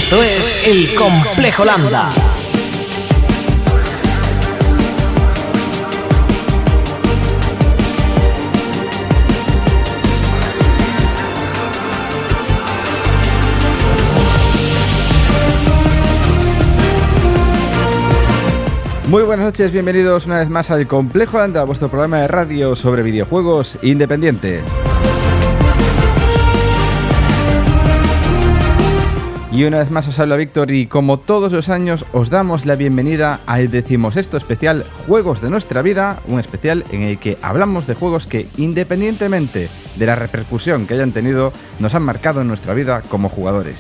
Esto es El Complejo Lambda. Muy buenas noches, bienvenidos una vez más al Complejo Lambda, vuestro programa de radio sobre videojuegos independiente. Y una vez más os habla Víctor y como todos los años os damos la bienvenida al 16º especial Juegos de Nuestra Vida, un especial en el que hablamos de juegos que independientemente de la repercusión que hayan tenido, nos han marcado en nuestra vida como jugadores.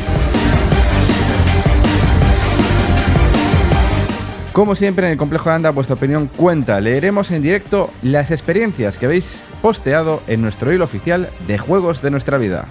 Como siempre en el Complejo Lambda, vuestra opinión cuenta. Leeremos en directo las experiencias que habéis posteado en nuestro hilo oficial de Juegos de Nuestra Vida.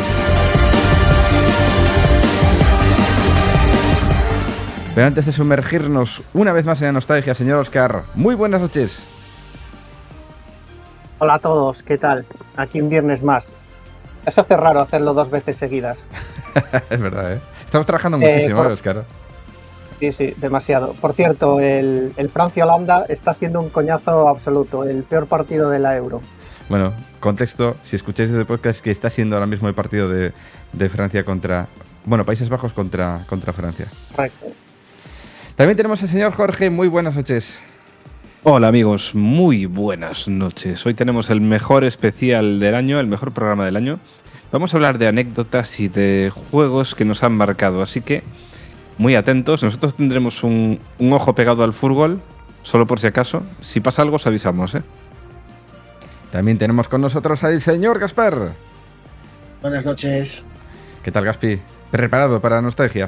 Pero antes de sumergirnos una vez más en la nostalgia, señor Oscar, muy buenas noches. Hola a todos, ¿qué tal? Aquí un viernes más. Se hace raro hacerlo 2 veces seguidas. Es verdad, ¿eh? Estamos trabajando muchísimo, Oscar. Sí, demasiado. Por cierto, el Francia-Holanda está siendo un coñazo absoluto, el peor partido de la Euro. Bueno, contexto, si escucháis este podcast, que está siendo ahora mismo el partido de Francia contra... Bueno, Países Bajos contra Francia. Correcto. También tenemos al señor Jorge, muy buenas noches. Hola amigos, muy buenas noches. Hoy tenemos el mejor especial del año, el mejor programa del año. Vamos a hablar de anécdotas y de juegos que nos han marcado, así que muy atentos. Nosotros tendremos un ojo pegado al fútbol, solo por si acaso. Si pasa algo os avisamos, ¿eh? También tenemos con nosotros al señor Gaspar. Buenas noches. ¿Qué tal, Gaspi? ¿Preparado para la nostalgia?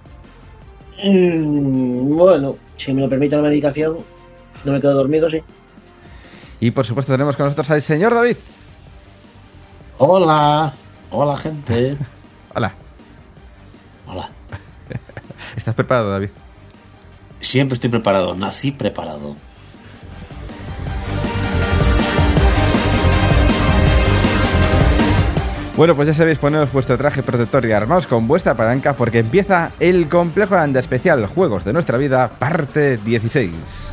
Bueno, si me lo permite la medicación, no me quedo dormido, sí. Y por supuesto tenemos con nosotros al señor David. Hola gente. Hola. Hola. ¿Estás preparado, David? Siempre estoy preparado, nací preparado. Bueno, pues ya sabéis, poneros vuestro traje protector y armaos con vuestra palanca porque empieza el Complejo Lambda especial Juegos de Nuestra Vida, parte 16.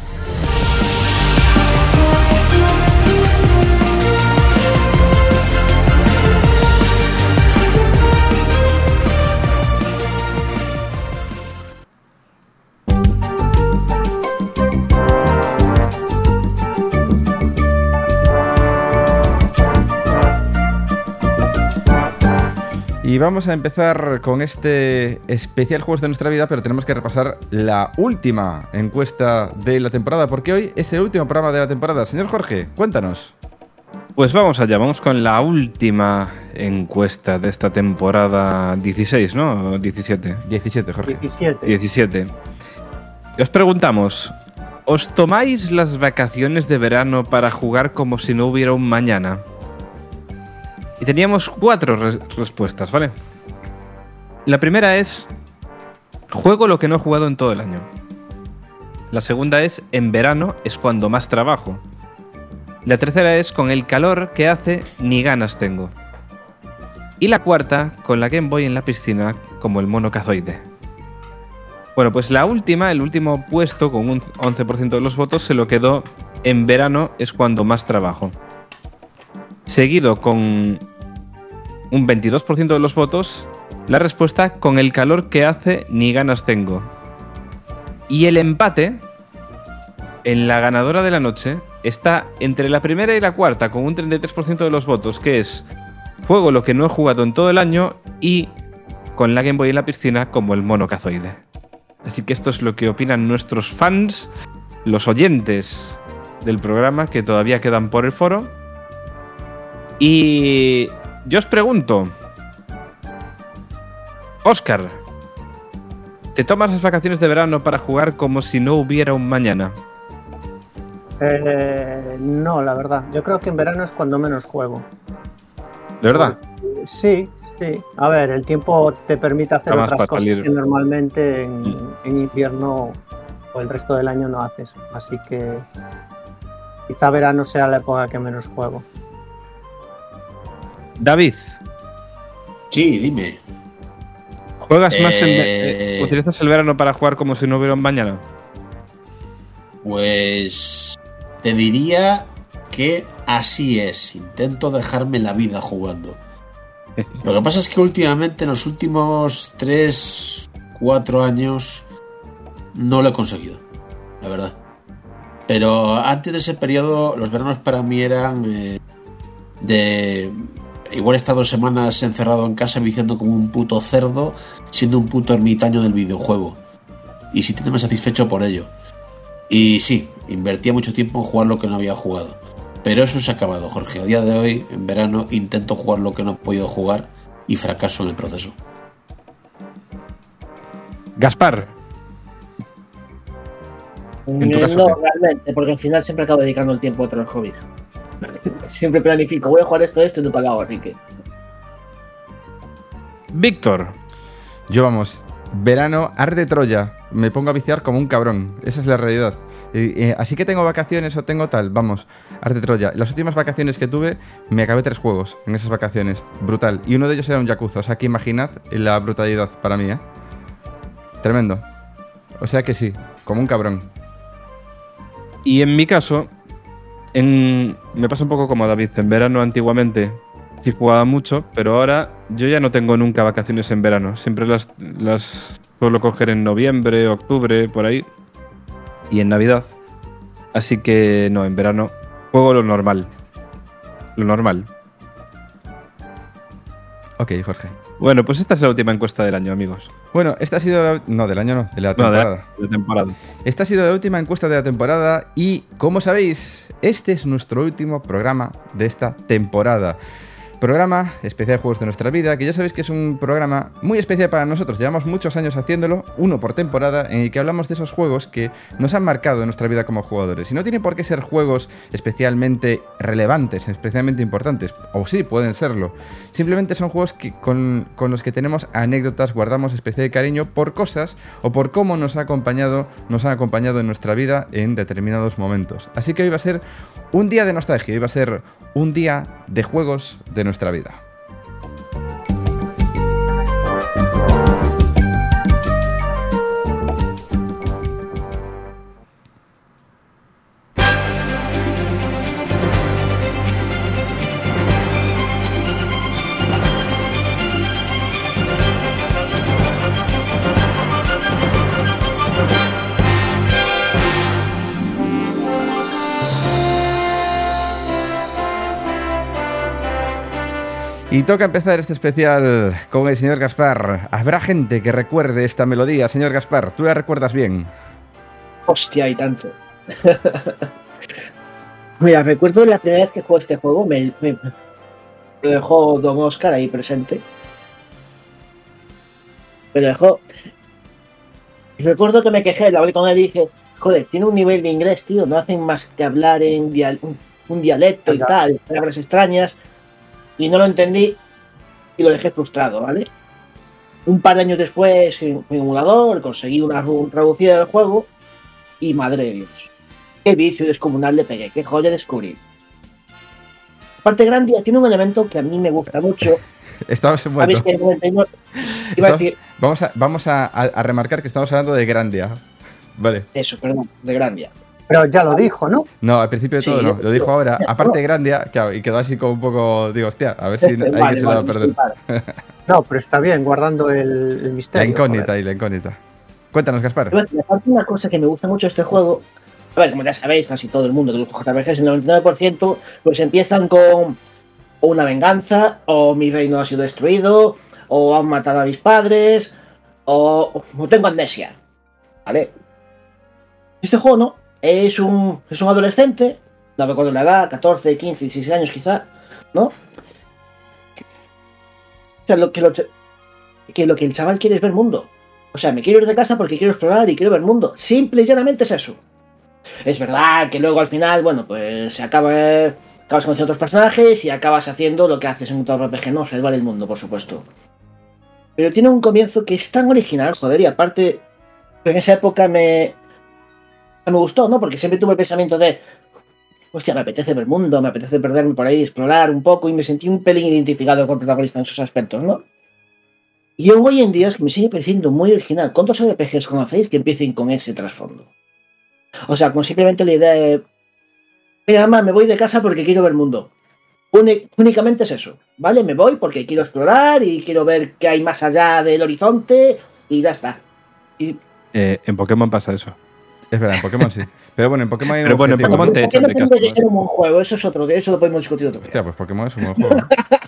Y vamos a empezar con este especial Juegos de Nuestra Vida, pero tenemos que repasar la última encuesta de la temporada, porque hoy es el último programa de la temporada. Señor Jorge, cuéntanos. Pues vamos allá, vamos con la última encuesta de esta temporada 16, ¿no? 17. 17, Jorge. 17. Y os preguntamos, ¿os tomáis las vacaciones de verano para jugar como si no hubiera un mañana? Y teníamos 4 respuestas, ¿vale? La primera es: juego lo que no he jugado en todo el año. La segunda es: en verano es cuando más trabajo. La tercera es: con el calor que hace ni ganas tengo. Y la cuarta: con la Game Boy en la piscina como el mono cazoide. Bueno, pues la última, el último puesto con un 11% de los votos se lo quedó: en verano es cuando más trabajo. Seguido con un 22% de los votos, la respuesta: con el calor que hace ni ganas tengo. Y el empate en la ganadora de la noche está entre la primera y la cuarta, con un 33% de los votos, que es: juego lo que no he jugado en todo el año y con la Game Boy en la piscina como el mono cazoide. Así que esto es lo que opinan nuestros fans, los oyentes del programa que todavía quedan por el foro. Y yo os pregunto, Óscar, ¿te tomas las vacaciones de verano para jugar como si no hubiera un mañana? No, la verdad. Yo creo que en verano es cuando menos juego. ¿De verdad? Sí. A ver, el tiempo te permite hacer otras cosas que normalmente en invierno o el resto del año no haces. Así que quizá verano sea la época que menos juego. David. Sí, dime. ¿Juegas más utilizas el verano para jugar como si no hubiera un mañana? Pues te diría que así es. Intento dejarme la vida jugando. Lo que pasa es que últimamente, en los últimos 3-4 años, no lo he conseguido, la verdad. Pero antes de ese periodo, los veranos para mí eran de... Igual he estado 2 semanas encerrado en casa viciando como un puto cerdo, siendo un puto ermitaño del videojuego. Y sintiéndome satisfecho por ello. Y sí, invertía mucho tiempo en jugar lo que no había jugado. Pero eso se ha acabado, Jorge. A día de hoy, en verano, intento jugar lo que no he podido jugar y fracaso en el proceso. Gaspar. ¿En tu caso, no, realmente, porque al final siempre acabo dedicando el tiempo a otros hobbies. Siempre planifico, voy a jugar esto y nunca lo hago, así que... Víctor. Yo vamos, verano, arde Troya. Me pongo a viciar como un cabrón. Esa es la realidad. Así que tengo vacaciones o tengo tal, vamos, arde Troya. Las últimas vacaciones que tuve, me acabé 3 juegos en esas vacaciones. Brutal. Y uno de ellos era un Yakuza. O sea que imaginad la brutalidad para mí, Tremendo. O sea que sí, como un cabrón. Y en mi caso, me pasa un poco como David. En verano, antiguamente, sí jugaba mucho, pero ahora yo ya no tengo nunca vacaciones en verano. Siempre las suelo coger en noviembre, octubre, por ahí. Y en Navidad. Así que no, en verano juego lo normal. Lo normal. Ok, Jorge. Bueno, pues esta es la última encuesta del año, amigos. Bueno, esta ha sido no, del año no, de la temporada. De la temporada. Esta ha sido la última encuesta de la temporada y, como sabéis, este es nuestro último programa de esta temporada. Programa especial Juegos de Nuestra Vida, que ya sabéis que es un programa muy especial para nosotros. Llevamos muchos años haciéndolo, uno por temporada, en el que hablamos de esos juegos que nos han marcado en nuestra vida como jugadores. Y no tienen por qué ser juegos especialmente relevantes, especialmente importantes. O sí, pueden serlo. Simplemente son juegos con los que tenemos anécdotas, guardamos especial cariño por cosas o por cómo nos han acompañado en nuestra vida en determinados momentos. Así que hoy va a ser un día de nostalgia, hoy va a ser un día de juegos de nuestra vida. Y toca empezar este especial con el señor Gaspar. Habrá gente que recuerde esta melodía, señor Gaspar. ¿Tú la recuerdas bien? Hostia, y tanto. Mira, recuerdo la primera vez que jugué este juego, me lo dejó Don Oscar ahí presente. Me lo dejó. Y recuerdo que me quejé, la hablé con él y dije, joder, tiene un nivel de inglés, tío, no hacen más que hablar en un dialecto y tal, palabras extrañas. Y no lo entendí y lo dejé frustrado, ¿vale? Un par de años después, en emulador, conseguí una traducida del juego y madre de Dios, qué vicio descomunal le pegué, qué joya descubrí. Aparte, Grandia tiene un elemento que a mí me gusta mucho. Estamos en ¿Sabéis que Vamos a remarcar que estamos hablando de Grandia. Vale. Eso, perdón, de Grandia. Pero ya lo dijo, ¿no? No, al principio de todo no, lo dijo ahora. Aparte de Grandia, claro, y quedó así como un poco, digo, hostia, a ver si alguien se lo va a perder. No, pero está bien, guardando el misterio. La incógnita y la incógnita. Cuéntanos, Gaspar. Aparte, una cosa que me gusta mucho de este juego, a ver, como ya sabéis, casi todo el mundo de los JRPGs, el 99%, pues empiezan con una venganza, o mi reino ha sido destruido, o han matado a mis padres, o tengo amnesia, ¿vale? Este juego no. Es un adolescente, no recuerdo la edad, 14, 15, 16 años quizá, ¿no? O sea, lo que el chaval quiere es ver mundo. O sea, me quiero ir de casa porque quiero explorar y quiero ver mundo. Simple y llanamente es eso. Es verdad que luego al final, bueno, pues acabas conociendo otros personajes y acabas haciendo lo que haces en un RPG, ¿no? Salvar el mundo, por supuesto. Pero tiene un comienzo que es tan original, joder, y aparte, en esa época me gustó, ¿no? Porque siempre tuve el pensamiento de, hostia, me apetece ver el mundo, me apetece perderme por ahí, explorar un poco, y me sentí un pelín identificado con el protagonista en esos aspectos, ¿no? Y aún hoy en día es que me sigue pareciendo muy original. ¿Cuántos RPGs conocéis que empiecen con ese trasfondo? O sea, con simplemente la idea de... Mira, mamá, me voy de casa porque quiero ver el mundo. Únicamente es eso, ¿vale? Me voy porque quiero explorar y quiero ver qué hay más allá del horizonte y ya está. Y... en Pokémon pasa eso. Es verdad, en Pokémon sí. Pero bueno, en Pokémon hay Pero bueno, en Pokémon te echan de casa. Que ser un buen juego, eso es otro, eso lo podemos discutir otro día. Hostia, pues Pokémon es un buen juego.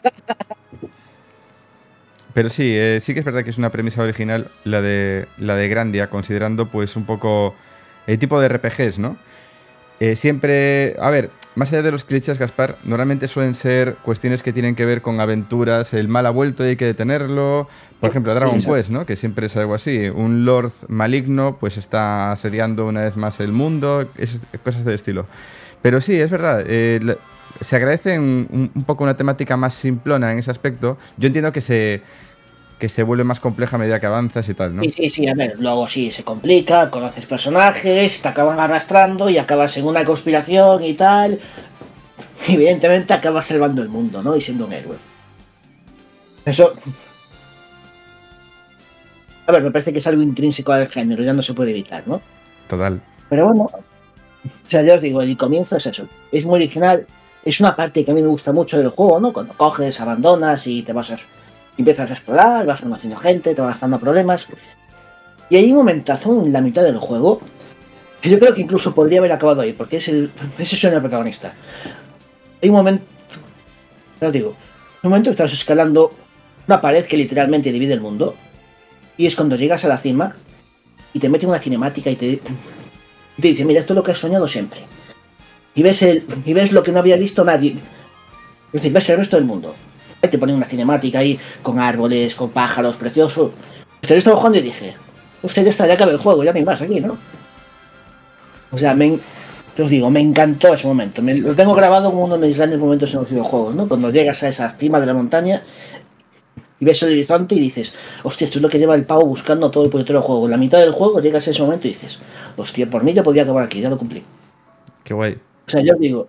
Pero sí, sí que es verdad que es una premisa original la de Grandia, considerando pues un poco el tipo de RPGs, ¿no? Siempre, a ver, más allá de los clichés, Gaspar, normalmente suelen ser cuestiones que tienen que ver con aventuras, el mal ha vuelto y hay que detenerlo. Por ejemplo, Dragon Quest, ¿no? Que siempre es algo así. Un lord maligno pues está asediando una vez más el mundo, cosas del estilo. Pero sí, es verdad, se agradece un poco una temática más simplona en ese aspecto. Yo entiendo que se vuelve más compleja a medida que avanzas y tal, ¿no? Sí, a ver, luego sí, se complica, conoces personajes, te acaban arrastrando y acabas en una conspiración y tal. Evidentemente acabas salvando el mundo, ¿no? Y siendo un héroe. Eso... A ver, me parece que es algo intrínseco al género, ya no se puede evitar, ¿no? Total. Pero bueno, o sea, ya os digo, el comienzo es eso. Es muy original, es una parte que a mí me gusta mucho del juego, ¿no? Cuando coges, abandonas y te vas a... Empiezas a explorar, vas conociendo gente, te vas dando problemas. Y hay un momentazo en la mitad del juego que yo creo que incluso podría haber acabado ahí, porque ese suena el protagonista. Hay un momento, te lo digo, un momento estás escalando una pared que literalmente divide el mundo, y es cuando llegas a la cima y te mete una cinemática y te dice, mira, esto es lo que has soñado siempre. Y ves lo que no había visto nadie. Es decir, ves el resto del mundo. Te ponen una cinemática ahí con árboles, con pájaros, precioso. Yo estaba jugando y dije, usted ya está, ya acaba el juego, ya no hay más aquí, ¿no? O sea, os digo, me encantó ese momento. Lo tengo grabado como uno de mis grandes momentos en los videojuegos, ¿no? Cuando llegas a esa cima de la montaña y ves el horizonte y dices, hostia, esto es lo que lleva el pavo buscando todo el puñetero juego. En la mitad del juego llegas a ese momento y dices, hostia, por mí ya podía acabar aquí, ya lo cumplí. Qué guay. O sea, yo os digo...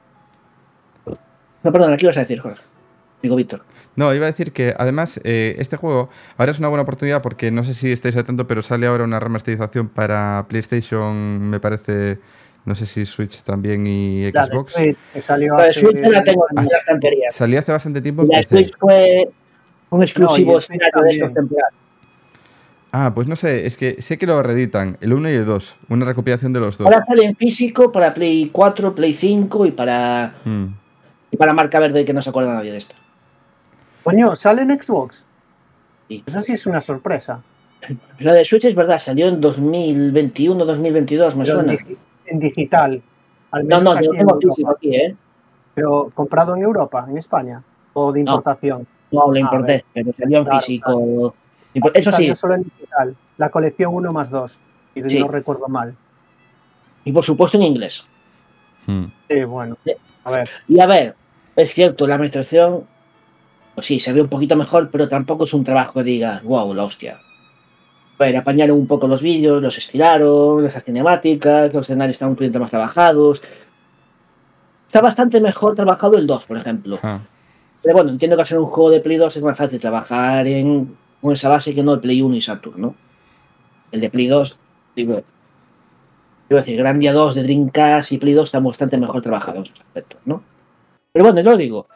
No, perdón, ¿qué ibas a decir, Jorge? Digo, Víctor. No, iba a decir que además este juego ahora es una buena oportunidad porque no sé si estáis al tanto, pero sale ahora una remasterización para PlayStation, me parece, no sé si Switch también y Xbox. La de Switch la tengo en la estantería. Salió hace bastante tiempo. La Switch fue un exclusivo escenario de estos temporales. Ah, pues no sé, es que sé que lo reeditan, el 1 y el 2, una recopilación de los dos. Ahora sale en físico para Play 4, Play 5 y para marca verde que no se acuerda nadie de esta. Coño, ¿sale en Xbox? Sí. Eso sí es una sorpresa. La de Switch es verdad, salió en 2021, 2022, me suena. En digital. Al menos no, yo no tengo físico aquí, ¿eh? Pero comprado en Europa, en España, o de importación. No, lo importé, pero salió en físico. Claro. Eso sí. Salió solo en digital, la colección 1+2, y no recuerdo mal. Y por supuesto en inglés. Sí, bueno. A ver. Y a ver, es cierto, la administración... Pues sí, se ve un poquito mejor, pero tampoco es un trabajo que diga, wow, la hostia. Bueno, apañaron un poco los vídeos, los estiraron, las cinemáticas, los escenarios están un poquito más trabajados. Está bastante mejor trabajado el 2, por ejemplo. Pero bueno, entiendo que al ser un juego de Play 2 es más fácil trabajar con esa base que no el Play 1 y Saturn, ¿no? El de Play 2, quiero decir, Grandia 2 de Dreamcast y Play 2 están bastante mejor trabajados en esos aspectos, ¿no? Pero bueno, yo lo digo,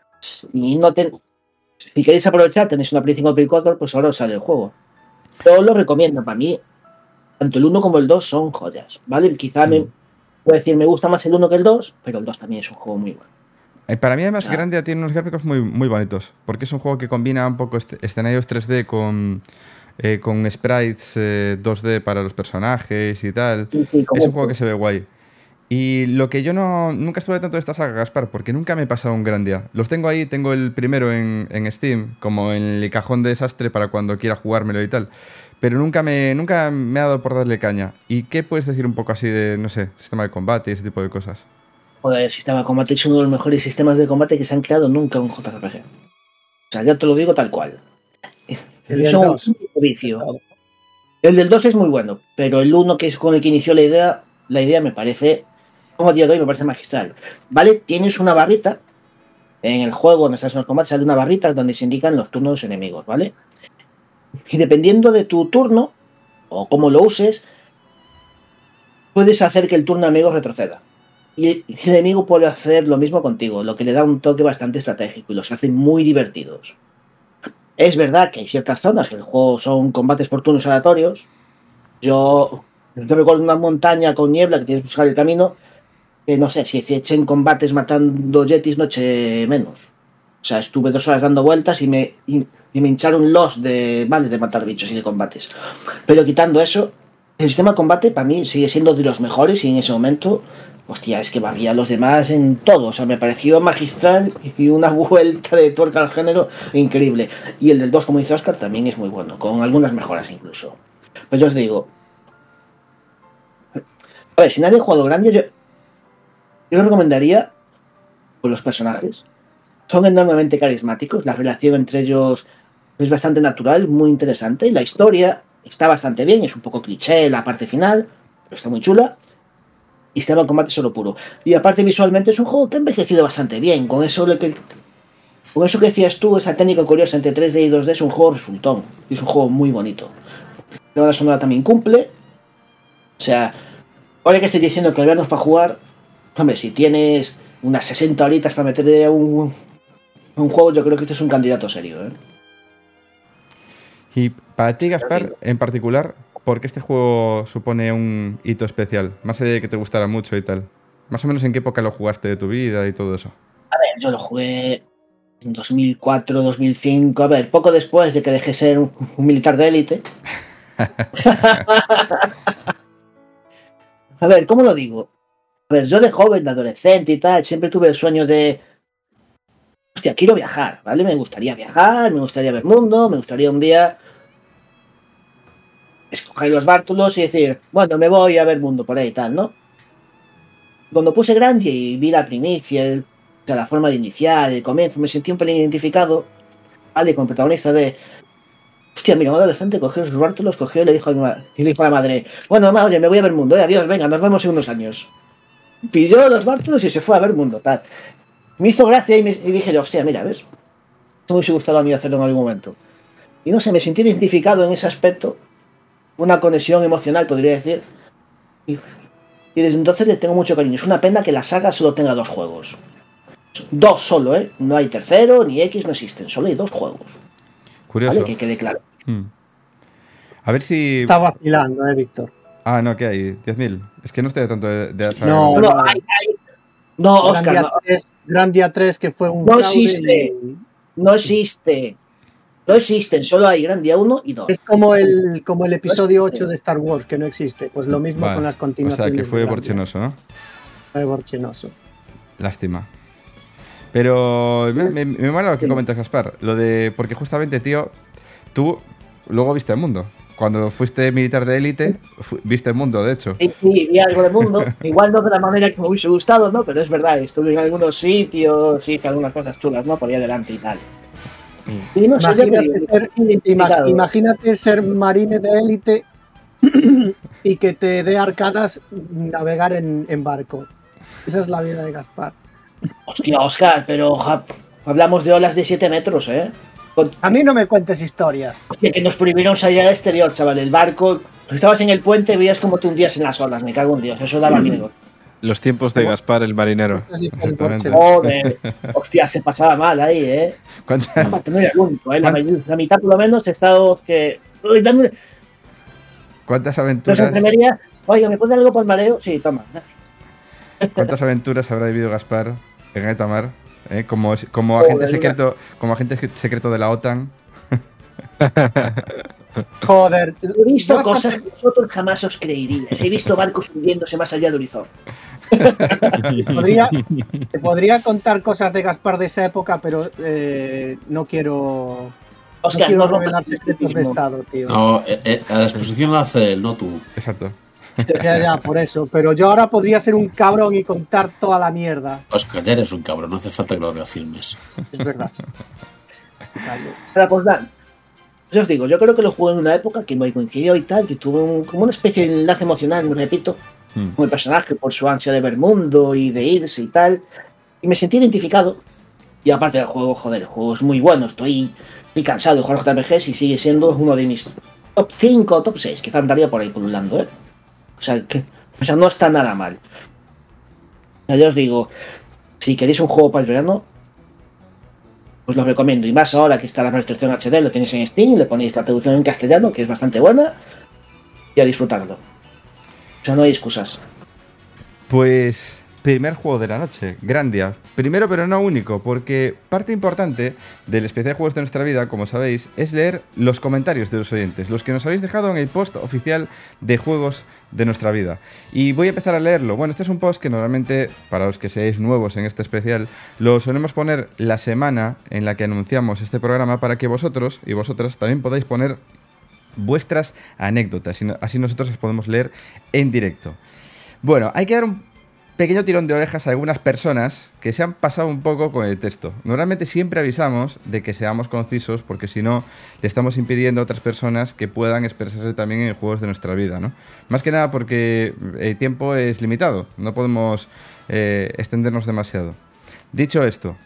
si queréis aprovechar, tenéis una Play 5 o Play 4, pues ahora os sale el juego. Yo os lo recomiendo, para mí, tanto el 1 como el 2 son joyas, ¿vale? Quizá me gusta más el 1 que el 2, pero el 2 también es un juego muy bueno. Para mí, además, Grandia tiene unos gráficos muy, muy bonitos, porque es un juego que combina un poco escenarios 3D con sprites 2D para los personajes y tal. Sí, es un juego que se ve guay. Y lo que yo nunca estuve tanto de esta saga, Gaspar, porque nunca me he pasado un Grandia. Los tengo ahí, tengo el primero en Steam, como en el cajón de desastre para cuando quiera jugármelo y tal. Pero nunca me ha dado por darle caña. ¿Y qué puedes decir un poco así de, no sé, sistema de combate y ese tipo de cosas? Joder, el sistema de combate es uno de los mejores sistemas de combate que se han creado nunca en un JRPG. O sea, ya te lo digo tal cual. Es un vicio. El del 2 es muy bueno, pero el 1, que es con el que inició la idea me parece... Como a día de hoy me parece magistral. ¿Vale? Tienes una barrita en el juego, donde estás en los combates, sale una barrita donde se indican los turnos de los enemigos, ¿vale? Y dependiendo de tu turno, o cómo lo uses, puedes hacer que el turno amigo retroceda. Y el enemigo puede hacer lo mismo contigo, lo que le da un toque bastante estratégico y los hace muy divertidos. Es verdad que hay ciertas zonas que el juego son combates por turnos aleatorios. Yo recuerdo una montaña con niebla que tienes que buscar el camino, que no sé, si eché en combates matando yetis no eché menos. O sea, estuve 2 horas dando vueltas y me hincharon los de matar bichos y de combates. Pero quitando eso, el sistema de combate para mí sigue siendo de los mejores y en ese momento, hostia, es que barría a los demás en todo. O sea, me pareció magistral y una vuelta de tuerca al género increíble. Y el del 2, como dice Oscar, también es muy bueno, con algunas mejoras incluso. Pues yo os digo, a ver, si nadie ha jugado Grandia, yo lo recomendaría por los personajes. Son enormemente carismáticos, la relación entre ellos es bastante natural, muy interesante, y la historia está bastante bien, es un poco cliché la parte final, pero está muy chula, y sistema de combate solo puro. Y aparte visualmente es un juego que ha envejecido bastante bien, con eso que decías tú, esa técnica curiosa entre 3D y 2D, es un juego resultón, y es un juego muy bonito. La banda sonora también cumple, o sea, ahora que estoy diciendo que el verano es para jugar, hombre, si tienes unas 60 horitas para meterle un juego, yo creo que este es un candidato serio, ¿eh? Y para ti, Gaspar, en particular, ¿por qué este juego supone un hito especial? Más allá de que te gustara mucho y tal. Más o menos en qué época lo jugaste de tu vida y todo eso. A ver, yo lo jugué en 2004, 2005, a ver, poco después de que dejé ser un militar de élite. A ver, ¿cómo lo digo? A ver, yo de joven, de adolescente y tal, siempre tuve el sueño de... Hostia, quiero viajar, ¿vale? Me gustaría viajar, me gustaría ver mundo, me gustaría un día escoger los bártulos y decir, bueno, me voy a ver mundo por ahí y tal, ¿no? Cuando puse Grandia y vi la primicia, o sea, la forma de iniciar, el comienzo, me sentí un pelín identificado, ¿vale? Con el protagonista de... Hostia, mira, un adolescente cogió sus bártulos, cogió y le dijo a la madre, bueno, mamá, oye, me voy a ver mundo, adiós, venga, nos vemos en unos años. Pilló los bártulos y se fue a ver mundo, tal. Me hizo gracia y dije, hostia, mira, ¿ves? Me hubiese gustado a mí hacerlo en algún momento. Y no sé, me sentí identificado en ese aspecto, una conexión emocional, podría decir. Y desde entonces le tengo mucho cariño. Es una pena que la saga solo tenga 2 juegos. 2 solo, ¿eh? No hay tercero, ni X, no existen. Solo hay 2 juegos. Curioso. ¿Vale? Que quede claro. A ver si... Está vacilando, Víctor. Ah, no, ¿qué hay? 10.000. Es que no estoy de tanto de saber. No, hay... No, Oscar, no. Grandia 3, que fue un... No existe. No existe. No existen, solo hay Grandia 1 y 2. Es como el episodio 8 de Star Wars, que no existe. Pues lo mismo con las continuaciones. O sea, que fue borchenoso, ¿no? Fue borchenoso. Lástima. Pero me mola lo que comentas, Gaspar. Lo de... Porque justamente, tío, tú luego viste el mundo. Cuando fuiste militar de élite, viste el mundo, de hecho. Sí, vi algo del mundo. Igual no de la manera que me hubiese gustado, ¿no? Pero es verdad, estuve en algunos sitios, hice algunas cosas chulas, ¿no? Por ahí adelante y tal. Y no, imagínate ser marine de élite y que te dé arcadas navegar en barco. Esa es la vida de Gaspar. Hostia, Oscar, pero hablamos de olas de 7 metros, ¿eh? A mí no me cuentes historias. Hostia, que nos prohibieron salir al exterior, chaval. El barco, estabas en el puente, veías como te hundías en las olas. Me cago en Dios, eso daba miedo. Los tiempos de Gaspar, el marinero. Joder, hostia, se pasaba mal ahí, ¿eh? No era el único, ¿eh? La mitad por lo menos he estado que... ¿Cuántas aventuras? Enfermería, oiga, ¿me pone algo por el mareo? Sí, toma, gracias. ¿Cuántas aventuras habrá vivido Gaspar en alta mar? Como agente secreto de la OTAN. Joder, he visto cosas que vosotros jamás os creeríais. He visto barcos hundiéndose más allá del horizonte. Te podría contar cosas de Gaspar de esa época, pero no quiero... Oscar, no quiero revelar secretos de Estado, tío. No, a la exposición la hace él, no tú. Exacto. Ya, por eso. Pero yo ahora podría ser un cabrón y contar toda la mierda. Oscar, ya eres un cabrón, no hace falta que lo reafirmes. Es verdad. Yo os digo, yo creo que lo jugué en una época que me coincidió y tal, que tuve como una especie de enlace emocional, me repito, con el personaje por su ansia de ver mundo y de irse y tal. Y me sentí identificado. Y aparte del juego, joder, el juego es muy bueno. Estoy cansado de jugar JRPGs y sigue siendo uno de mis top 5 o top 6. Quizá andaría por ahí pululando, ¿eh? O sea, no está nada mal. O sea, yo os digo, si queréis un juego para el verano, os lo recomiendo. Y más ahora que está la restricción HD, lo tenéis en Steam, le ponéis la traducción en castellano, que es bastante buena, y a disfrutarlo. O sea, no hay excusas. Pues primer juego de la noche, Grandia. Primero pero no único, porque parte importante del especial Juegos de Nuestra Vida, como sabéis, es leer los comentarios de los oyentes, los que nos habéis dejado en el post oficial de Juegos de Nuestra Vida. Y voy a empezar a leerlo. Bueno, este es un post que normalmente, para los que seáis nuevos en este especial, lo solemos poner la semana en la que anunciamos este programa para que vosotros y vosotras también podáis poner vuestras anécdotas, así nosotros las podemos leer en directo. Bueno, hay que dar un pequeño tirón de orejas a algunas personas que se han pasado un poco con el texto. Normalmente siempre avisamos de que seamos concisos, porque si no, le estamos impidiendo a otras personas que puedan expresarse también en Juegos de Nuestra Vida, ¿no? Más que nada porque el tiempo es limitado, no podemos extendernos demasiado. Dicho esto,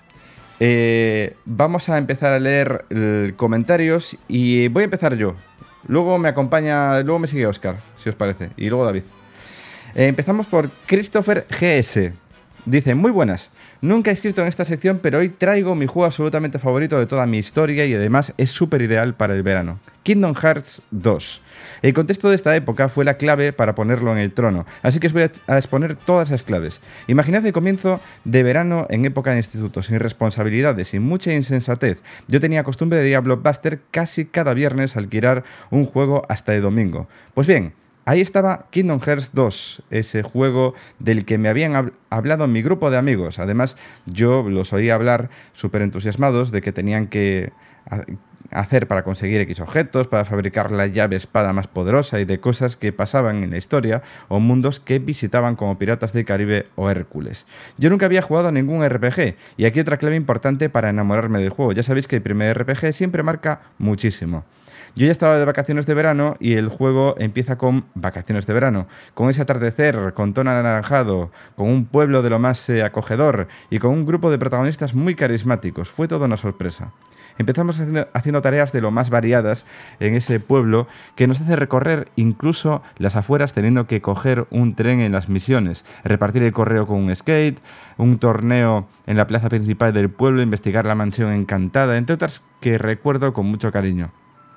vamos a empezar a leer comentarios y voy a empezar yo. Luego me sigue Óscar, si os parece, y luego David. Empezamos por Christopher GS. Dice, muy buenas. Nunca he escrito en esta sección, pero hoy traigo mi juego absolutamente favorito de toda mi historia y además es súper ideal para el verano. Kingdom Hearts 2. El contexto de esta época fue la clave para ponerlo en el trono, así que os voy a exponer todas esas claves. Imaginad el comienzo de verano en época de instituto, sin responsabilidades y mucha insensatez. Yo tenía costumbre de ir a Blockbuster casi cada viernes a alquilar un juego hasta el domingo. Pues bien, ahí estaba Kingdom Hearts 2, ese juego del que me habían hablado en mi grupo de amigos. Además, yo los oía hablar súper entusiasmados de que tenían que hacer para conseguir X objetos, para fabricar la llave espada más poderosa y de cosas que pasaban en la historia o mundos que visitaban como Piratas del Caribe o Hércules. Yo nunca había jugado a ningún RPG y aquí otra clave importante para enamorarme del juego. Ya sabéis que el primer RPG siempre marca muchísimo. Yo ya estaba de vacaciones de verano y el juego empieza con vacaciones de verano, con ese atardecer, con tono anaranjado, con un pueblo de lo más acogedor y con un grupo de protagonistas muy carismáticos. Fue toda una sorpresa. Empezamos haciendo tareas de lo más variadas en ese pueblo que nos hace recorrer incluso las afueras teniendo que coger un tren en las misiones, repartir el correo con un skate, un torneo en la plaza principal del pueblo, investigar la mansión encantada, entre otras que recuerdo con mucho cariño.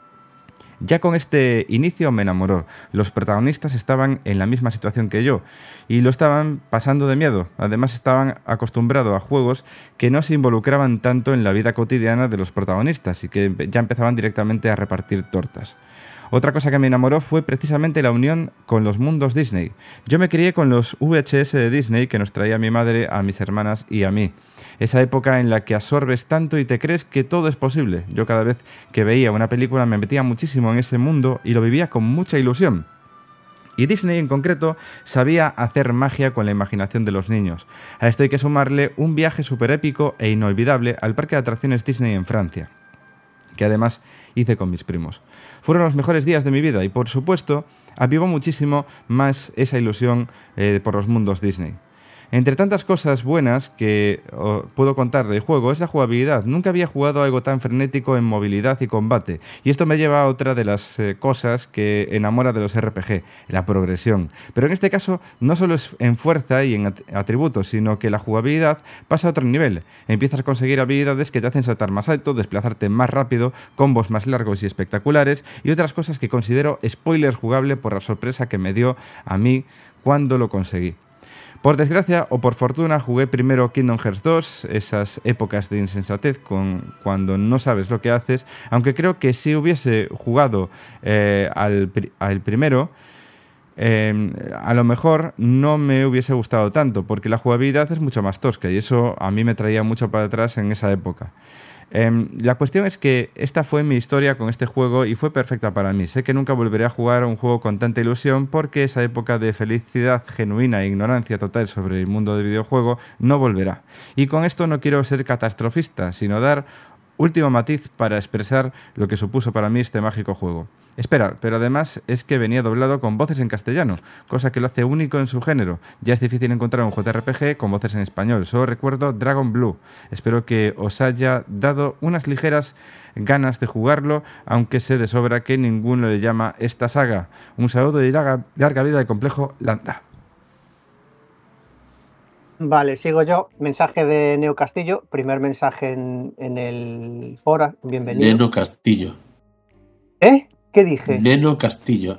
Ya con este inicio me enamoró. Los protagonistas estaban en la misma situación que yo y lo estaban pasando de miedo. Además estaban acostumbrados a juegos que no se involucraban tanto en la vida cotidiana de los protagonistas y que ya empezaban directamente a repartir tortas. Otra cosa que me enamoró fue precisamente la unión con los mundos Disney. Yo me crié con los VHS de Disney que nos traía mi madre, a mis hermanas y a mí. Esa época en la que absorbes tanto y te crees que todo es posible. Yo cada vez que veía una película me metía muchísimo en ese mundo y lo vivía con mucha ilusión. Y Disney en concreto sabía hacer magia con la imaginación de los niños. A esto hay que sumarle un viaje súper épico e inolvidable al parque de atracciones Disney en Francia, que además hice con mis primos. Fueron los mejores días de mi vida y, por supuesto, avivó muchísimo más esa ilusión por los mundos Disney. Entre tantas cosas buenas que puedo contar del juego es la jugabilidad. Nunca había jugado algo tan frenético en movilidad y combate. Y esto me lleva a otra de las cosas que enamora de los RPG, la progresión. Pero en este caso no solo es en fuerza y en atributos, sino que la jugabilidad pasa a otro nivel. Empiezas a conseguir habilidades que te hacen saltar más alto, desplazarte más rápido, combos más largos y espectaculares y otras cosas que considero spoiler jugable por la sorpresa que me dio a mí cuando lo conseguí. Por desgracia o por fortuna jugué primero Kingdom Hearts 2, esas épocas de insensatez cuando no sabes lo que haces, aunque creo que si hubiese jugado al primero, a lo mejor no me hubiese gustado tanto, porque la jugabilidad es mucho más tosca y eso a mí me traía mucho para atrás en esa época. La cuestión es que esta fue mi historia con este juego y fue perfecta para mí. Sé que nunca volveré a jugar a un juego con tanta ilusión porque esa época de felicidad genuina e ignorancia total sobre el mundo del videojuego no volverá. Y con esto no quiero ser catastrofista, sino dar último matiz para expresar lo que supuso para mí este mágico juego. Espera, pero además es que venía doblado con voces en castellano, cosa que lo hace único en su género. Ya es difícil encontrar un JRPG con voces en español. Solo recuerdo Dragon Blue. Espero que os haya dado unas ligeras ganas de jugarlo, aunque sé de sobra que ninguno le llama esta saga. Un saludo y larga vida de Complejo Landa. Vale, sigo yo. Mensaje de Neo Castillo. Primer mensaje en el foro. Bienvenido. Neno Castillo. ¿Qué dije? Neo Castillo.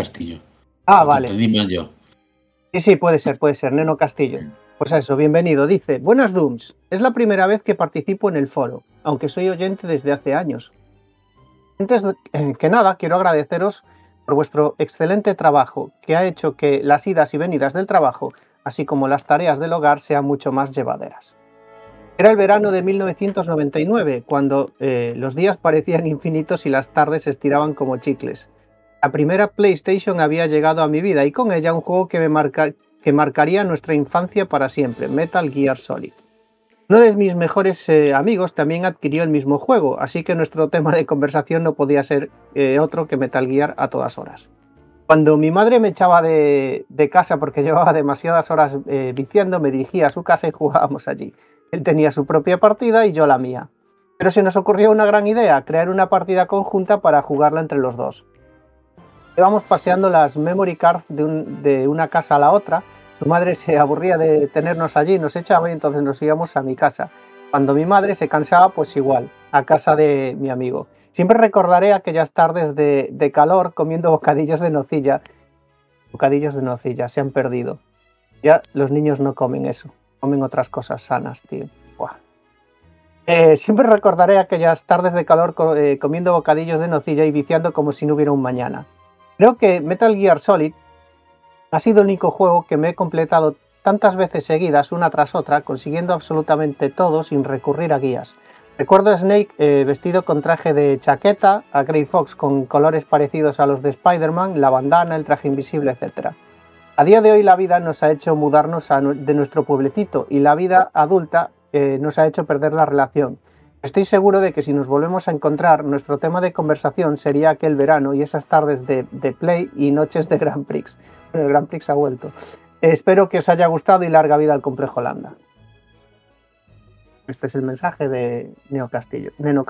Vale. Dime yo. Sí, puede ser. Neno Castillo. Pues eso, bienvenido. Dice, buenas Dooms. Es la primera vez que participo en el foro, aunque soy oyente desde hace años. Antes que nada, quiero agradeceros por vuestro excelente trabajo, que ha hecho que las idas y venidas del trabajo, así como las tareas del hogar, sean mucho más llevaderas. Era el verano de 1999, cuando los días parecían infinitos y las tardes se estiraban como chicles. La primera PlayStation había llegado a mi vida y con ella un juego que marcaría nuestra infancia para siempre, Metal Gear Solid. Uno de mis mejores amigos también adquirió el mismo juego, así que nuestro tema de conversación no podía ser otro que Metal Gear a todas horas. Cuando mi madre me echaba de casa porque llevaba demasiadas horas viciando, me dirigía a su casa y jugábamos allí. Él tenía su propia partida y yo la mía. Pero se nos ocurrió una gran idea, crear una partida conjunta para jugarla entre los dos. Íbamos paseando las memory cards de una casa a la otra. Su madre se aburría de tenernos allí, nos echaba y entonces nos íbamos a mi casa. Cuando mi madre se cansaba, pues igual, a casa de mi amigo. Siempre recordaré aquellas tardes de calor comiendo bocadillos de nocilla. Bocadillos de nocilla, se han perdido. Ya los niños no comen eso. Comen otras cosas sanas, tío. Siempre recordaré aquellas tardes de calor comiendo bocadillos de nocilla y viciando como si no hubiera un mañana. Creo que Metal Gear Solid ha sido el único juego que me he completado tantas veces seguidas, una tras otra, consiguiendo absolutamente todo sin recurrir a guías. Recuerdo a Snake vestido con traje de chaqueta, a Grey Fox con colores parecidos a los de Spider-Man, la bandana, el traje invisible, etc. A día de hoy la vida nos ha hecho mudarnos de nuestro pueblecito y la vida adulta nos ha hecho perder la relación. Estoy seguro de que si nos volvemos a encontrar, nuestro tema de conversación sería aquel verano y esas tardes de Play y noches de Grand Prix. Bueno, el Grand Prix ha vuelto. Espero que os haya gustado y larga vida al Complejo Landa. Este es el mensaje de Neno Castillo.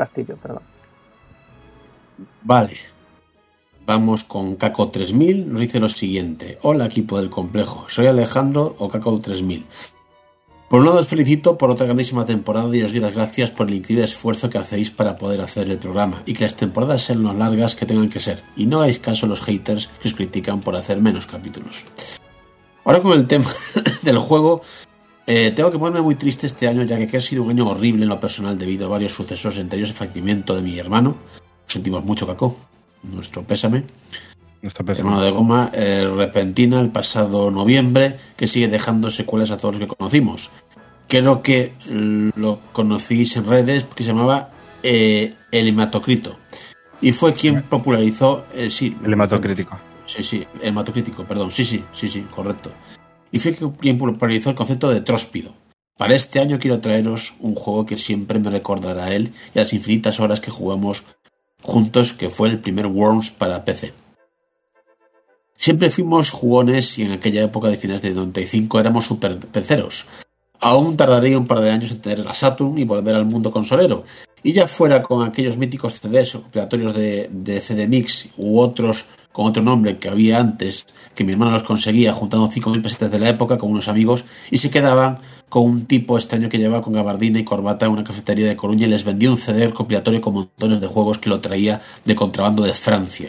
Vale. Vamos con Caco 3000, nos dice lo siguiente. Hola equipo del complejo, soy Alejandro o Caco 3000. Por un lado os felicito por otra grandísima temporada y os doy las gracias por el increíble esfuerzo que hacéis para poder hacer el programa y que las temporadas sean lo largas que tengan que ser y no hagáis caso a los haters que os critican por hacer menos capítulos. Ahora con el tema del juego, tengo que ponerme muy triste este año ya que ha sido un año horrible en lo personal debido a varios sucesos, entre ellos el fallecimiento de mi hermano. Lo sentimos mucho, Caco. Nuestro pésame. Hermano de goma, repentina el pasado noviembre, que sigue dejando secuelas a todos los que conocimos. Creo que lo conocís en redes, que se llamaba el hematocrito. Y fue quien popularizó el hematocrítico. Sí, el hematocrítico, perdón. Sí, correcto. Y fue quien popularizó el concepto de tróspido. Para este año quiero traeros un juego que siempre me recordará a él y a las infinitas horas que jugamos juntos, que fue el primer Worms para PC. Siempre fuimos jugones y en aquella época de finales de 95 éramos super peceros. Aún tardaría un par de años en tener la Saturn y volver al mundo consolero. Y ya fuera con aquellos míticos CDs o compilatorios de CD Mix u otros con otro nombre que había antes, que mi hermano los conseguía juntando 5.000 pesetas de la época con unos amigos y se quedaban con un tipo extraño que llevaba con gabardina y corbata en una cafetería de Coruña y les vendía un CD compilatorio con montones de juegos que lo traía de contrabando de Francia.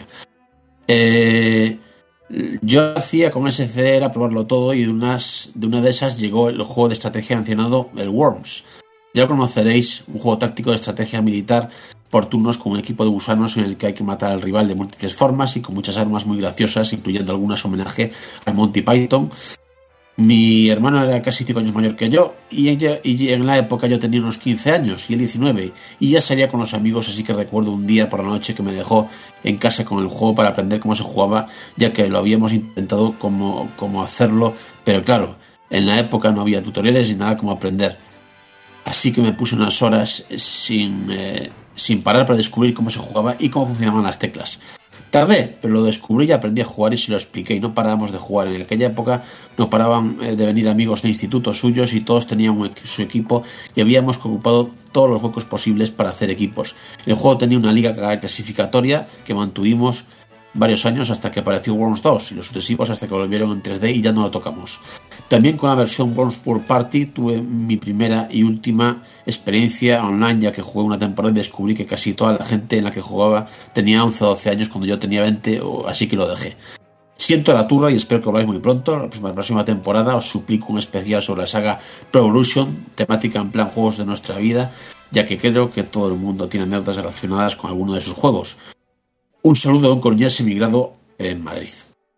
Yo hacía con ese CD era probarlo todo y de una de esas llegó el juego de estrategia mencionado, el Worms. Ya lo conoceréis, un juego táctico de estrategia militar por turnos con un equipo de gusanos en el que hay que matar al rival de múltiples formas y con muchas armas muy graciosas, incluyendo algunas homenaje a Monty Python. Mi hermano era casi 5 años mayor que yo y en la época yo tenía unos 15 años y él 19 y ya salía con los amigos, así que recuerdo un día por la noche que me dejó en casa con el juego para aprender cómo se jugaba, ya que lo habíamos intentado como hacerlo, pero claro, en la época no había tutoriales ni nada como aprender. así que me puse unas horas sin parar para descubrir cómo se jugaba y cómo funcionaban las teclas. Tardé, pero lo descubrí y aprendí a jugar y se lo expliqué y no parábamos de jugar. En aquella época no paraban de venir amigos de institutos suyos y todos tenían su equipo y habíamos ocupado todos los huecos posibles para hacer equipos. El juego tenía una liga clasificatoria que mantuvimos varios años hasta que apareció Worms 2 y los sucesivos hasta que volvieron en 3D y ya no lo tocamos. También con la versión Worms World Party tuve mi primera y última experiencia online, ya que jugué una temporada y descubrí que casi toda la gente en la que jugaba tenía 11 o 12 años cuando yo tenía 20, así que lo dejé. Siento la turra y espero que volváis muy pronto. La próxima temporada os suplico un especial sobre la saga Pro Evolution, temática en plan juegos de nuestra vida, ya que creo que todo el mundo tiene anécdotas relacionadas con alguno de sus juegos. Un saludo de un coruñés emigrado en Madrid.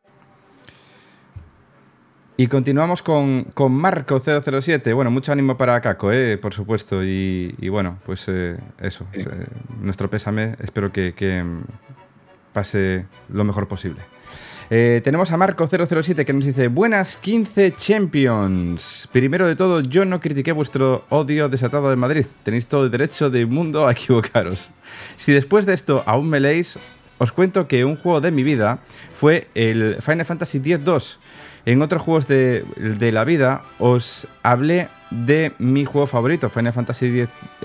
Y continuamos con Marco007. Bueno, mucho ánimo para Kako, por supuesto. Y bueno, pues eso. Sí. Nuestro pésame. Espero que pase lo mejor posible. Tenemos a Marco007 que nos dice: buenas 15 Champions. Primero de todo, yo no critiqué vuestro odio desatado de Madrid. Tenéis todo el derecho del mundo a equivocaros. Si después de esto aún me leéis, os cuento que un juego de mi vida fue el Final Fantasy X-2. En otros juegos de la vida os hablé de mi juego favorito, Final Fantasy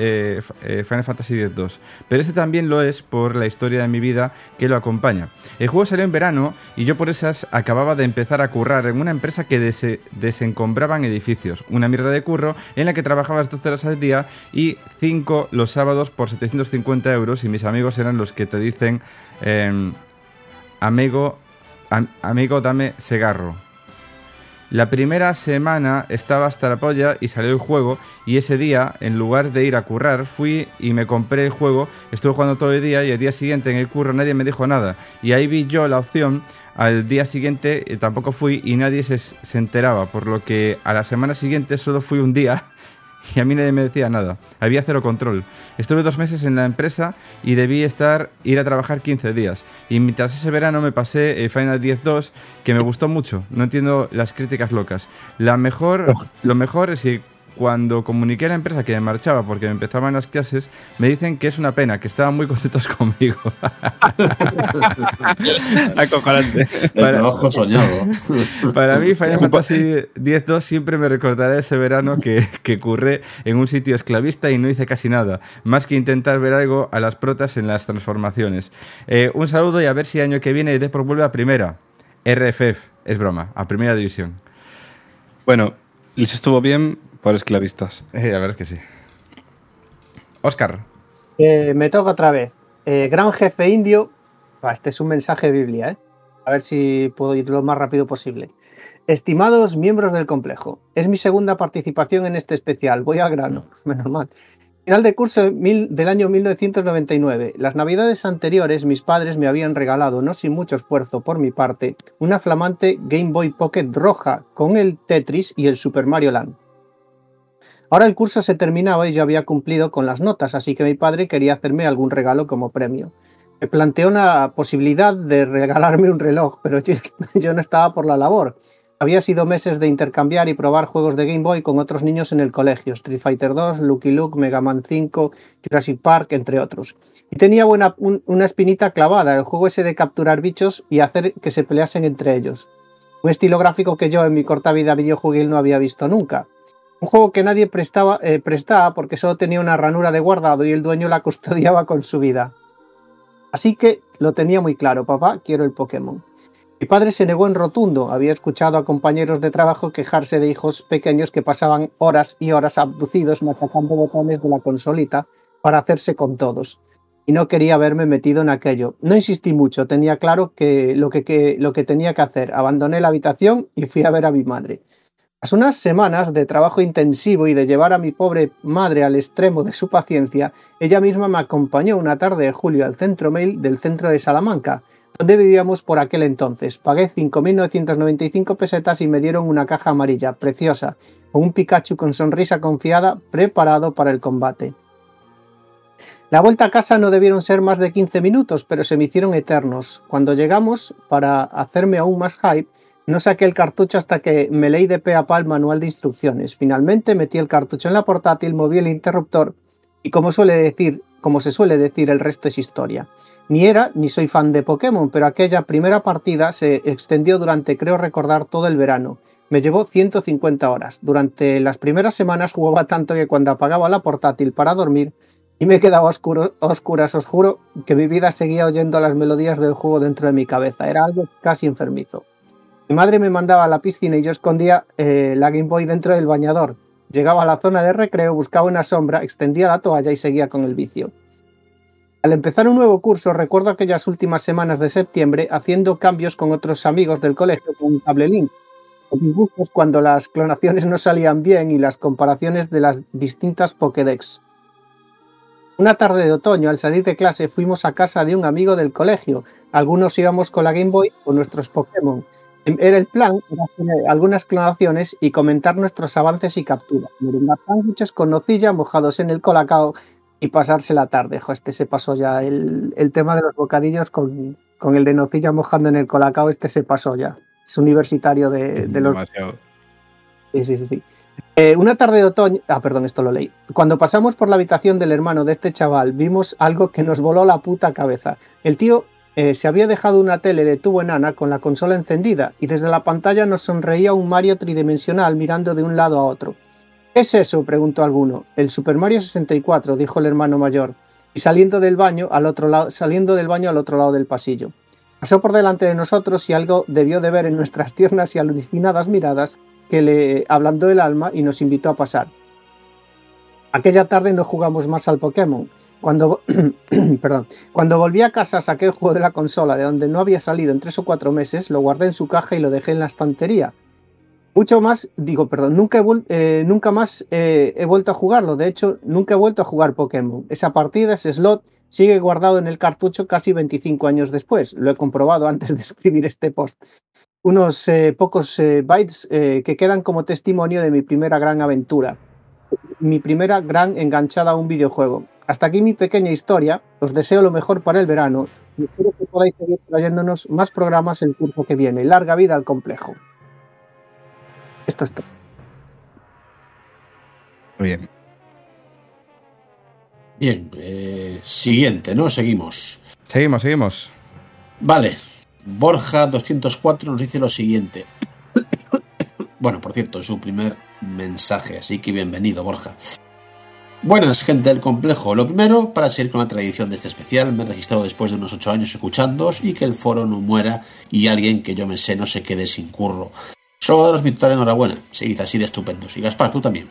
X-2. Pero este también lo es por la historia de mi vida que lo acompaña. El juego salió en verano y yo por esas acababa de empezar a currar en una empresa que desencombraban edificios. Una mierda de curro en la que trabajabas 12 horas al día y 5 los sábados por 750 euros y mis amigos eran los que te dicen amigo, dame cigarro. La primera semana estaba hasta la polla y salió el juego y ese día, en lugar de ir a currar, fui y me compré el juego, estuve jugando todo el día y el día siguiente en el curro nadie me dijo nada. Y ahí vi yo la opción, al día siguiente tampoco fui y nadie se enteraba, por lo que a la semana siguiente solo fui un día y a mí nadie me decía nada. Había cero control. Estuve 2 meses en la empresa y debí ir a trabajar 15 días. Y mientras ese verano me pasé el Final X-2, que me gustó mucho. No entiendo las críticas locas. Lo mejor es que cuando comuniqué a la empresa que me marchaba porque me empezaban las clases, me dicen que es una pena, que estaban muy contentos conmigo. Acojonante. El trabajo soñado. Para mí, Final Fantasy X-2 siempre me recordará ese verano que curré en un sitio esclavista y no hice casi nada, más que intentar ver algo a las protas en las transformaciones. Un saludo y a ver si el año que viene Depor vuelve a primera. RFF, es broma, a primera división. Bueno, les estuvo bien por esclavistas. A ver que sí. Óscar. Me toca otra vez. Gran jefe indio. Este es un mensaje de Biblia, A ver si puedo ir lo más rápido posible. Estimados miembros del complejo, es mi segunda participación en este especial. Voy al grano, menos mal. Final de curso del año 1999. Las navidades anteriores mis padres me habían regalado, no sin mucho esfuerzo por mi parte, una flamante Game Boy Pocket roja con el Tetris y el Super Mario Land. Ahora el curso se terminaba y yo había cumplido con las notas, así que mi padre quería hacerme algún regalo como premio. Me planteó la posibilidad de regalarme un reloj, pero yo no estaba por la labor. Había sido meses de intercambiar y probar juegos de Game Boy con otros niños en el colegio, Street Fighter 2, Lucky Luke, Mega Man 5, Jurassic Park, entre otros. Y tenía una espinita clavada, el juego ese de capturar bichos y hacer que se peleasen entre ellos. Un estilo gráfico que yo en mi corta vida videojueguil no había visto nunca. Un juego que nadie prestaba porque solo tenía una ranura de guardado y el dueño la custodiaba con su vida. Así que lo tenía muy claro, papá, quiero el Pokémon. Mi padre se negó en rotundo, había escuchado a compañeros de trabajo quejarse de hijos pequeños que pasaban horas y horas abducidos machacando botones de la consolita para hacerse con todos. Y no quería verme metido en aquello. No insistí mucho, tenía claro lo que tenía que hacer. Abandoné la habitación y fui a ver a mi madre. Tras unas semanas de trabajo intensivo y de llevar a mi pobre madre al extremo de su paciencia, ella misma me acompañó una tarde de julio al centro mail del centro de Salamanca, donde vivíamos por aquel entonces. Pagué 5.995 pesetas y me dieron una caja amarilla, preciosa, con un Pikachu con sonrisa confiada, preparado para el combate. La vuelta a casa no debieron ser más de 15 minutos, pero se me hicieron eternos. Cuando llegamos, para hacerme aún más hype, No saqué el cartucho hasta que me leí de pe a pa el manual de instrucciones. Finalmente metí el cartucho en la portátil, moví el interruptor y como se suele decir, el resto es historia. Ni era ni soy fan de Pokémon, pero aquella primera partida se extendió durante, creo recordar, todo el verano. Me llevó 150 horas. Durante las primeras semanas jugaba tanto que cuando apagaba la portátil para dormir y me quedaba oscuras, os juro que mi vida seguía oyendo las melodías del juego dentro de mi cabeza. Era algo casi enfermizo. Mi madre me mandaba a la piscina y yo escondía la Game Boy dentro del bañador. Llegaba a la zona de recreo, buscaba una sombra, extendía la toalla y seguía con el vicio. Al empezar un nuevo curso, recuerdo aquellas últimas semanas de septiembre haciendo cambios con otros amigos del colegio con un cable link. Los disgustos cuando las clonaciones no salían bien y las comparaciones de las distintas Pokédex. Una tarde de otoño, al salir de clase, fuimos a casa de un amigo del colegio. Algunos íbamos con la Game Boy o nuestros Pokémon. Era el plan, era hacer algunas clonaciones y comentar nuestros avances y capturas. Merendar sándwiches con nocilla mojados en el colacao y pasarse la tarde. Se pasó ya el tema de los bocadillos con el de nocilla mojando en el colacao, se pasó ya. Es universitario de los... Demasiado. Sí. Una tarde de otoño... perdón, esto lo leí. Cuando pasamos por la habitación del hermano de este chaval, vimos algo que nos voló la puta cabeza. El tío se había dejado una tele de tubo enana con la consola encendida y desde la pantalla nos sonreía un Mario tridimensional mirando de un lado a otro. ¿Qué es eso?, preguntó alguno. El Super Mario 64, dijo el hermano mayor, y saliendo del baño al otro lado del pasillo. Pasó por delante de nosotros y algo debió de ver en nuestras tiernas y alucinadas miradas que le ablandó el alma y nos invitó a pasar. Aquella tarde no jugamos más al Pokémon. Cuando volví a casa saqué el juego de la consola de donde no había salido en 3 o 4 meses, lo guardé en su caja y lo dejé en la estantería. Nunca más he vuelto a jugarlo. De hecho, nunca he vuelto a jugar Pokémon. Esa partida, ese slot, sigue guardado en el cartucho casi 25 años después. Lo he comprobado antes de escribir este post. Unos pocos bytes que quedan como testimonio de mi primera gran aventura. Mi primera gran enganchada a un videojuego. Hasta aquí mi pequeña historia. Os deseo lo mejor para el verano y espero que podáis seguir trayéndonos más programas el curso que viene. Larga vida al complejo. Esto es todo. Muy bien. Bien, siguiente, ¿no? Seguimos. Seguimos. Vale. Borja 204 nos dice lo siguiente. Bueno, por cierto, es su primer mensaje, así que bienvenido, Borja. Buenas, gente del complejo. Lo primero, para seguir con la tradición de este especial, me he registrado después de unos 8 años escuchándoos y que el foro no muera y alguien que yo me sé no se quede sin curro. Solo daros mi total enhorabuena. Seguid así de estupendos. Y Gaspar, tú también.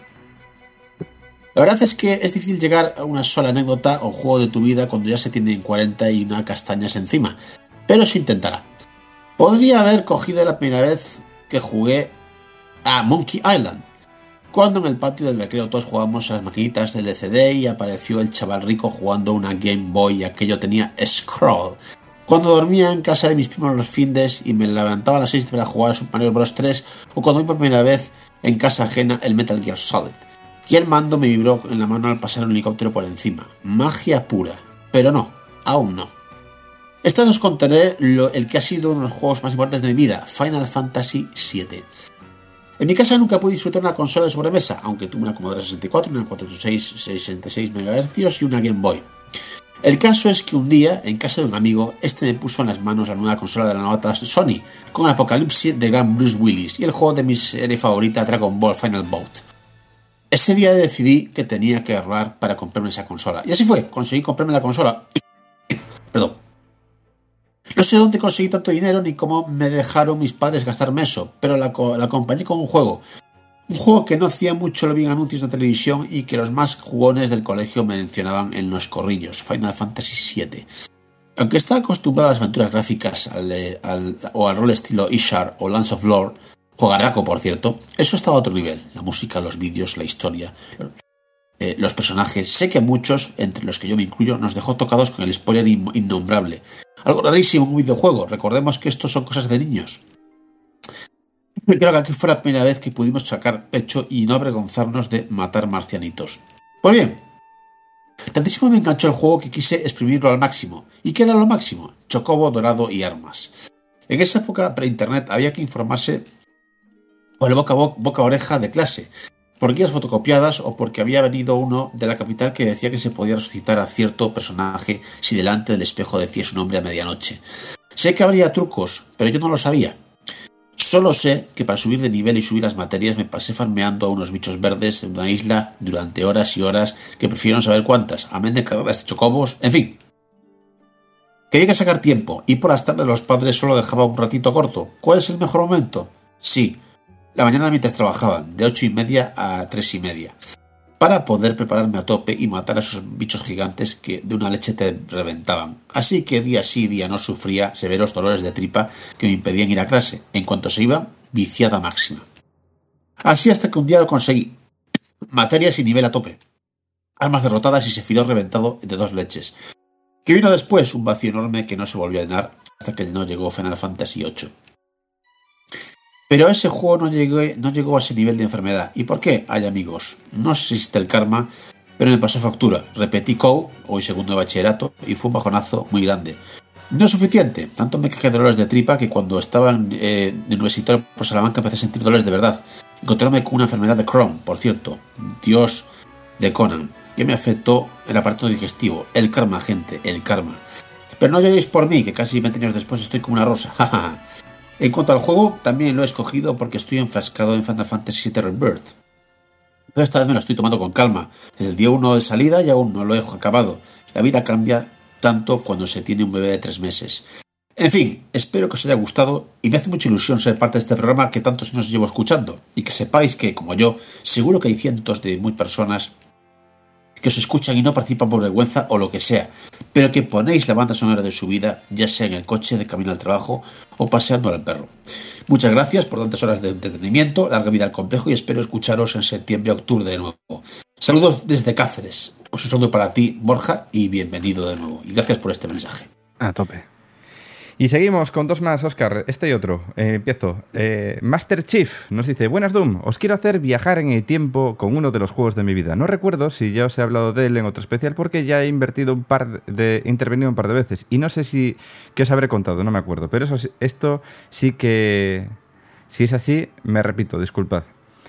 La verdad es que es difícil llegar a una sola anécdota o juego de tu vida cuando ya se tienen 41 castañas encima, pero se intentará. Podría haber cogido la primera vez que jugué a Monkey Island, cuando en el patio del recreo todos jugábamos a las maquinitas del LCD y apareció el chaval rico jugando una Game Boy y aquello tenía scroll. Cuando dormía en casa de mis primos los findes y me levantaba a las 6 para jugar a Super Mario Bros. 3, o cuando vi por primera vez en casa ajena el Metal Gear Solid. Y el mando me vibró en la mano al pasar un helicóptero por encima. Magia pura. Pero no, aún no. Esta os contaré el que ha sido uno de los juegos más importantes de mi vida, Final Fantasy VII. En mi casa nunca pude disfrutar una consola de sobremesa, aunque tuve una Commodore 64, una 486 MHz y una Game Boy. El caso es que un día, en casa de un amigo, me puso en las manos la nueva consola de la nota Sony, con el Apocalipsis de gran Bruce Willis y el juego de mi serie favorita Dragon Ball Final Bout. Ese día decidí que tenía que ahorrar para comprarme esa consola. Y así fue, conseguí comprarme la consola. Perdón. No sé dónde conseguí tanto dinero ni cómo me dejaron mis padres gastarme eso, pero la acompañé con un juego. Un juego que no hacía mucho lo vi en anuncios de televisión y que los más jugones del colegio me mencionaban en los corrillos, Final Fantasy VII. Aunque estaba acostumbrado a las aventuras gráficas o al rol estilo Ishar o Lands of Lore, juegarraco por cierto, eso estaba a otro nivel. La música, los vídeos, la historia, los personajes. Sé que muchos, entre los que yo me incluyo, nos dejó tocados con el spoiler innombrable. Algo rarísimo en un videojuego, recordemos que esto son cosas de niños. Creo que aquí fue la primera vez que pudimos sacar pecho y no avergonzarnos de matar marcianitos. Pues bien, tantísimo me enganchó el juego que quise exprimirlo al máximo. ¿Y qué era lo máximo? Chocobo, dorado y armas. En esa época pre-internet había que informarse por el boca a oreja de clase, por guías fotocopiadas o porque había venido uno de la capital que decía que se podía resucitar a cierto personaje si delante del espejo decía su nombre a medianoche. Sé que habría trucos, pero yo no lo sabía. Solo sé que para subir de nivel y subir las materias me pasé farmeando a unos bichos verdes en una isla durante horas y horas que prefiero no saber cuántas, amén de carreras de chocobos, en fin. Quería que sacar tiempo y por las tardes los padres solo dejaban un ratito corto. ¿Cuál es el mejor momento? Sí, la mañana mientras trabajaban, de 8:30 a 3:30, para poder prepararme a tope y matar a esos bichos gigantes que de una leche te reventaban. Así que día sí día no sufría severos dolores de tripa que me impedían ir a clase. En cuanto se iba, viciada máxima. Así hasta que un día lo conseguí. Materias y nivel a tope. Armas derrotadas y Sephiroth reventado de 2 leches. Que vino después un vacío enorme que no se volvió a llenar hasta que no llegó Final Fantasy VIII. Pero ese juego no llegó a ese nivel de enfermedad. ¿Y por qué? Ay, amigos, no sé si existe el karma, pero me pasó factura. Repetí COU, hoy segundo de bachillerato, y fue un bajonazo muy grande. No es suficiente, tanto me quejé de dolores de tripa que cuando estaba en universitario por Salamanca empecé a sentir dolores de verdad. Encontrándome con una enfermedad de Crohn, por cierto, Dios de Conan, que me afectó el aparato digestivo. El karma, gente, el karma. Pero no lloréis por mí, que casi 20 años después estoy como una rosa. En cuanto al juego, también lo he escogido porque estoy enfrascado en Final Fantasy VII Rebirth. Pero esta vez me lo estoy tomando con calma. Desde el día 1 de salida y aún no lo he acabado. La vida cambia tanto cuando se tiene un bebé de 3 meses. En fin, espero que os haya gustado y me hace mucha ilusión ser parte de este programa que tantos años llevo escuchando. Y que sepáis que, como yo, seguro que hay cientos de muy personas que os escuchan y no participan por vergüenza o lo que sea, pero que ponéis la banda sonora de su vida, ya sea en el coche de camino al trabajo o paseando al perro. Muchas gracias por tantas horas de entretenimiento, larga vida al complejo y espero escucharos en septiembre-octubre de nuevo. Saludos desde Cáceres. Un saludo para ti, Borja, y bienvenido de nuevo. Y gracias por este mensaje. A tope. Y seguimos con 2 más, Óscar. Este y otro. Empiezo. Master Chief nos dice: Buenas, Doom. Os quiero hacer viajar en el tiempo con uno de los juegos de mi vida. No recuerdo si ya os he hablado de él en otro especial porque ya he intervenido un par de veces. Y no sé si que os habré contado, no me acuerdo. Pero esto sí que... Si es así, me repito, disculpad.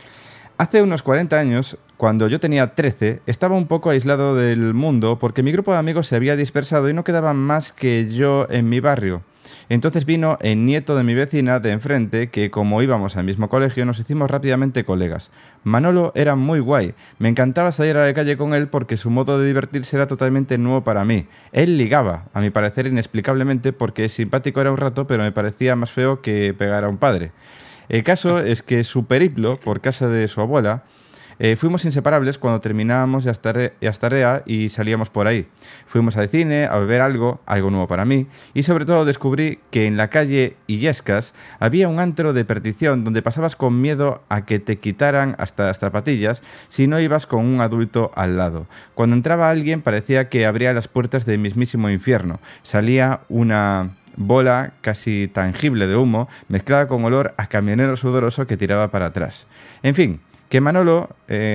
Hace unos 40 años, cuando yo tenía 13, estaba un poco aislado del mundo porque mi grupo de amigos se había dispersado y no quedaban más que yo en mi barrio. Entonces vino el nieto de mi vecina de enfrente, que como íbamos al mismo colegio, nos hicimos rápidamente colegas. Manolo era muy guay. Me encantaba salir a la calle con él porque su modo de divertirse era totalmente nuevo para mí. Él ligaba, a mi parecer inexplicablemente, porque simpático era un rato, pero me parecía más feo que pegar a un padre. El caso es que su periplo por casa de su abuela... fuimos inseparables cuando terminábamos Astarea y salíamos por ahí. Fuimos al cine a beber algo nuevo para mí, y sobre todo descubrí que en la calle Illescas había un antro de perdición donde pasabas con miedo a que te quitaran hasta las zapatillas si no ibas con un adulto al lado. Cuando entraba alguien parecía que abría las puertas del mismísimo infierno. Salía una bola casi tangible de humo mezclada con olor a camionero sudoroso que tiraba para atrás. En fin, que Manolo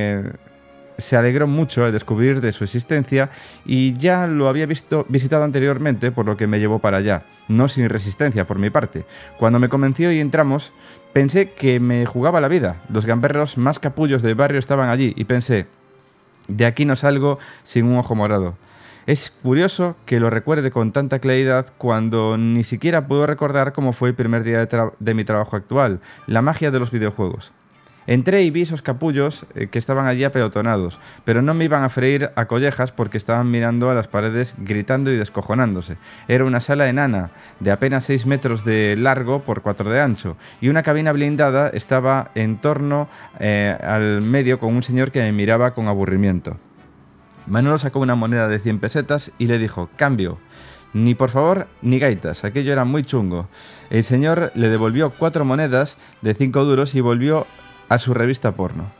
se alegró mucho al descubrir de su existencia y ya lo había visitado anteriormente, por lo que me llevó para allá, no sin resistencia por mi parte. Cuando me convenció y entramos, pensé que me jugaba la vida. Los gamberros más capullos del barrio estaban allí y pensé, de aquí no salgo sin un ojo morado. Es curioso que lo recuerde con tanta claridad cuando ni siquiera puedo recordar cómo fue el primer día de mi trabajo actual, la magia de los videojuegos. Entré y vi esos capullos que estaban allí apelotonados, pero no me iban a freír a collejas porque estaban mirando a las paredes gritando y descojonándose. Era una sala enana, de apenas 6 metros de largo por 4 de ancho, y una cabina blindada estaba en torno al medio con un señor que me miraba con aburrimiento. Manolo sacó una moneda de 100 pesetas y le dijo: «Cambio». Ni por favor, ni gaitas, aquello era muy chungo. El señor le devolvió 4 monedas de 5 duros y volvió a su revista porno.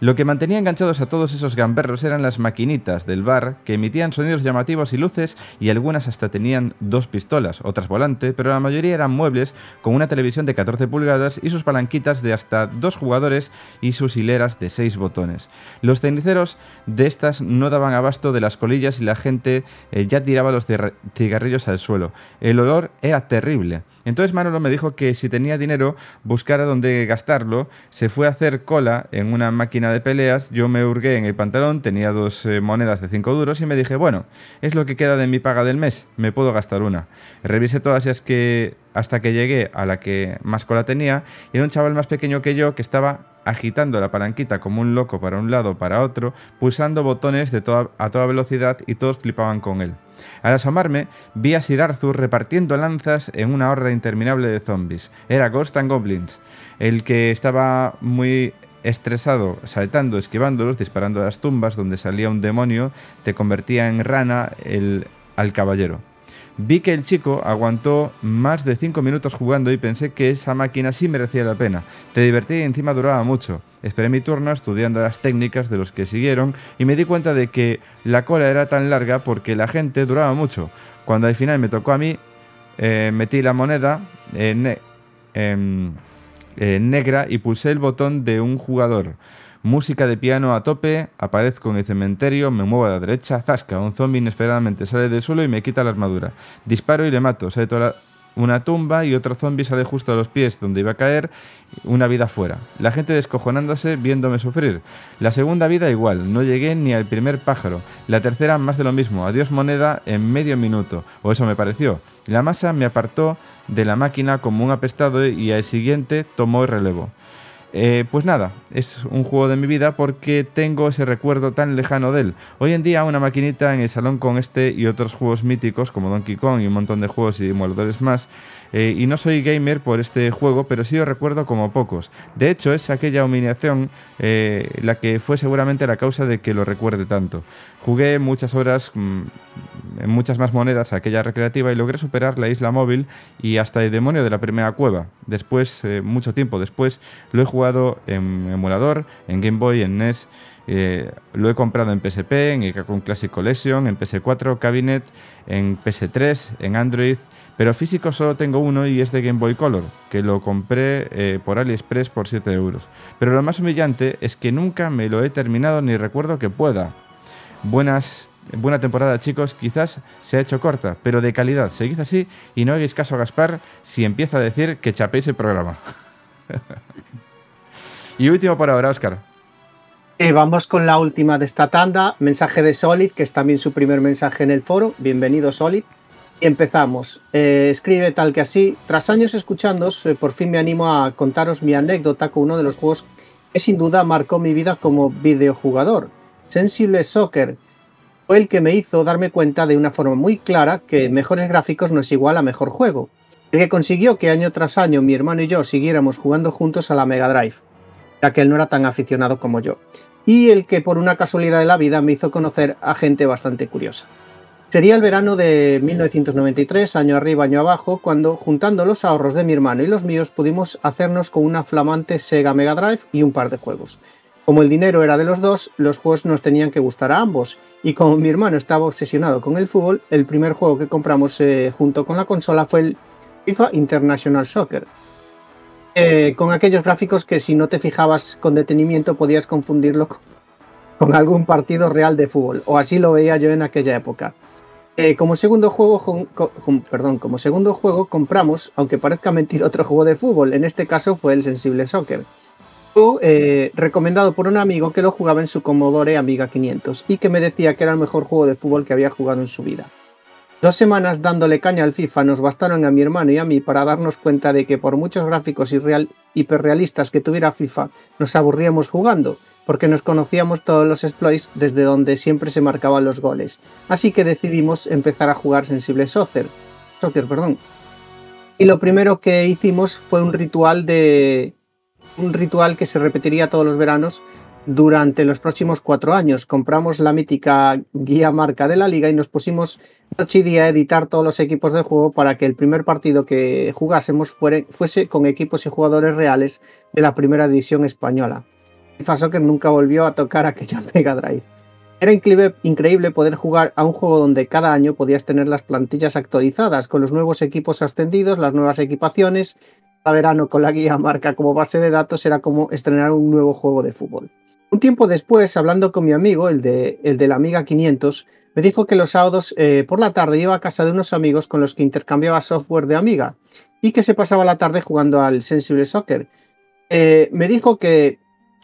Lo que mantenía enganchados a todos esos gamberros eran las maquinitas del bar que emitían sonidos llamativos y luces, y algunas hasta tenían 2 pistolas, otras volante, pero la mayoría eran muebles con una televisión de 14 pulgadas y sus palanquitas de hasta 2 jugadores y sus hileras de 6 botones. Los ceniceros de estas no daban abasto de las colillas y la gente ya tiraba los cigarrillos al suelo. El olor era terrible. Entonces Manolo me dijo que si tenía dinero buscara dónde gastarlo. Se fue a hacer cola en una máquina de peleas. Yo me hurgué en el pantalón, tenía 2 monedas de 5 duros y me dije, bueno, es lo que queda de mi paga del mes, me puedo gastar una. Revisé todas y es que hasta que llegué a la que más cola tenía, y era un chaval más pequeño que yo que estaba agitando la palanquita como un loco para un lado, para otro, pulsando botones a toda velocidad, y todos flipaban con él. Al asomarme, vi a Sir Arthur repartiendo lanzas en una horda interminable de zombies. Era Ghost and Goblins, el que estaba muy estresado, saltando, esquivándolos, disparando a las tumbas donde salía un demonio, te convertía en rana al caballero. Vi que el chico aguantó más de 5 minutos jugando y pensé que esa máquina sí merecía la pena. Te divertía y encima duraba mucho. Esperé mi turno estudiando las técnicas de los que siguieron y me di cuenta de que la cola era tan larga porque la gente duraba mucho. Cuando al final me tocó a mí, metí la moneda negra y pulsé el botón de un jugador. Música de piano a tope, aparezco en el cementerio, me muevo a la derecha, zasca, un zombie inesperadamente sale del suelo y me quita la armadura. Disparo y le mato, sale toda una tumba y otro zombie sale justo a los pies donde iba a caer, una vida fuera. La gente descojonándose viéndome sufrir. La segunda vida igual, no llegué ni al primer pájaro. La tercera más de lo mismo, adiós moneda en medio minuto, o eso me pareció. La masa me apartó de la máquina como un apestado y al siguiente tomó el relevo. Pues nada, es un juego de mi vida porque tengo ese recuerdo tan lejano de él. Hoy en día una maquinita en el salón con este y otros juegos míticos como Donkey Kong y un montón de juegos y emuladores más. Y no soy gamer por este juego, pero sí lo recuerdo como pocos. De hecho, es aquella humillación la que fue seguramente la causa de que lo recuerde tanto. Jugué muchas horas, en muchas más monedas a aquella recreativa y logré superar la isla móvil y hasta el demonio de la primera cueva. Después, mucho tiempo después, lo he jugado en emulador, en Game Boy, en NES. Lo he comprado en PSP, en el Capcom Classic Collection, en PS4 Cabinet, en PS3, en Android, pero físico solo tengo uno y es de Game Boy Color, que lo compré por AliExpress por 7 euros. Pero lo más humillante es que nunca me lo he terminado ni recuerdo que pueda. Buena temporada, chicos, quizás se ha hecho corta, pero de calidad. Seguid así y no hagáis caso a Gaspar si empieza a decir que chapéis el programa. Y último por ahora, Óscar. Vamos con la última de esta tanda. Mensaje de Solid, que es también su primer mensaje en el foro. Bienvenido, Solid. Y empezamos. Escribe tal que así. Tras años escuchándoos, por fin me animo a contaros mi anécdota con uno de los juegos que sin duda marcó mi vida como videojugador. Sensible Soccer fue el que me hizo darme cuenta de una forma muy clara que mejores gráficos no es igual a mejor juego. El que consiguió que año tras año mi hermano y yo siguiéramos jugando juntos a la Mega Drive, ya que él no era tan aficionado como yo. Y el que por una casualidad de la vida me hizo conocer a gente bastante curiosa. Sería el verano de 1993, año arriba, año abajo, cuando, juntando los ahorros de mi hermano y los míos, pudimos hacernos con una flamante Sega Mega Drive y un par de juegos. Como el dinero era de los dos, los juegos nos tenían que gustar a ambos, y como mi hermano estaba obsesionado con el fútbol, el primer juego que compramos junto con la consola fue el FIFA International Soccer, con aquellos gráficos que si no te fijabas con detenimiento podías confundirlo con algún partido real de fútbol, o así lo veía yo en aquella época. Como segundo juego compramos, aunque parezca mentira, otro juego de fútbol. En este caso fue el Sensible Soccer, recomendado por un amigo que lo jugaba en su Commodore Amiga 500 y que me decía que era el mejor juego de fútbol que había jugado en su vida. 2 semanas dándole caña al FIFA nos bastaron a mi hermano y a mí para darnos cuenta de que por muchos gráficos hiperrealistas que tuviera FIFA nos aburríamos jugando, porque nos conocíamos todos los exploits desde donde siempre se marcaban los goles. Así que decidimos empezar a jugar Sensible Soccer. Y lo primero que hicimos fue un ritual que se repetiría todos los veranos durante los próximos 4 años. Compramos la mítica guía marca de la liga y nos pusimos noche y día a editar todos los equipos de juego para que el primer partido que jugásemos fuese con equipos y jugadores reales de la primera división española. FIFA Soccer nunca volvió a tocar aquella Mega Drive. Era increíble poder jugar a un juego donde cada año podías tener las plantillas actualizadas, con los nuevos equipos ascendidos, las nuevas equipaciones. Cada verano con la guía marca como base de datos era como estrenar un nuevo juego de fútbol. Un tiempo después, hablando con mi amigo, el de la Amiga 500, me dijo que los sábados por la tarde iba a casa de unos amigos con los que intercambiaba software de Amiga y que se pasaba la tarde jugando al Sensible Soccer. Me dijo que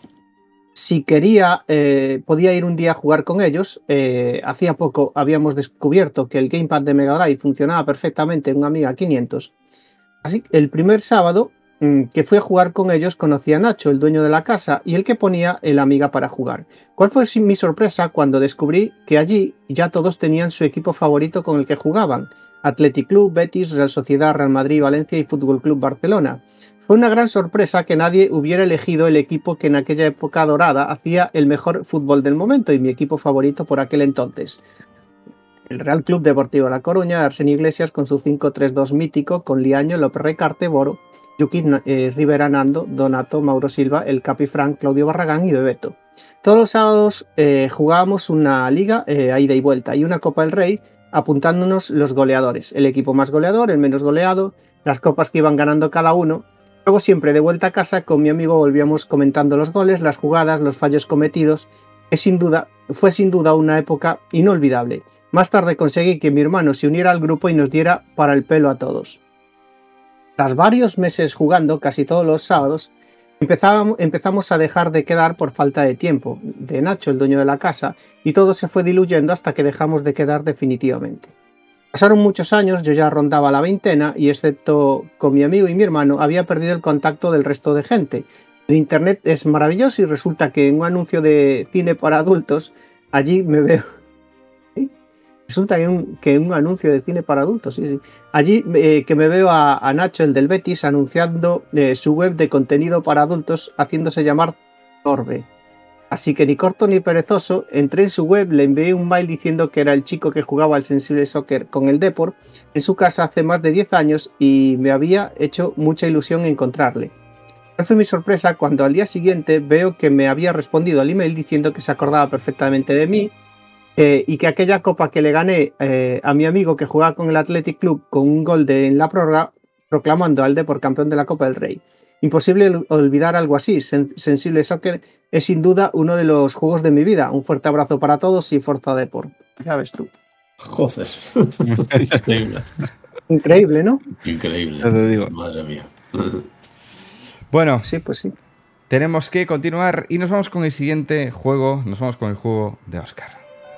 si quería, podía ir un día a jugar con ellos. Hacía poco habíamos descubierto que el Gamepad de Mega Drive funcionaba perfectamente en una Amiga 500. Así que el primer sábado que fui a jugar con ellos conocí a Nacho, el dueño de la casa, y el que ponía el Amiga para jugar. ¿Cuál fue mi sorpresa cuando descubrí que allí ya todos tenían su equipo favorito con el que jugaban? Athletic Club, Betis, Real Sociedad, Real Madrid, Valencia y Fútbol Club Barcelona. Fue una gran sorpresa que nadie hubiera elegido el equipo que en aquella época dorada hacía el mejor fútbol del momento y mi equipo favorito por aquel entonces. El Real Club Deportivo La Coruña de Arsenio Iglesias con su 5-3-2 mítico con Liaño, López Recarte, Boro, Yuki Rivera Nando, Donato, Mauro Silva, El Capi Frank, Claudio Barragán y Bebeto. Todos los sábados jugábamos una liga a ida y vuelta y una Copa del Rey apuntándonos los goleadores, el equipo más goleador, el menos goleado, las copas que iban ganando cada uno. Luego siempre de vuelta a casa con mi amigo volvíamos comentando los goles, las jugadas, los fallos cometidos. Fue sin duda una época inolvidable. Más tarde conseguí que mi hermano se uniera al grupo y nos diera para el pelo a todos. Tras varios meses jugando, casi todos los sábados, empezamos a dejar de quedar por falta de tiempo, de Nacho, el dueño de la casa, y todo se fue diluyendo hasta que dejamos de quedar definitivamente. Pasaron muchos años, yo ya rondaba la veintena y excepto con mi amigo y mi hermano había perdido el contacto del resto de gente. El internet es maravilloso y resulta que en un anuncio de cine para adultos, allí me veo... Resulta que un anuncio de cine para adultos, sí. Allí que me veo a Nacho, el del Betis, anunciando su web de contenido para adultos, haciéndose llamar Torbe. Así que ni corto ni perezoso, entré en su web, le envié un mail diciendo que era el chico que jugaba al Sensible Soccer con el Depor en su casa hace más de 10 años y me había hecho mucha ilusión encontrarle. ¿Cuál fue mi sorpresa cuando al día siguiente veo que me había respondido al email diciendo que se acordaba perfectamente de mí y que aquella copa que le gané a mi amigo que jugaba con el Athletic Club con un gol en la prórroga, proclamando al Depor campeón de la Copa del Rey? Imposible olvidar algo así. Sensible Soccer es sin duda uno de los juegos de mi vida. Un fuerte abrazo para todos y Forza Depor. Ya ves tú. Joder. Increíble. Increíble, ¿no? Increíble. Ya te digo. Madre mía. Bueno, sí, pues sí. Tenemos que continuar y nos vamos con el siguiente juego. Nos vamos con el juego de Óscar.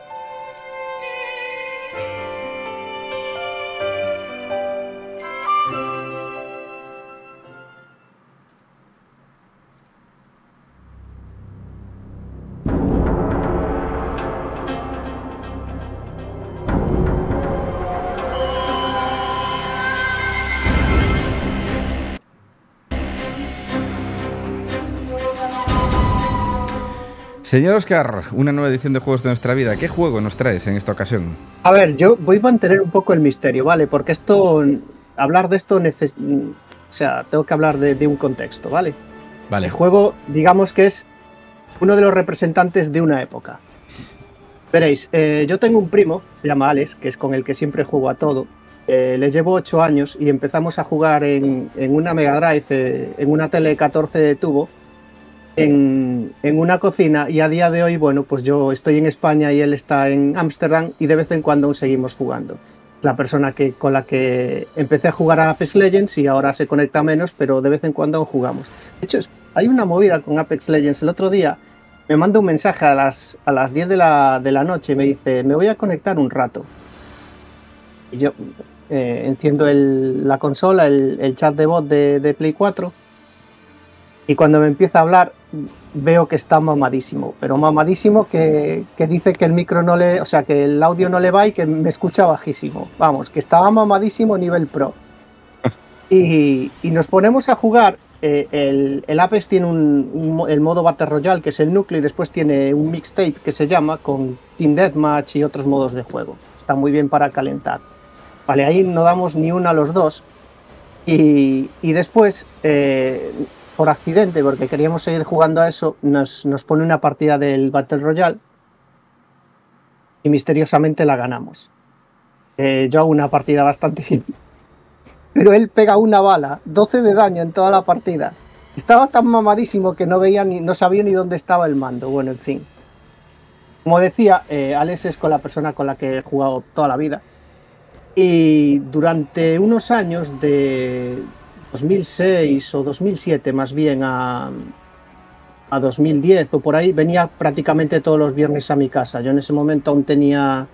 Señor Óscar, una nueva edición de Juegos de Nuestra Vida. ¿Qué juego nos traes en esta ocasión? A ver, yo voy a mantener un poco el misterio, ¿vale? Porque hablar de esto, tengo que hablar de un contexto, ¿vale? Vale. El juego, digamos que es uno de los representantes de una época. Veréis, yo tengo un primo, se llama Alex, que es con el que siempre juego a todo. Le llevo 8 años y empezamos a jugar en una Mega Drive, en una tele 14 de tubo, en una cocina, y a día de hoy, bueno, pues yo estoy en España y él está en Ámsterdam y de vez en cuando aún seguimos jugando. La persona con la que empecé a jugar a Apex Legends y ahora se conecta menos, pero de vez en cuando aún jugamos. De hecho, hay una movida con Apex Legends. El otro día me manda un mensaje a las 10 de la noche y me dice, me voy a conectar un rato. Y yo enciendo la consola, el chat de voz de Play 4, y cuando me empieza a hablar veo que está mamadísimo, pero mamadísimo que dice que el micro no le, o sea, que el audio no le va y que me escucha bajísimo. Vamos, que estaba mamadísimo nivel pro. Y nos ponemos a jugar. El Apex tiene el modo Battle Royale, que es el núcleo, y después tiene un mixtape que se llama, con Team Deathmatch y otros modos de juego. Está muy bien para calentar. Vale, ahí no damos ni una a los dos. Y después por accidente, porque queríamos seguir jugando a eso, nos pone una partida del Battle Royale y misteriosamente la ganamos. Yo hago una partida bastante bien, pero él pega una bala, 12 de daño en toda la partida. Estaba tan mamadísimo que no sabía ni dónde estaba el mando. Bueno, en fin. Como decía, Alex es con la persona con la que he jugado toda la vida. Y durante unos años, de 2006 o 2007 más bien a 2010 o por ahí, venía prácticamente todos los viernes a mi casa. Yo en ese momento aún tenía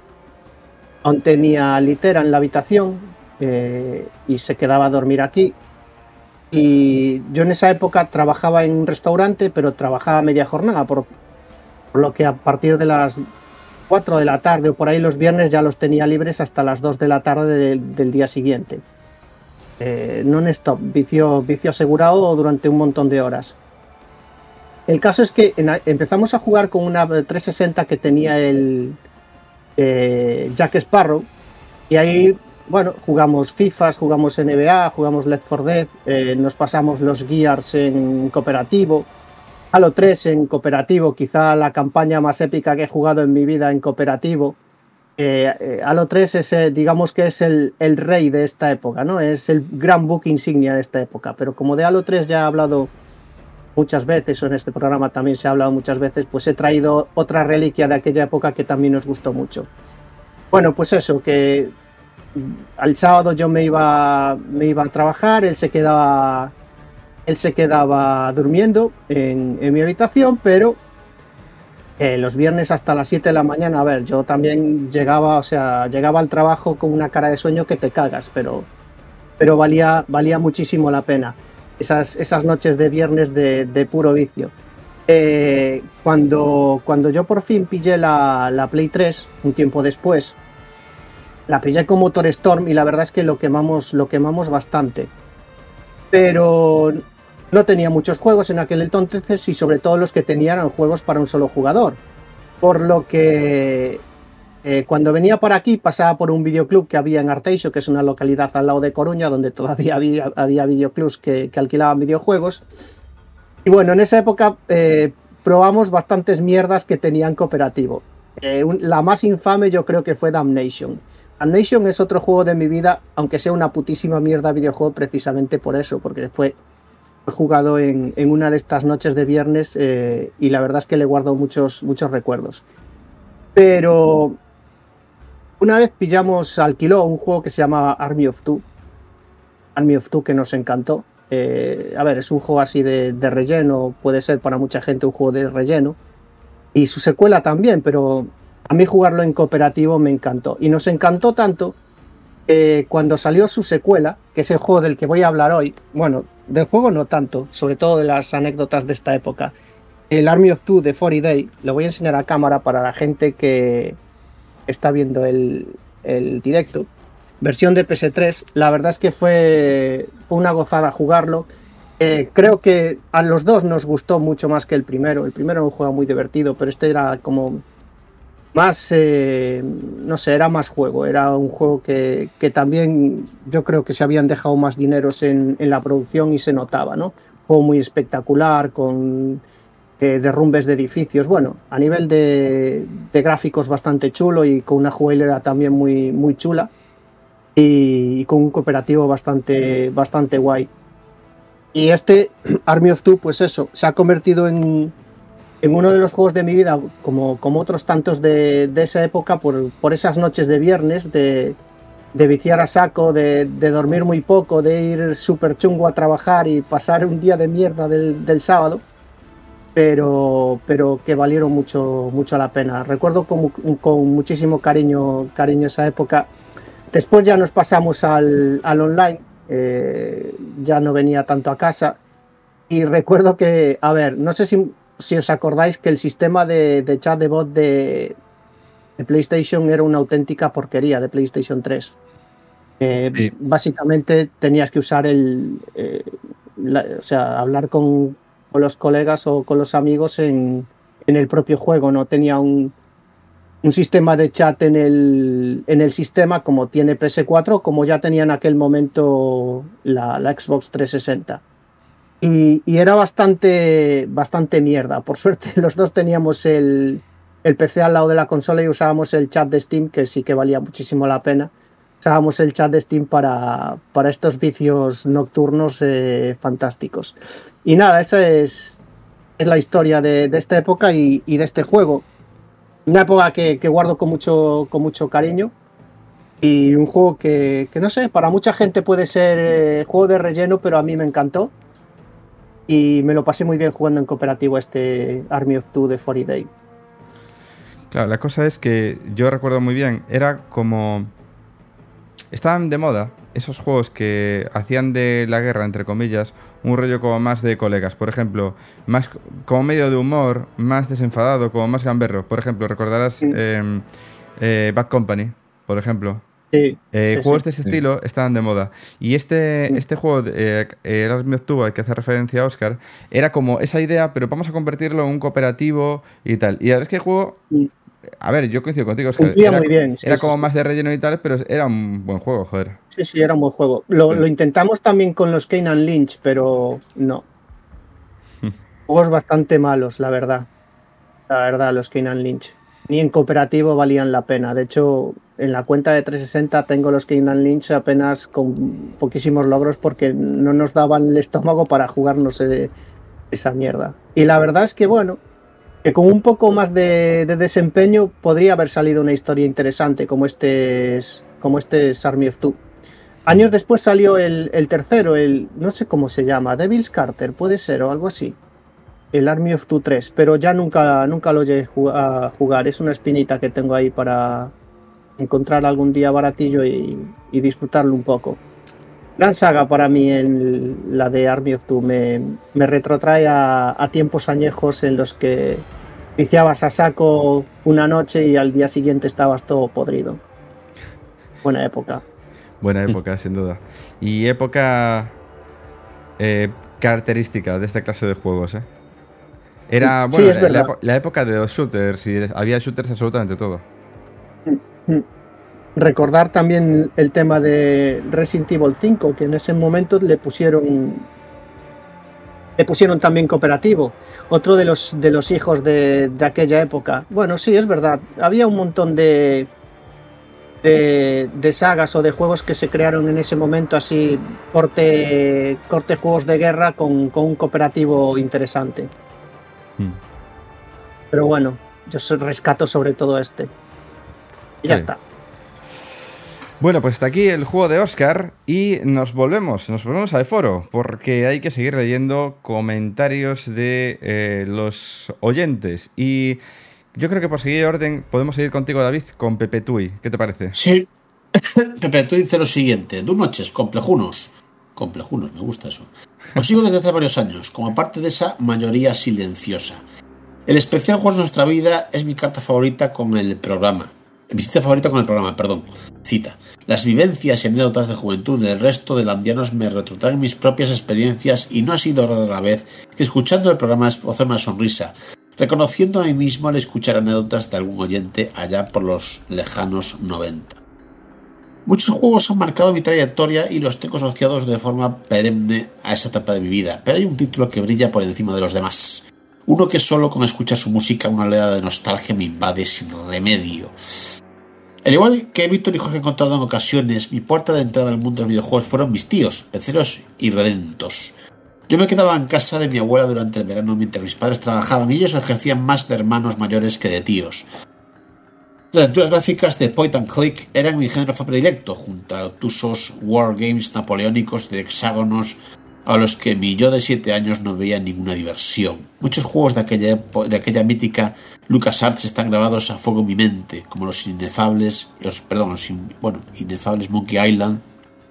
litera en la habitación y se quedaba a dormir aquí. Y yo en esa época trabajaba en un restaurante, pero trabajaba media jornada, por lo que a partir de las 4 de la tarde o por ahí los viernes ya los tenía libres hasta las 2 de la tarde del día siguiente. Non-stop, vicio asegurado durante un montón de horas. El caso es que empezamos a jugar con una 360 que tenía el Jack Sparrow, y ahí, bueno, jugamos FIFA, jugamos NBA, jugamos Left 4 Dead, nos pasamos los Gears en cooperativo, Halo 3 en cooperativo, quizá la campaña más épica que he jugado en mi vida en cooperativo. Halo 3 es, digamos que es el rey de esta época, ¿no? Es el gran book insignia de esta época, pero como de Halo 3 ya he hablado muchas veces, o en este programa también se ha hablado muchas veces, pues he traído otra reliquia de aquella época que también nos gustó mucho. Bueno, pues eso, que al sábado yo me iba a trabajar, él se quedaba durmiendo en mi habitación, pero los viernes hasta las 7 de la mañana, a ver, yo también llegaba al trabajo con una cara de sueño que te cagas, pero valía muchísimo la pena esas noches de viernes de puro vicio. Cuando yo por fin pillé la Play 3, un tiempo después, la pillé con Motor Storm y la verdad es que lo quemamos bastante. Pero no tenía muchos juegos en aquel entonces y sobre todo los que tenían eran juegos para un solo jugador. Por lo que cuando venía por aquí pasaba por un videoclub que había en Arteixo, que es una localidad al lado de Coruña, donde todavía había videoclubs que alquilaban videojuegos. Y bueno, en esa época probamos bastantes mierdas que tenían cooperativo. La más infame yo creo que fue Damnation. Damnation es otro juego de mi vida, aunque sea una putísima mierda videojuego precisamente por eso, porque fue jugado en una de estas noches de viernes y la verdad es que le guardo muchos recuerdos. Pero una vez alquiló un juego que se llama Army of Two, que nos encantó. A ver, es un juego así de relleno, puede ser para mucha gente un juego de relleno, y su secuela también, pero a mí jugarlo en cooperativo me encantó. Y nos encantó tanto que cuando salió su secuela, que es el juego del que voy a hablar hoy, bueno, del juego no tanto, sobre todo de las anécdotas de esta época, el Army of Two de 40 Day, lo voy a enseñar a cámara para la gente que está viendo el directo, versión de PS3, la verdad es que fue una gozada jugarlo. Creo que a los dos nos gustó mucho más que el primero era un juego muy divertido, pero este era como más, no sé, era más juego, era un juego que también yo creo que se habían dejado más dineros en la producción y se notaba, ¿no? Juego muy espectacular, con derrumbes de edificios, bueno, a nivel de gráficos bastante chulo y con una jugabilidad también muy, muy chula y con un cooperativo bastante guay. Y este Army of Two, pues eso, se ha convertido en uno de los juegos de mi vida, como otros tantos de esa época, por esas noches de viernes, de viciar a saco, de dormir muy poco, de ir súper chungo a trabajar y pasar un día de mierda del sábado, pero que valieron mucho la pena. Recuerdo con muchísimo cariño esa época. Después ya nos pasamos al online, ya no venía tanto a casa, y recuerdo que, a ver, no sé si os acordáis que el sistema de chat de bot de PlayStation era una auténtica porquería, de PlayStation 3. Sí. Básicamente tenías que usar hablar con los colegas o con los amigos en el propio juego, no tenía un sistema de chat en el sistema como tiene PS4, como ya tenía en aquel momento la Xbox 360. Y era bastante mierda. Por suerte, los dos teníamos el PC al lado de la consola y usábamos el chat de Steam, que sí que valía muchísimo la pena. Usábamos el chat de Steam para estos vicios nocturnos fantásticos. Y nada, esa es la historia de esta época y de este juego. Una época que guardo con mucho cariño. Y un juego que no sé, para mucha gente puede ser juego de relleno, pero a mí me encantó. Y me lo pasé muy bien jugando en cooperativo este Army of Two de 40 Day. Claro, la cosa es que yo recuerdo muy bien, era como... Estaban de moda esos juegos que hacían de la guerra, entre comillas, un rollo como más de colegas. Por ejemplo, más como medio de humor, más desenfadado, como más gamberro. Por ejemplo, recordarás Bad Company, por ejemplo. Sí, juegos de ese estilo estaban de moda. Y este juego, el Army of Two, al que hace referencia a Oscar, era como esa idea, pero vamos a convertirlo en un cooperativo y tal. Y ahora es que el juego... A ver, yo coincido contigo, Oscar. Muy bien. Era como más de relleno y tal, pero era un buen juego, joder. Sí, era un buen juego. Lo intentamos también con los Kane and Lynch, pero no. Juegos bastante malos, la verdad. La verdad, los Kane and Lynch. Ni en cooperativo valían la pena. De hecho, en la cuenta de 360 tengo los Kane and Lynch apenas con poquísimos logros porque no nos daban el estómago para jugarnos esa mierda. Y la verdad es que, bueno, que con un poco más de desempeño podría haber salido una historia interesante como este es Army of Two. Años después salió el tercero, no sé cómo se llama, Devil's Carter, puede ser, o algo así. El Army of Two 3, pero ya nunca lo llegué a jugar. Es una espinita que tengo ahí para encontrar algún día baratillo y disfrutarlo un poco. Gran saga para mí la de Army of Two. Me retrotrae a tiempos añejos en los que viciabas a saco una noche y al día siguiente estabas todo podrido. Buena época. Buena época, sin duda. Y época característica de esta clase de juegos, ¿eh? Era, bueno, sí, es la época de los shooters, y había shooters absolutamente todo. Recordar también el tema de Resident Evil 5, que en ese momento le pusieron también cooperativo. Otro de los hijos de aquella época. Bueno, sí, es verdad. Había un montón de sagas o de juegos que se crearon en ese momento, así, corte juegos de guerra con un cooperativo interesante. Pero bueno, yo rescato sobre todo este. Y ya está. Bueno, pues hasta aquí el juego de Oscar y nos volvemos al foro porque hay que seguir leyendo comentarios de los oyentes. Y yo creo que por seguir orden podemos seguir contigo, David, con Pepe Tui. ¿Qué te parece? Sí. Pepe Tui dice lo siguiente. Dos noches, complejunos. Complejunos, me gusta eso. Os sigo desde hace varios años, como parte de esa mayoría silenciosa. El especial Juegos de Nuestra Vida es mi carta favorita con el programa. Mi cita favorita con el programa, perdón. Cita. Las vivencias y anécdotas de juventud del resto de landianos me retrotraen mis propias experiencias y no ha sido rara la vez que escuchando el programa esbozar una sonrisa, reconociendo a mí mismo al escuchar anécdotas de algún oyente allá por los lejanos 90. Muchos juegos han marcado mi trayectoria y los tengo asociados de forma perenne a esa etapa de mi vida, pero hay un título que brilla por encima de los demás. Uno que solo con escuchar su música una oleada de nostalgia me invade sin remedio. Al igual que Víctor y Jorge han contado en ocasiones, mi puerta de entrada al mundo de los videojuegos fueron mis tíos, peceros y redentos. Yo me quedaba en casa de mi abuela durante el verano mientras mis padres trabajaban y ellos ejercían más de hermanos mayores que de tíos. Las aventuras gráficas de point and click eran mi género predilecto, junto a obtusos wargames napoleónicos de hexágonos a los que mi yo de 7 años no veía ninguna diversión. Muchos juegos de aquella mítica LucasArts están grabados a fuego en mi mente, como los inefables Monkey Island.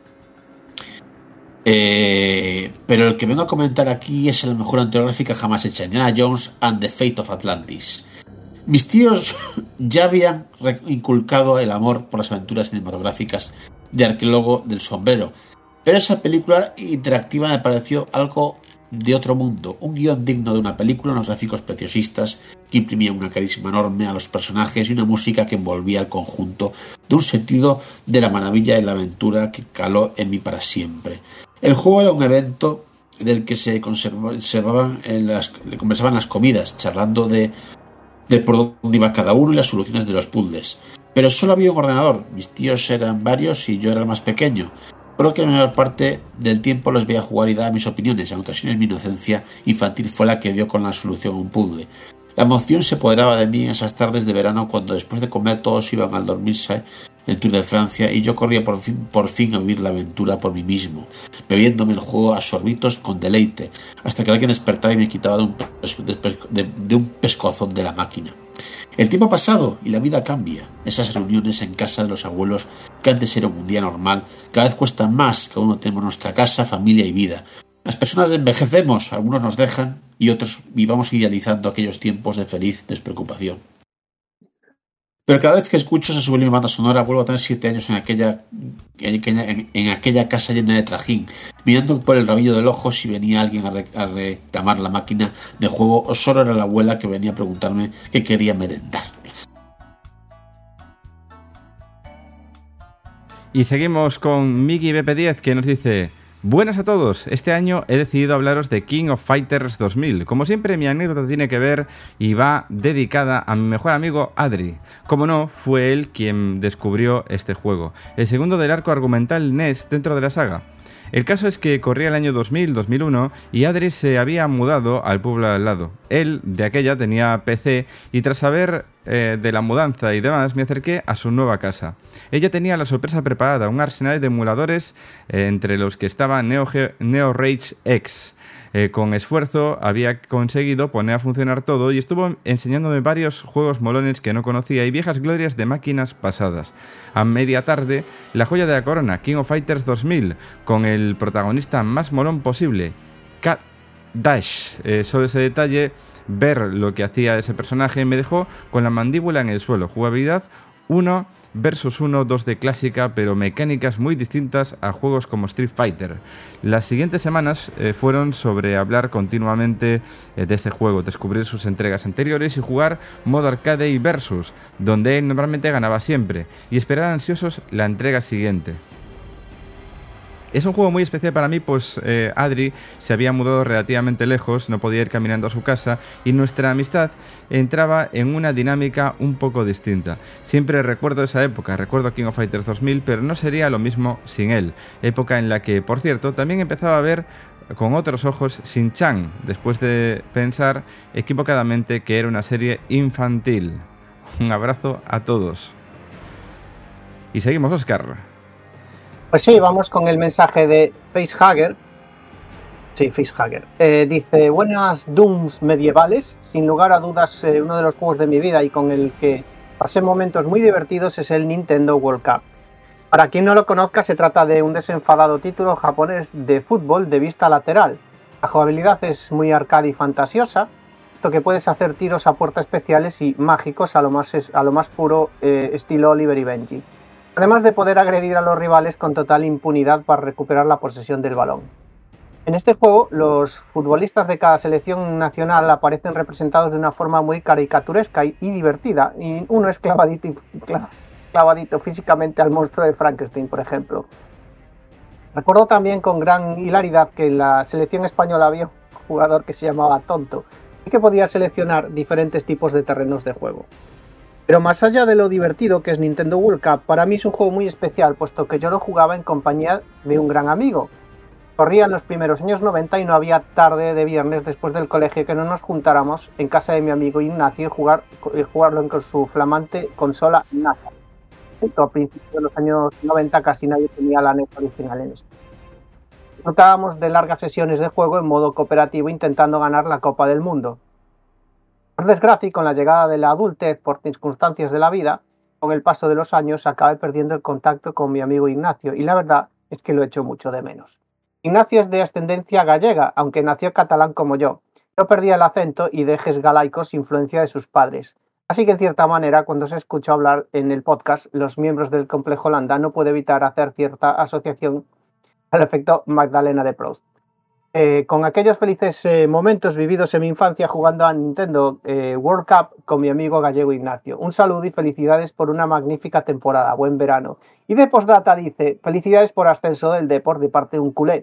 Pero el que vengo a comentar aquí es la mejor aventura gráfica jamás hecha, Indiana Jones and the Fate of Atlantis. Mis tíos ya habían inculcado el amor por las aventuras cinematográficas de Arqueólogo del Sombrero, pero esa película interactiva me pareció algo de otro mundo, un guión digno de una película, unos gráficos preciosistas que imprimían una carisma enorme a los personajes y una música que envolvía al conjunto de un sentido de la maravilla y la aventura que caló en mí para siempre. El juego era un evento del que se conversaban en las comidas, charlando de por dónde iba cada uno y las soluciones de los puzzles. Pero solo había un ordenador, mis tíos eran varios y yo era el más pequeño. Creo que la mayor parte del tiempo los veía jugar y daba mis opiniones, en ocasiones mi inocencia infantil fue la que dio con la solución a un puzzle. La emoción se apoderaba de mí en esas tardes de verano cuando después de comer todos iban al dormirse el Tour de Francia y yo corría por fin a vivir la aventura por mí mismo, bebiéndome el juego a sorbitos con deleite, hasta que alguien despertaba y me quitaba de un pescozón de la máquina. El tiempo ha pasado y la vida cambia. Esas reuniones en casa de los abuelos, que antes era un día normal, cada vez cuestan más que uno tenemos nuestra casa, familia y vida. Las personas envejecemos, algunos nos dejan y otros vivamos idealizando aquellos tiempos de feliz despreocupación. Pero cada vez que escucho esa sublime banda sonora vuelvo a tener 7 años en aquella casa llena de trajín, mirando por el rabillo del ojo si venía alguien a reclamar la máquina de juego o solo era la abuela que venía a preguntarme qué quería merendar. Y seguimos con Miki BP10 que nos dice: buenas a todos, este año he decidido hablaros de King of Fighters 2000. Como siempre, mi anécdota tiene que ver y va dedicada a mi mejor amigo Adri. Como no, fue él quien descubrió este juego, el segundo del arco argumental NES dentro de la saga. El caso es que corría el año 2000-2001 y Adri se había mudado al pueblo al lado. Él, de aquella, tenía PC y tras saber de la mudanza y demás, me acerqué a su nueva casa. Ella tenía la sorpresa preparada, un arsenal de emuladores entre los que estaba Neo Rage X. Con esfuerzo había conseguido poner a funcionar todo y estuvo enseñándome varios juegos molones que no conocía y viejas glorias de máquinas pasadas. A media tarde, la joya de la corona, King of Fighters 2000, con el protagonista más molón posible, Cat Dash. Solo ese detalle, ver lo que hacía ese personaje, me dejó con la mandíbula en el suelo. Jugabilidad 1 versus 1, 2D clásica, pero mecánicas muy distintas a juegos como Street Fighter. Las siguientes semanas fueron sobre hablar continuamente de este juego, descubrir sus entregas anteriores y jugar modo arcade y versus, donde él normalmente ganaba siempre, y esperar ansiosos la entrega siguiente. Es un juego muy especial para mí, pues Adri se había mudado relativamente lejos, no podía ir caminando a su casa y nuestra amistad entraba en una dinámica un poco distinta. Siempre recuerdo esa época, recuerdo King of Fighters 2000, pero no sería lo mismo sin él. Época en la que, por cierto, también empezaba a ver con otros ojos Shin-Chan, después de pensar equivocadamente que era una serie infantil. Un abrazo a todos. Y seguimos, Óscar. Pues sí, vamos con el mensaje de Facehugger. Sí, Facehugger. Dice: buenas Dooms medievales. Sin lugar a dudas, uno de los juegos de mi vida y con el que pasé momentos muy divertidos es el Nintendo World Cup. Para quien no lo conozca, se trata de un desenfadado título japonés de fútbol de vista lateral. La jugabilidad es muy arcade y fantasiosa, esto que puedes hacer tiros a puerta especiales y mágicos a lo más puro estilo Oliver y Benji. Además de poder agredir a los rivales con total impunidad para recuperar la posesión del balón. En este juego, los futbolistas de cada selección nacional aparecen representados de una forma muy caricaturesca y divertida, y uno es clavadito físicamente al monstruo de Frankenstein, por ejemplo. Recuerdo también con gran hilaridad que en la selección española había un jugador que se llamaba Tonto y que podía seleccionar diferentes tipos de terrenos de juego. Pero más allá de lo divertido que es Nintendo World Cup, para mí es un juego muy especial, puesto que yo lo jugaba en compañía de un gran amigo. Corría en los primeros años 90 y no había tarde de viernes después del colegio que no nos juntáramos en casa de mi amigo Ignacio y jugarlo con su flamante consola NASA. A principios de los años 90 casi nadie tenía la NES original en esto. Disfrutábamos de largas sesiones de juego en modo cooperativo intentando ganar la Copa del Mundo. Por desgracia, y con la llegada de la adultez por circunstancias de la vida, con el paso de los años acabé perdiendo el contacto con mi amigo Ignacio y la verdad es que lo echo mucho de menos. Ignacio es de ascendencia gallega, aunque nació catalán como yo. No perdía el acento y dejes galaicos influencia de sus padres. Así que en cierta manera, cuando se escucha hablar en el podcast, los miembros del Complejo Landa no puedo evitar hacer cierta asociación al efecto Magdalena de Proust. Con aquellos felices momentos vividos en mi infancia jugando a Nintendo World Cup con mi amigo gallego Ignacio. Un saludo y felicidades por una magnífica temporada, buen verano. Y de postdata dice: felicidades por ascenso del Depor de parte de un culé.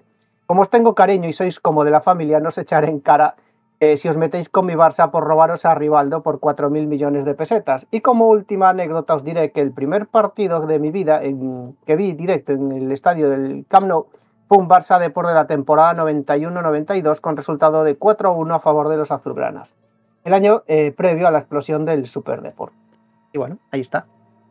Como os tengo cariño y sois como de la familia, no os echaré en cara si os metéis con mi Barça por robaros a Rivaldo por 4.000 millones de pesetas. Y como última anécdota os diré que el primer partido de mi vida que vi directo en el estadio del Camp Nou fue un Barça Depor de la temporada 91-92 con resultado de 4-1 a favor de los azulgranas. El año previo a la explosión del Super Depor. Y bueno, ahí está.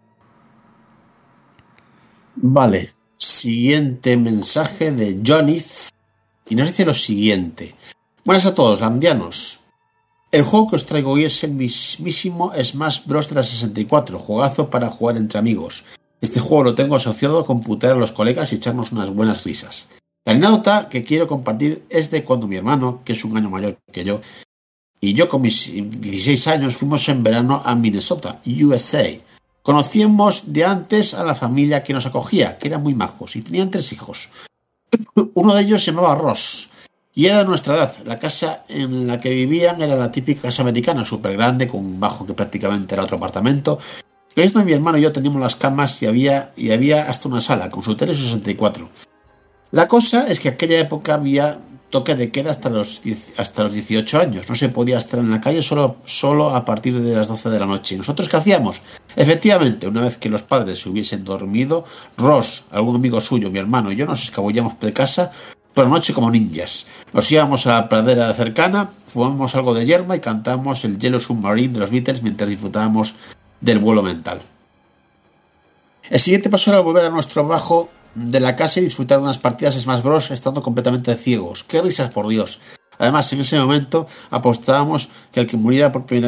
Vale. Siguiente mensaje de Johnny. Y nos dice lo siguiente. Buenas a todos, landianos. El juego que os traigo hoy es el mismísimo Smash Bros. De la 64, juegazo para jugar entre amigos. Este juego lo tengo asociado con putear a los colegas y echarnos unas buenas risas. La anécdota que quiero compartir es de cuando mi hermano, que es un año mayor que yo, y yo con mis 16 años fuimos en verano a Minnesota, USA. Conocíamos de antes a la familia que nos acogía, que eran muy majos, y tenían 3 hijos. Uno de ellos se llamaba Ross, y era de nuestra edad. La casa en la que vivían era la típica casa americana, súper grande, con un bajo que prácticamente era otro apartamento. Mi hermano y yo teníamos las camas y había hasta una sala, con su tele y su 64. La cosa es que en aquella época había toque de queda hasta los 18 años. No se podía estar en la calle solo a partir de las 12 de la noche. ¿Y nosotros qué hacíamos? Efectivamente, una vez que los padres se hubiesen dormido, Ross, algún amigo suyo, mi hermano y yo nos escabullíamos de casa por la noche como ninjas. Nos íbamos a la pradera cercana, fumábamos algo de yerba y cantábamos el Yellow Submarine de los Beatles mientras disfrutábamos del vuelo mental. El siguiente paso era volver a nuestro bajo de la casa y disfrutar de unas partidas Smash Bros. Estando completamente ciegos. ¡Qué risas, por Dios! Además, en ese momento apostábamos que el que muriera por primera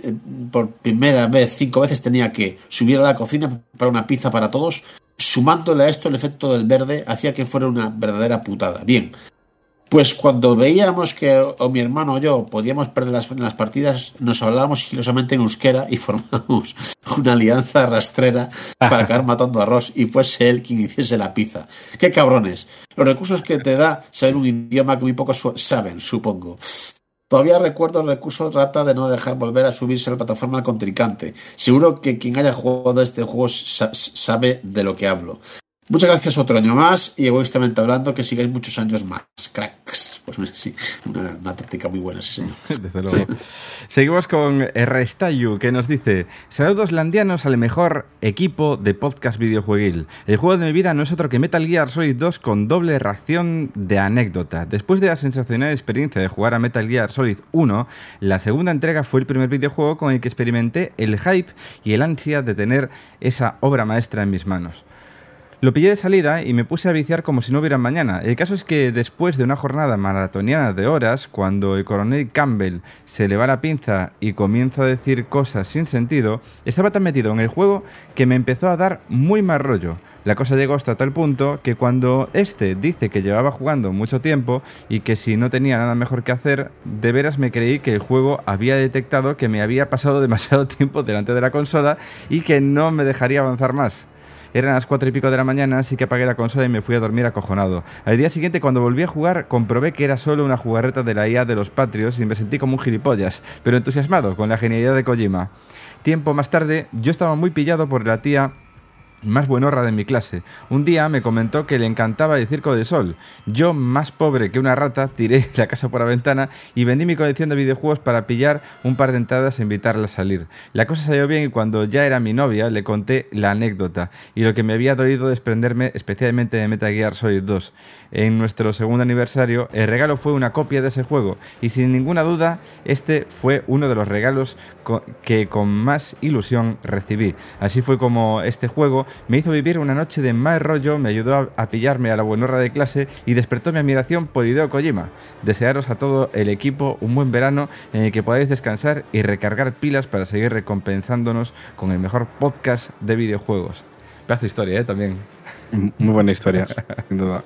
vez 5 veces tenía que subir a la cocina para una pizza para todos. Sumándole a esto el efecto del verde hacía que fuera una verdadera putada. Bien, pues cuando veíamos que o mi hermano o yo podíamos perder las partidas, nos hablábamos sigilosamente en euskera y formamos una alianza rastrera para acabar matando a Ross y fuese él quien hiciese la pizza. ¡Qué cabrones! Los recursos que te da saber un idioma que muy pocos saben, supongo. Todavía recuerdo el recurso trata de no dejar volver a subirse a la plataforma al contrincante. Seguro que quien haya jugado este juego sabe de lo que hablo. Muchas gracias otro año más y egoístamente hablando que sigáis muchos años más, cracks. Pues sí, una táctica muy buena, sí señor. Desde luego. Sí. Seguimos con Restayu, que nos dice: saludos landianos al mejor equipo de podcast videojueguil. El juego de mi vida no es otro que Metal Gear Solid 2 con doble reacción de anécdota. Después de la sensacional experiencia de jugar a Metal Gear Solid 1, la segunda entrega fue el primer videojuego con el que experimenté el hype y el ansia de tener esa obra maestra en mis manos. Lo pillé de salida y me puse a viciar como si no hubiera mañana. El caso es que después de una jornada maratoniana de horas, cuando el coronel Campbell se le va la pinza y comienza a decir cosas sin sentido, estaba tan metido en el juego que me empezó a dar muy mal rollo. La cosa llegó hasta tal punto que cuando dice que llevaba jugando mucho tiempo y que si no tenía nada mejor que hacer, de veras me creí que el juego había detectado que me había pasado demasiado tiempo delante de la consola y que no me dejaría avanzar más. Eran las 4 y pico de la mañana, así que apagué la consola y me fui a dormir acojonado. Al día siguiente, cuando volví a jugar, comprobé que era solo una jugarreta de la IA de los Patriots y me sentí como un gilipollas, pero entusiasmado con la genialidad de Kojima. Tiempo más tarde, yo estaba muy pillado por la tía más buenorra de mi clase. Un día me comentó que le encantaba el Circo del Sol. Yo, más pobre que una rata, tiré la casa por la ventana y vendí mi colección de videojuegos para pillar un par de entradas e invitarla a salir. La cosa salió bien y cuando ya era mi novia le conté la anécdota y lo que me había dolido desprenderme especialmente de Metal Gear Solid 2. En nuestro segundo aniversario, el regalo fue una copia de ese juego y sin ninguna duda este fue uno de los regalos que con más ilusión recibí. Así fue como este juego me hizo vivir una noche de mal rollo, me ayudó a pillarme a la buenorra de clase y despertó mi admiración por Hideo Kojima. Desearos a todo el equipo un buen verano en el que podáis descansar y recargar pilas para seguir recompensándonos con el mejor podcast de videojuegos. Pedazo de historia, también. Muy buena historia, sin duda.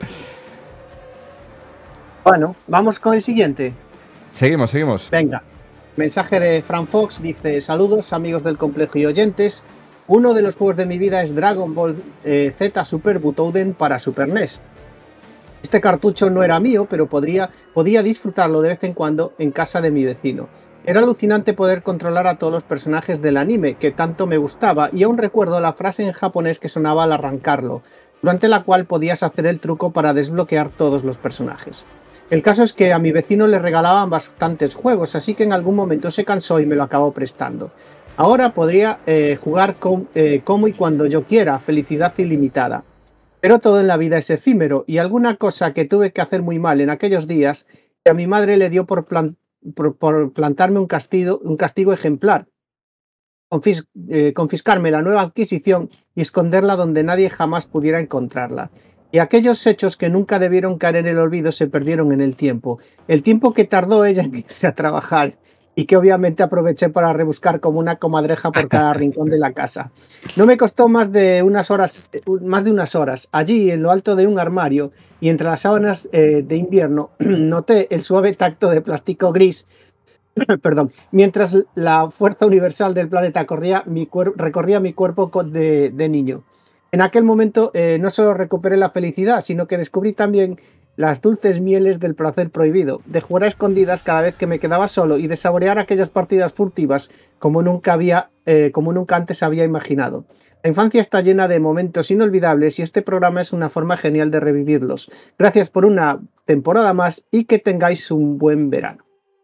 Bueno, vamos con el siguiente. Seguimos. Venga. Mensaje de Fran Fox, dice: saludos amigos del complejo y oyentes. Uno de los juegos de mi vida es Dragon Ball Z Super Butoden para Super NES. Este cartucho no era mío, pero podía disfrutarlo de vez en cuando en casa de mi vecino. Era alucinante poder controlar a todos los personajes del anime, que tanto me gustaba, y aún recuerdo la frase en japonés que sonaba al arrancarlo. durante la cual podías hacer el truco para desbloquear todos los personajes. El caso es que a mi vecino le regalaban bastantes juegos, así que en algún momento se cansó y me lo acabó prestando. Ahora podría jugar como y cuando yo quiera, felicidad ilimitada. Pero todo en la vida es efímero, y alguna cosa que tuve que hacer muy mal en aquellos días, que a mi madre le dio por plantarme un castigo ejemplar. Confiscarme la nueva adquisición y esconderla donde nadie jamás pudiera encontrarla. Y aquellos hechos que nunca debieron caer en el olvido se perdieron en el tiempo que tardó ella en irse a trabajar y que obviamente aproveché para rebuscar como una comadreja por cada rincón de la casa. No me costó más de unas horas. Allí, en lo alto de un armario y entre las sábanas de invierno, noté el suave tacto de plástico gris. Perdón, mientras la fuerza universal del planeta recorría mi cuerpo de niño. En aquel momento no solo recuperé la felicidad, sino que descubrí también las dulces mieles del placer prohibido, de jugar a escondidas cada vez que me quedaba solo y de saborear aquellas partidas furtivas como nunca antes había imaginado. La infancia está llena de momentos inolvidables y este programa es una forma genial de revivirlos. Gracias por una temporada más y que tengáis un buen verano.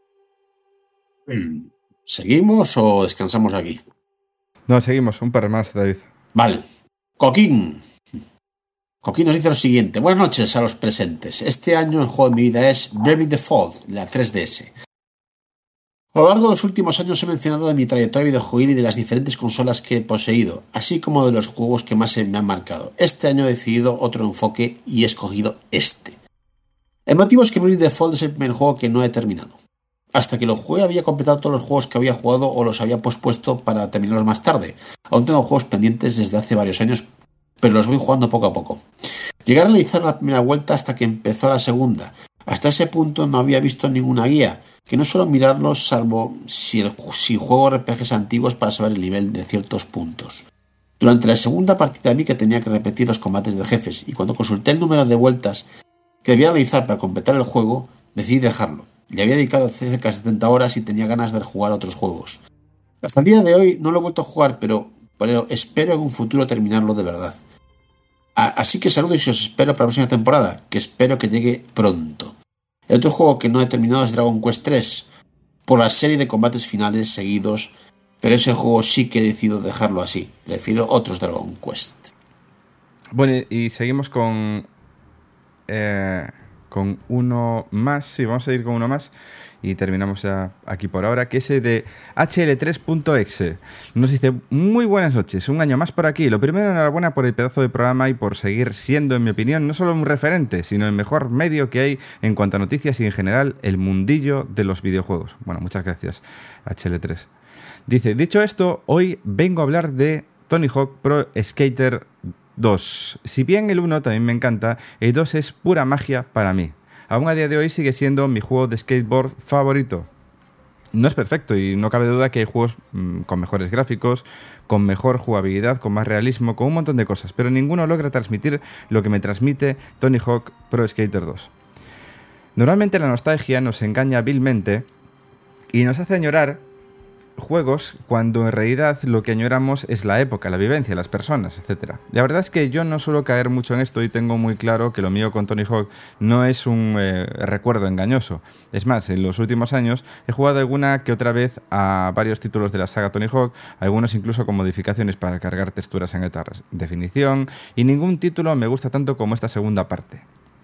¿Seguimos o descansamos aquí? No, seguimos. Un par más, David. Vale. Coquín nos dice lo siguiente. Buenas noches a los presentes. Este año el juego de mi vida es Bravely Default, la 3DS. A lo largo de los últimos años he mencionado de mi trayectoria videojuegil y de las diferentes consolas que he poseído, así como de los juegos que más me han marcado. Este año he decidido otro enfoque y he escogido este. El motivo es que Bravely Default es el primer juego que no he terminado. Hasta que lo jugué había completado todos los juegos que había jugado o los había pospuesto para terminarlos más tarde. Aún tengo juegos pendientes desde hace varios años, pero los voy jugando poco a poco. Llegué a realizar la primera vuelta hasta que empezó la segunda. Hasta ese punto no había visto ninguna guía, que no suelo mirarlos salvo si juego RPGs antiguos para saber el nivel de ciertos puntos. Durante la segunda partida vi que tenía que repetir los combates de jefes, y cuando consulté el número de vueltas que debía realizar para completar el juego, decidí dejarlo. Le había dedicado cerca de 70 horas y tenía ganas de jugar a otros juegos. Hasta el día de hoy no lo he vuelto a jugar, pero espero en un futuro terminarlo de verdad. Así que saludos y os espero para la próxima temporada, que espero que llegue pronto. El otro juego que no he terminado es Dragon Quest 3, por la serie de combates finales seguidos, pero ese juego sí que he decidido dejarlo así. Prefiero otros Dragon Quest. Bueno, y seguimos con uno más. Sí, vamos a ir con uno más y terminamos ya aquí por ahora, que es el de HL3.exe. Nos dice: muy buenas noches, un año más por aquí. Lo primero, enhorabuena por el pedazo de programa y por seguir siendo, en mi opinión, no solo un referente, sino el mejor medio que hay en cuanto a noticias y en general el mundillo de los videojuegos. Bueno, muchas gracias, HL3. Dice: dicho esto, hoy vengo a hablar de Tony Hawk Pro Skater 2. Si bien el 1 también me encanta, el 2 es pura magia para mí. Aún a día de hoy sigue siendo mi juego de skateboard favorito. No es perfecto y no cabe duda que hay juegos con mejores gráficos, con mejor jugabilidad, con más realismo, con un montón de cosas, pero ninguno logra transmitir lo que me transmite Tony Hawk Pro Skater 2. Normalmente la nostalgia nos engaña vilmente y nos hace añorar juegos cuando en realidad lo que añoramos es la época, la vivencia, las personas, etc. La verdad es que yo no suelo caer mucho en esto y tengo muy claro que lo mío con Tony Hawk no es un recuerdo engañoso. Es más, en los últimos años he jugado alguna que otra vez a varios títulos de la saga Tony Hawk, algunos incluso con modificaciones para cargar texturas en alta definición, y ningún título me gusta tanto como esta segunda parte.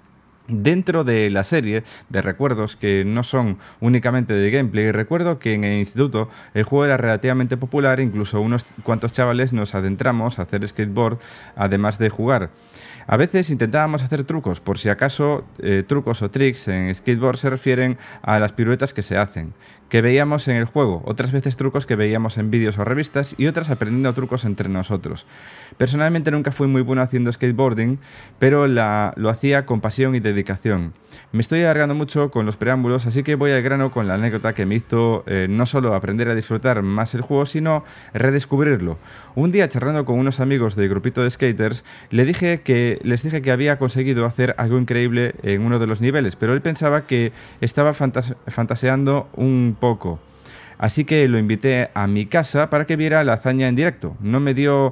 Dentro de la serie de recuerdos que no son únicamente de gameplay, recuerdo que en el instituto el juego era relativamente popular, incluso unos cuantos chavales nos adentramos a hacer skateboard además de jugar. A veces intentábamos hacer trucos, por si acaso trucos o tricks en skateboard se refieren a las piruetas que se hacen, que veíamos en el juego, otras veces trucos que veíamos en vídeos o revistas y otras aprendiendo trucos entre nosotros. Personalmente nunca fui muy bueno haciendo skateboarding, pero lo hacía con pasión y dedicación. Me estoy alargando mucho con los preámbulos, así que voy al grano con la anécdota que me hizo no solo aprender a disfrutar más el juego, sino redescubrirlo. Un día, charlando con unos amigos del grupito de skaters, les dije que había conseguido hacer algo increíble en uno de los niveles, pero él pensaba que estaba fantaseando un poco. Así que lo invité a mi casa para que viera la hazaña en directo. No me dio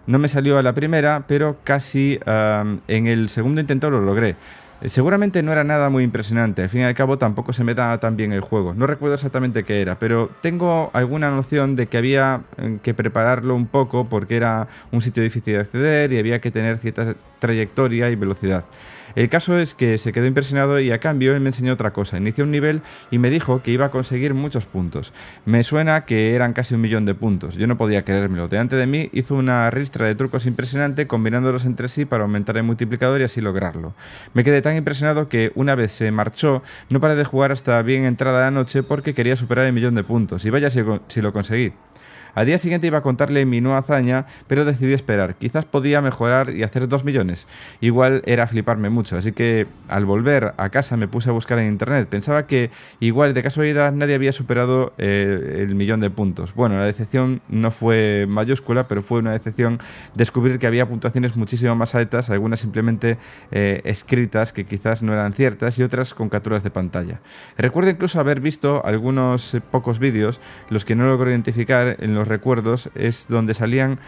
No me salió a la primera, pero casi en el segundo intento lo logré. Seguramente no era nada muy impresionante, al fin y al cabo tampoco se me da tan bien el juego. No recuerdo exactamente qué era, pero tengo alguna noción de que había que prepararlo un poco porque era un sitio difícil de acceder y había que tener cierta trayectoria y velocidad. El caso es que se quedó impresionado y a cambio él me enseñó otra cosa. Inició un nivel y me dijo que iba a conseguir muchos puntos. Me suena que eran casi 1 millón de puntos. Yo no podía creérmelo. Delante de mí hizo una ristra de trucos impresionante combinándolos entre sí para aumentar el multiplicador y así lograrlo. Me quedé tan impresionado que una vez se marchó no paré de jugar hasta bien entrada la noche porque quería superar el 1 millón de puntos. Y vaya si lo conseguí. Al día siguiente iba a contarle mi nueva hazaña, pero decidí esperar. Quizás podía mejorar y hacer 2 millones. Igual era fliparme mucho, así que al volver a casa me puse a buscar en internet. Pensaba que igual de casualidad nadie había superado el 1 millón de puntos. Bueno, la decepción no fue mayúscula, pero fue una decepción descubrir que había puntuaciones muchísimo más altas, algunas simplemente escritas que quizás no eran ciertas y otras con capturas de pantalla. Recuerdo incluso haber visto algunos pocos vídeos, los que no logro identificar en los recuerdos es donde salían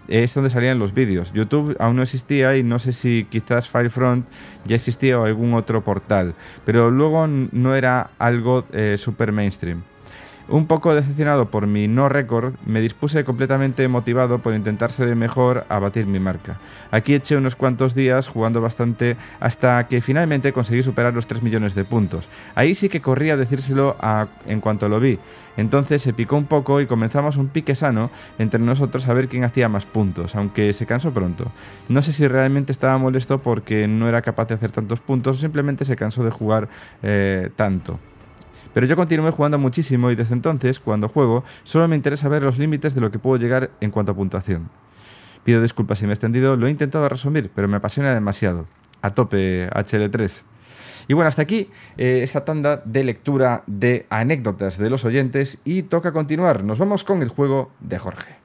los vídeos. YouTube aún no existía y no sé si quizás Filefront ya existía o algún otro portal, pero luego no era algo super mainstream. Un poco decepcionado por mi no récord, me dispuse completamente motivado por intentar ser el mejor a batir mi marca. Aquí eché unos cuantos días jugando bastante hasta que finalmente conseguí superar los 3 millones de puntos. Ahí sí que corrí a decírselo en cuanto lo vi. Entonces se picó un poco y comenzamos un pique sano entre nosotros a ver quién hacía más puntos, aunque se cansó pronto. No sé si realmente estaba molesto porque no era capaz de hacer tantos puntos o simplemente se cansó de jugar tanto. Pero yo continué jugando muchísimo y desde entonces, cuando juego, solo me interesa ver los límites de lo que puedo llegar en cuanto a puntuación. Pido disculpas si me he extendido, lo he intentado resumir, pero me apasiona demasiado. A tope, HL3. Y bueno, hasta aquí esta tanda de lectura de anécdotas de los oyentes y toca continuar. Nos vamos con el juego de Jorge.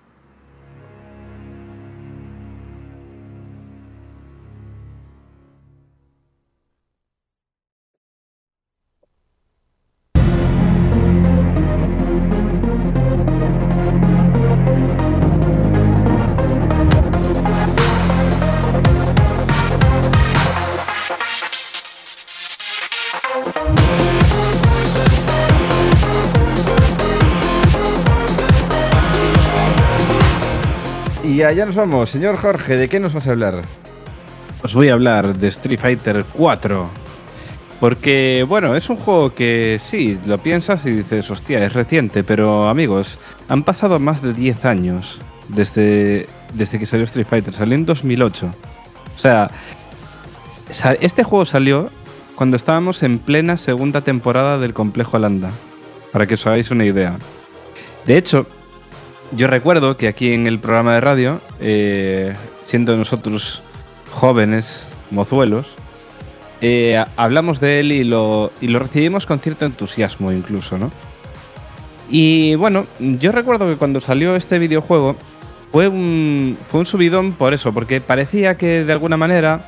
Y allá nos vamos. Señor Jorge, ¿de qué nos vas a hablar? Os voy a hablar de Street Fighter 4. Porque, bueno, es un juego que sí, lo piensas y dices, hostia, es reciente. Pero, amigos, han pasado más de 10 años desde que salió Street Fighter. Salió en 2008. O sea, este juego salió cuando estábamos en plena segunda temporada del Complejo Landa. Para que os hagáis una idea. De hecho, yo recuerdo que aquí en el programa de radio, siendo nosotros jóvenes, mozuelos, hablamos de él y lo recibimos con cierto entusiasmo incluso, ¿no? Y bueno, yo recuerdo que cuando salió este videojuego fue un subidón por eso, porque parecía que de alguna manera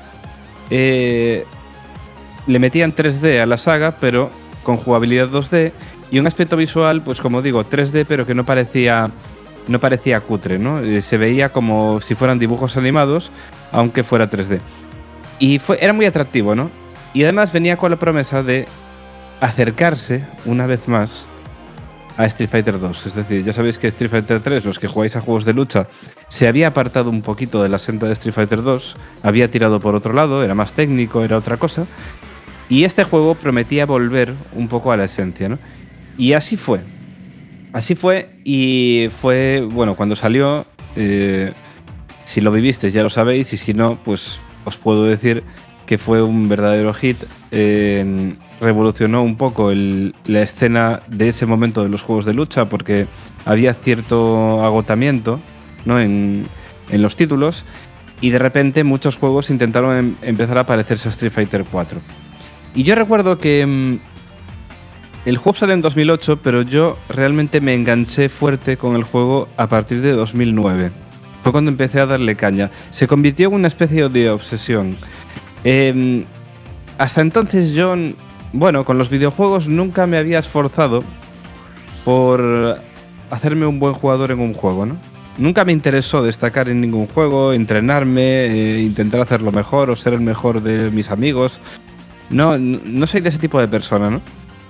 le metían 3D a la saga, pero con jugabilidad 2D y un aspecto visual, pues como digo, 3D, pero que no parecía cutre, ¿no? Se veía como si fueran dibujos animados, aunque fuera 3D. Y era muy atractivo, ¿no? Y además venía con la promesa de acercarse una vez más a Street Fighter 2. Es decir, ya sabéis que Street Fighter 3, los que jugáis a juegos de lucha, se había apartado un poquito de la senda de Street Fighter 2, había tirado por otro lado, era más técnico, era otra cosa. Y este juego prometía volver un poco a la esencia, ¿no? Y así fue. Así fue, y fue, bueno, cuando salió, si lo vivisteis ya lo sabéis, y si no, pues os puedo decir que fue un verdadero hit. Revolucionó un poco la escena de ese momento de los juegos de lucha, porque había cierto agotamiento, ¿no? en los títulos, y de repente muchos juegos intentaron empezar a parecerse a Street Fighter 4. Y yo recuerdo que el juego salió en 2008, pero yo realmente me enganché fuerte con el juego a partir de 2009. Fue cuando empecé a darle caña. Se convirtió en una especie de obsesión. Hasta entonces yo, bueno, con los videojuegos nunca me había esforzado por hacerme un buen jugador en un juego, ¿no? nunca me interesó destacar en ningún juego, entrenarme, intentar hacerlo mejor o ser el mejor de mis amigos. No soy de ese tipo de persona, ¿no?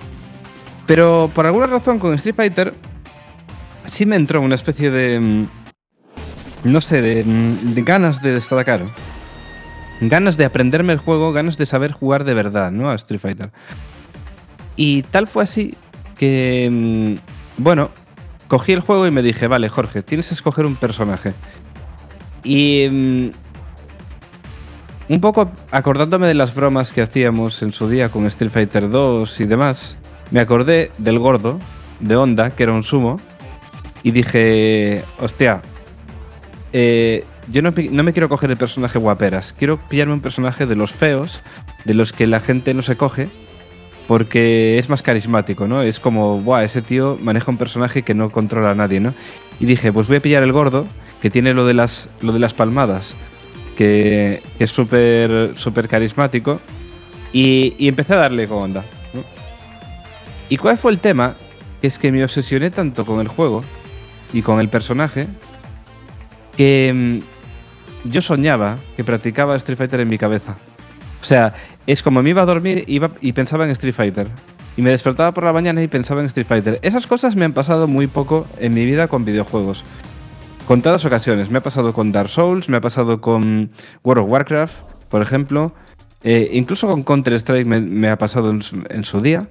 Pero por alguna razón con Street Fighter sí me entró una especie de... no sé, de ganas de destacar. Ganas de aprenderme el juego, ganas de saber jugar de verdad, ¿no? A Street Fighter. Y tal fue así que... bueno, cogí el juego y me dije, vale, Jorge, tienes que escoger un personaje. Y... un poco acordándome de las bromas que hacíamos en su día con Street Fighter 2 y demás, me acordé del gordo, de Honda, que era un sumo, y dije, hostia, yo no me quiero coger el personaje guaperas, quiero pillarme un personaje de los feos, de los que la gente no se coge, porque es más carismático, ¿no? Es como, buah, ese tío maneja un personaje que no controla a nadie, ¿no? Y dije, pues voy a pillar el gordo, que tiene lo de las palmadas, que es súper carismático, y empecé a darle con Honda, ¿no? ¿Y cuál fue el tema? Es que me obsesioné tanto con el juego y con el personaje que yo soñaba que practicaba Street Fighter en mi cabeza. O sea, es como me iba a dormir y pensaba en Street Fighter. Y me despertaba por la mañana y pensaba en Street Fighter. Esas cosas me han pasado muy poco en mi vida con videojuegos. Contadas ocasiones. Me ha pasado con Dark Souls, me ha pasado con World of Warcraft, por ejemplo. Incluso con Counter-Strike me ha pasado en su día.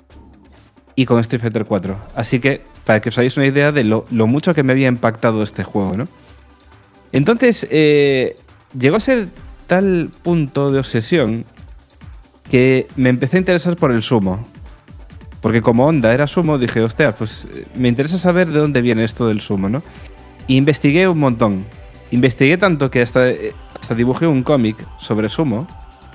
Y con Street Fighter 4. Así que, para que os hagáis una idea de lo mucho que me había impactado este juego, ¿no? Entonces, llegó a ser tal punto de obsesión que me empecé a interesar por el sumo. Porque como Honda era sumo, dije, hostia, pues me interesa saber de dónde viene esto del sumo, ¿no? Y investigué un montón. Investigué tanto que hasta dibujé un cómic sobre sumo.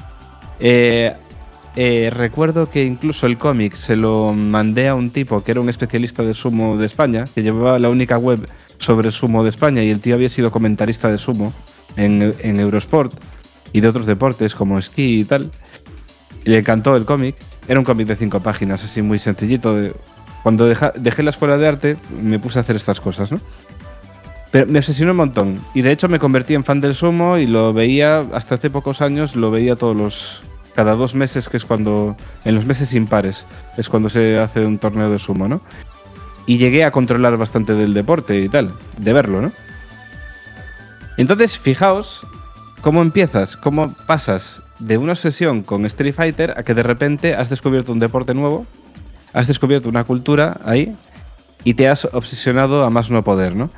Recuerdo que incluso el cómic se lo mandé a un tipo que era un especialista de sumo de España, que llevaba la única web sobre sumo de España, y el tío había sido comentarista de sumo en Eurosport y de otros deportes como esquí y tal. Y le encantó el cómic. Era un cómic de 5 páginas, así muy sencillito. Cuando dejé la escuela de arte me puse a hacer estas cosas, ¿no? Pero me obsesionó un montón. Y de hecho me convertí en fan del sumo y lo veía, hasta hace pocos años, lo veía cada 2 meses, que es cuando, en los meses impares, es cuando se hace un torneo de sumo, ¿no? Y llegué a controlar bastante del deporte y tal, de verlo, ¿no? Entonces, fijaos cómo empiezas, cómo pasas de una obsesión con Street Fighter a que de repente has descubierto un deporte nuevo, has descubierto una cultura ahí y te has obsesionado a más no poder, ¿no?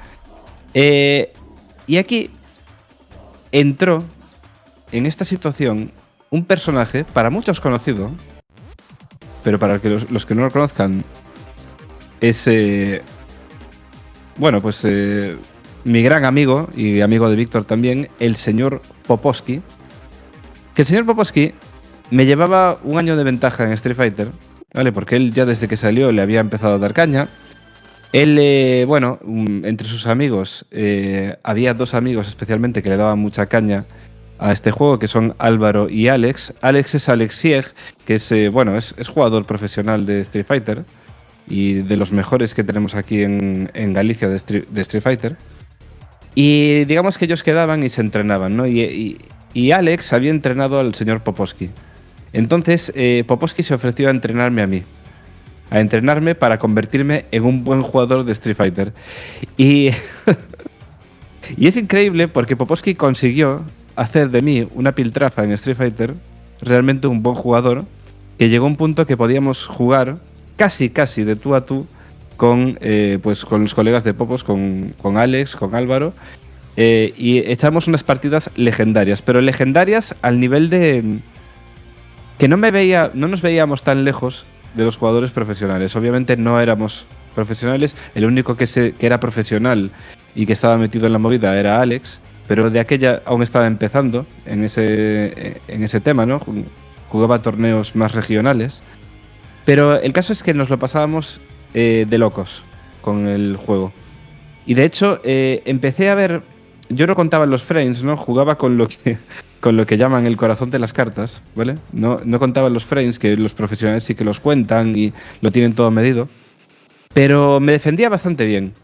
Y aquí entró en esta situación un personaje para muchos conocido, pero para los que no lo conozcan, es bueno, pues mi gran amigo y amigo de Víctor también, el señor Popovsky. Que el señor Popovsky me llevaba un año de ventaja en Street Fighter, ¿vale? Porque él ya desde que salió le había empezado a dar caña. Él, bueno, entre sus amigos, había 2 amigos especialmente que le daban mucha caña a este juego, que son Álvaro y Alex. Alex es Alex Sieg, que es, bueno, es jugador profesional de Street Fighter y de los mejores que tenemos aquí en Galicia de Street Fighter. Y digamos que ellos quedaban y se entrenaban, ¿no? Y Alex había entrenado al señor Popovsky. Entonces, Popovsky se ofreció a entrenarme a mí. A entrenarme para convertirme en un buen jugador de Street Fighter. Y es increíble porque Popovsky consiguió hacer de mí una piltrafa en Street Fighter, realmente un buen jugador, que llegó a un punto que podíamos jugar casi de tú a tú con los colegas de Popos, con Alex, con Álvaro, y echamos unas partidas legendarias, pero legendarias al nivel de que no nos veíamos tan lejos de los jugadores profesionales. Obviamente no éramos profesionales, el único que era profesional y que estaba metido en la movida era Alex, pero de aquella aún estaba empezando en ese tema, ¿no? Jugaba torneos más regionales. Pero el caso es que nos lo pasábamos de locos con el juego. Y de hecho, empecé a ver... Yo no contaba los frames, ¿no? Jugaba con lo que llaman el corazón de las cartas, ¿vale? No contaba los frames, que los profesionales sí que los cuentan y lo tienen todo medido. Pero me defendía bastante bien.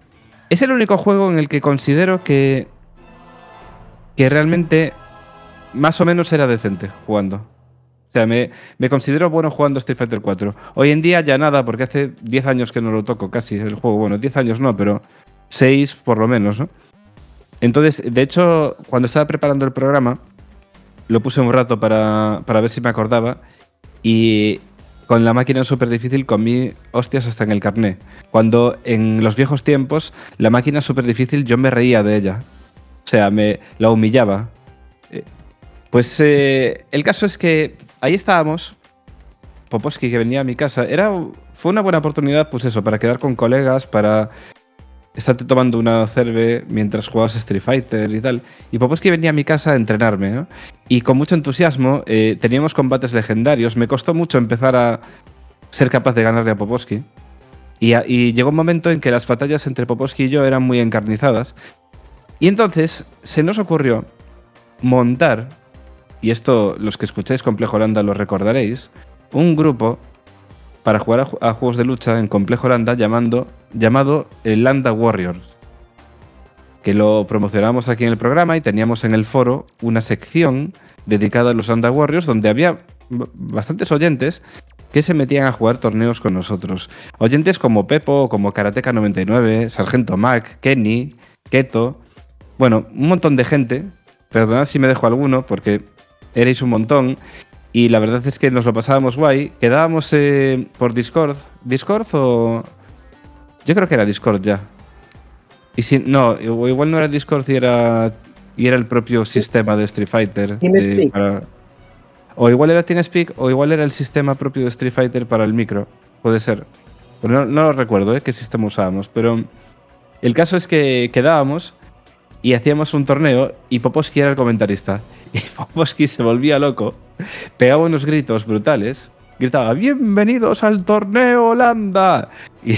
Es el único juego en el que considero que realmente más o menos era decente jugando. O sea, me considero bueno jugando Street Fighter 4. Hoy en día ya nada, porque hace 10 años que no lo toco casi el juego. Bueno, 10 años no, pero 6 por lo menos, ¿no? Entonces, de hecho, cuando estaba preparando el programa, lo puse un rato para ver si me acordaba. Y con la máquina súper difícil comí hostias hasta en el carné. Cuando en los viejos tiempos, la máquina súper difícil yo me reía de ella. O sea, la humillaba. Pues el caso es que ahí estábamos, Popovsky, que venía a mi casa. Fue una buena oportunidad, pues eso, para quedar con colegas, para estarte tomando una cerve mientras jugabas Street Fighter y tal. Y Popovsky venía a mi casa a entrenarme, ¿no? Y con mucho entusiasmo teníamos combates legendarios. Me costó mucho empezar a ser capaz de ganarle a Popovsky. Y llegó un momento en que las batallas entre Popovsky y yo eran muy encarnizadas. Y entonces se nos ocurrió montar, y esto los que escucháis Complejo Holanda lo recordaréis, un grupo para jugar a juegos de lucha en Complejo Holanda llamado el Landa Warriors, que lo promocionamos aquí en el programa y teníamos en el foro una sección dedicada a los Landa Warriors donde había bastantes oyentes que se metían a jugar torneos con nosotros. Oyentes como Pepo, como Karateka 99, Sargento Mac, Kenny, Keto, bueno, un montón de gente. Perdonad si me dejo alguno porque erais un montón. Y la verdad es que nos lo pasábamos guay. Quedábamos por Discord. ¿Discord o...? Yo creo que era Discord ya. Y si no, o igual no era Discord y era el propio sistema de Street Fighter. O igual era TeamSpeak o igual era el sistema propio de Street Fighter para el micro. Puede ser. Pero no lo recuerdo, qué sistema usábamos. Pero el caso es que quedábamos y hacíamos un torneo y Popovsky era el comentarista. Y Popovsky se volvía loco, pegaba unos gritos brutales, gritaba ¡bienvenidos al torneo Holanda!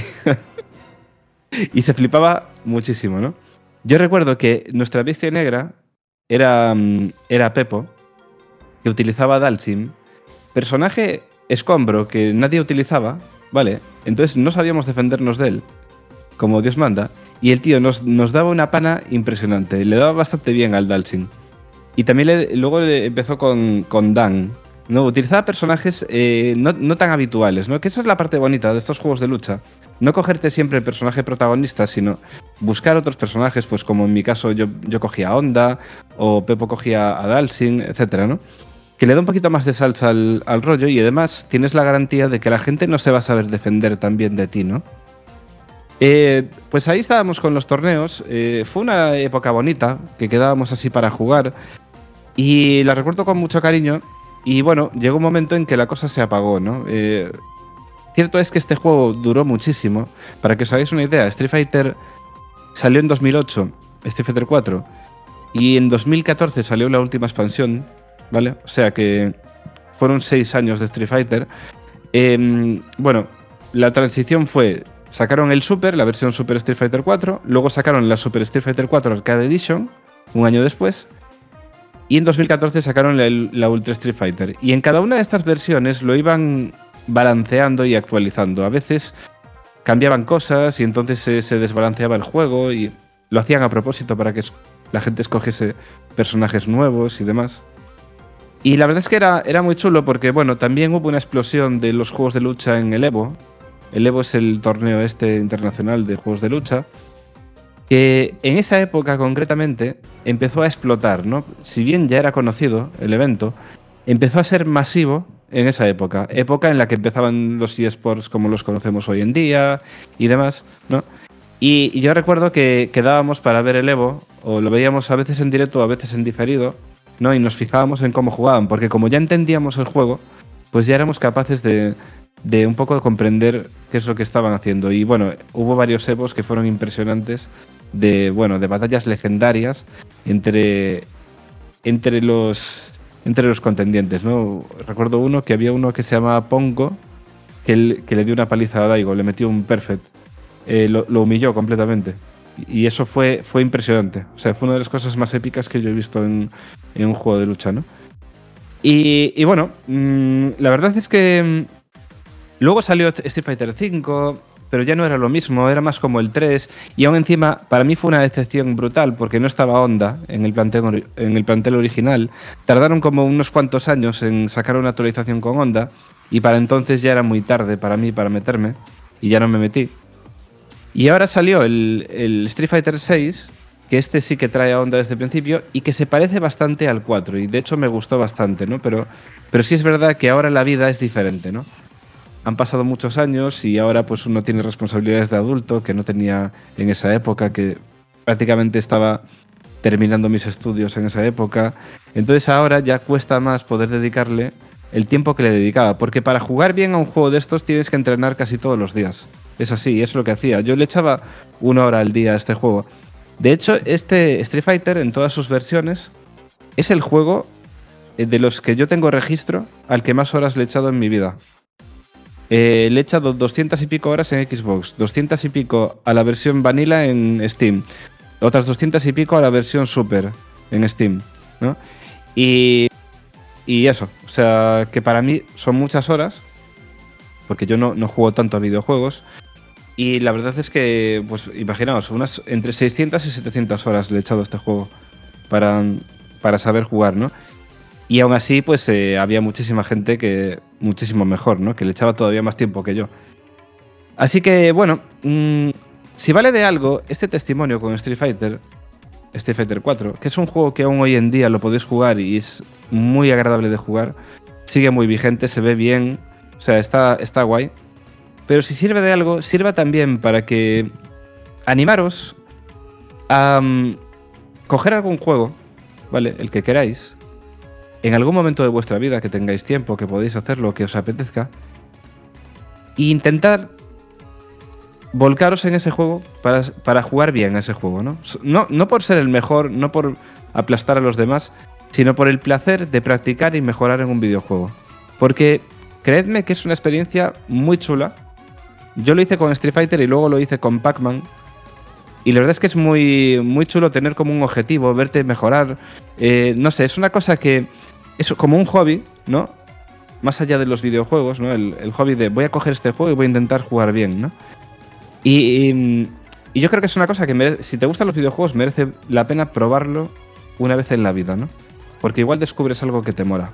Y se flipaba muchísimo, ¿no? Yo recuerdo que nuestra bestia negra era Pepo, que utilizaba Dalsim, personaje escombro que nadie utilizaba, ¿vale? Entonces no sabíamos defendernos de él, como Dios manda. Y el tío nos daba una pana impresionante. Le daba bastante bien al Dalsim. Y también luego empezó con Dan, ¿no? Utilizaba personajes no tan habituales, ¿no? Que esa es la parte bonita de estos juegos de lucha. No cogerte siempre el personaje protagonista, sino buscar otros personajes, pues como en mi caso yo cogía a Honda, o Pepo cogía a Dalsim, etcétera, ¿no? Que le da un poquito más de salsa al rollo y además tienes la garantía de que la gente no se va a saber defender tan bien de ti, ¿no? Pues ahí estábamos con los torneos. Fue una época bonita, que quedábamos así para jugar. Y la recuerdo con mucho cariño. Y bueno, llegó un momento en que la cosa se apagó, ¿no? Cierto es que este juego duró muchísimo. Para que os hagáis una idea, Street Fighter salió en 2008, Street Fighter 4. Y en 2014 salió la última expansión, ¿vale? O sea que fueron 6 años de Street Fighter. Bueno, la transición fue... Sacaron el Super, la versión Super Street Fighter 4, luego sacaron la Super Street Fighter 4 Arcade Edition, un año después, y en 2014 sacaron la Ultra Street Fighter. Y en cada una de estas versiones lo iban balanceando y actualizando. A veces cambiaban cosas y entonces se desbalanceaba el juego y lo hacían a propósito para que la gente escogiese personajes nuevos y demás. Y la verdad es que era muy chulo porque, bueno, también hubo una explosión de los juegos de lucha en el Evo. El Evo es el torneo internacional de juegos de lucha, que en esa época concretamente empezó a explotar, ¿no? Si bien ya era conocido el evento, empezó a ser masivo en esa época en la que empezaban los eSports como los conocemos hoy en día y demás, ¿no? Y yo recuerdo que quedábamos para ver el Evo, o lo veíamos a veces en directo, a veces en diferido, ¿no? Y nos fijábamos en cómo jugaban, porque como ya entendíamos el juego, pues ya éramos capaces de un poco de comprender qué es lo que estaban haciendo. Y bueno, hubo varios Evos que fueron impresionantes de batallas legendarias entre los contendientes, ¿no? Recuerdo que había uno que se llamaba Pongo, que le dio una paliza a Daigo, le metió un perfect, lo humilló completamente. Y eso fue impresionante. O sea, fue una de las cosas más épicas que yo he visto en un juego de lucha, ¿no? Y bueno, la verdad es que luego salió Street Fighter V pero ya no era lo mismo, era más como el 3, y aún encima para mí fue una decepción brutal porque no estaba Honda en el plantel original. Tardaron como unos cuantos años en sacar una actualización con Honda, y para entonces ya era muy tarde para mí para meterme, y ya no me metí. Y ahora salió el Street Fighter 6, que este sí que trae a Honda desde el principio y que se parece bastante al 4, y de hecho me gustó bastante, ¿no? Pero sí es verdad que ahora la vida es diferente, ¿no? Han pasado muchos años y ahora pues uno tiene responsabilidades de adulto que no tenía en esa época, que prácticamente estaba terminando mis estudios en esa época. Entonces ahora ya cuesta más poder dedicarle el tiempo que le dedicaba, porque para jugar bien a un juego de estos tienes que entrenar casi todos los días. Es así, es lo que hacía. Yo le echaba 1 hora al día a este juego. De hecho, este Street Fighter en todas sus versiones es el juego de los que yo tengo registro al que más horas le he echado en mi vida. Le he echado 200 y pico horas en Xbox, 200 y pico a la versión Vanilla en Steam, otras 200 y pico a la versión Super en Steam, ¿no? Y eso, o sea, que para mí son muchas horas, porque yo no juego tanto a videojuegos, y la verdad es que, pues imaginaos, unas entre 600 y 700 horas le he echado a este juego para saber jugar, ¿no? Y aún así, pues había muchísima gente que muchísimo mejor, ¿no? Que le echaba todavía más tiempo que yo. Así que, bueno, si vale de algo, este testimonio con Street Fighter 4, que es un juego que aún hoy en día lo podéis jugar y es muy agradable de jugar, sigue muy vigente, se ve bien, o sea, está guay. Pero si sirve de algo, sirva también para que animaros a coger algún juego, ¿vale? El que queráis, en algún momento de vuestra vida que tengáis tiempo, que podéis hacerlo, que os apetezca, e intentar volcaros en ese juego para jugar bien a ese juego, ¿no? No por ser el mejor, no por aplastar a los demás, sino por el placer de practicar y mejorar en un videojuego. Porque creedme que es una experiencia muy chula. Yo lo hice con Street Fighter y luego lo hice con Pac-Man. Y la verdad es que es muy, muy chulo tener como un objetivo, verte mejorar. No sé, es una cosa que es como un hobby, ¿no? Más allá de los videojuegos, ¿no? El hobby de voy a coger este juego y voy a intentar jugar bien, ¿no? Y yo creo que es una cosa que merece, si te gustan los videojuegos, merece la pena probarlo una vez en la vida, ¿no? Porque igual descubres algo que te mola.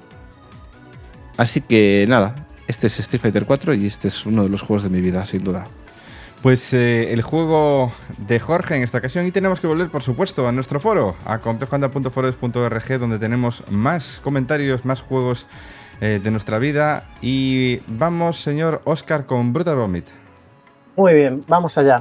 Así que nada, este es Street Fighter 4 y este es uno de los juegos de mi vida, sin duda. Pues el juego de Jorge en esta ocasión, y tenemos que volver, por supuesto, a nuestro foro, a complejoanda.foros.org, donde tenemos más comentarios, más juegos de nuestra vida. Y vamos, señor Oscar, con Brutal Vomit. Muy bien, vamos allá.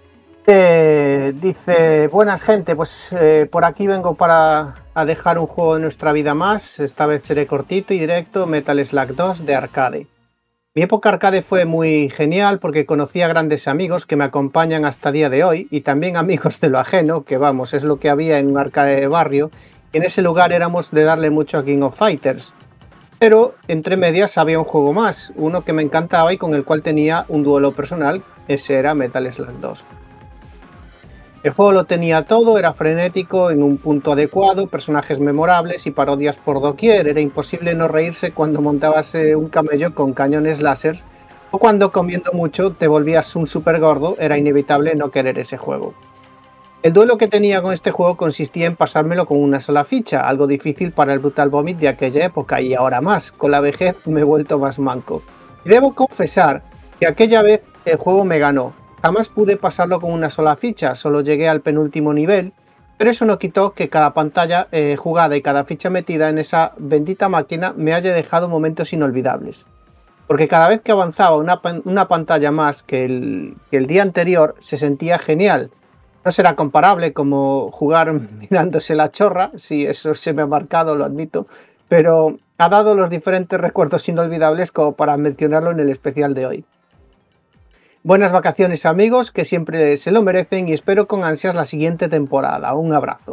Dice, buenas gente, pues por aquí vengo a dejar un juego de nuestra vida más. Esta vez seré cortito y directo, Metal Slug 2 de arcade. Mi época arcade fue muy genial porque conocí a grandes amigos que me acompañan hasta día de hoy, y también amigos de lo ajeno, que vamos, es lo que había en un arcade de barrio, y en ese lugar éramos de darle mucho a King of Fighters. Pero entre medias había un juego más, uno que me encantaba y con el cual tenía un duelo personal, ese era Metal Slug 2. El juego lo tenía todo, era frenético, en un punto adecuado, personajes memorables y parodias por doquier. Era imposible no reírse cuando montabas un camello con cañones láser, o cuando comiendo mucho te volvías un super gordo, era inevitable no querer ese juego. El duelo que tenía con este juego consistía en pasármelo con una sola ficha, algo difícil para el Brutal Vomit de aquella época, y ahora más, con la vejez me he vuelto más manco. Y debo confesar que aquella vez el juego me ganó. Jamás pude pasarlo con una sola ficha, solo llegué al penúltimo nivel, pero eso no quitó que cada pantalla jugada y cada ficha metida en esa bendita máquina me haya dejado momentos inolvidables. Porque cada vez que avanzaba una pantalla más que el día anterior, se sentía genial. No será comparable como jugar mirándose la chorra, sí, eso se me ha marcado, lo admito, pero ha dado los diferentes recuerdos inolvidables como para mencionarlo en el especial de hoy. Buenas vacaciones, amigos, que siempre se lo merecen, y espero con ansias la siguiente temporada. Un abrazo.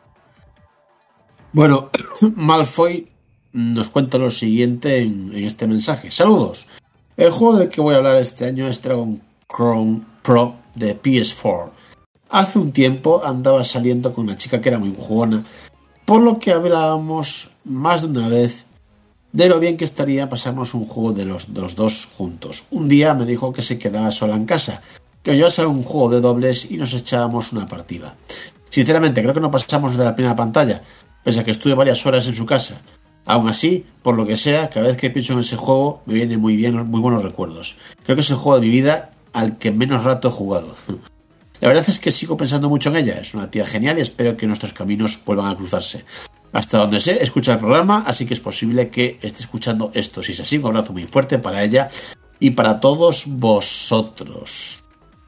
Bueno, Malfoy nos cuenta lo siguiente en este mensaje. Saludos. El juego del que voy a hablar este año es Dragon Crown Pro de PS4. Hace un tiempo andaba saliendo con una chica que era muy jugona, por lo que hablábamos más de una vez de lo bien que estaría pasarnos un juego de los dos juntos. Un día me dijo que se quedaba sola en casa, que me llevase a un juego de dobles y nos echábamos una partida. Sinceramente, creo que no pasamos de la primera pantalla, pese a que estuve varias horas en su casa. Aún así, por lo que sea, cada vez que pienso en ese juego me vienen muy buenos recuerdos. Creo que es el juego de mi vida al que menos rato he jugado. La verdad es que sigo pensando mucho en ella. Es una tía genial y espero que nuestros caminos vuelvan a cruzarse. Hasta donde sé, escucha el programa, así que es posible que esté escuchando esto. Si es así, un abrazo muy fuerte para ella y para todos vosotros.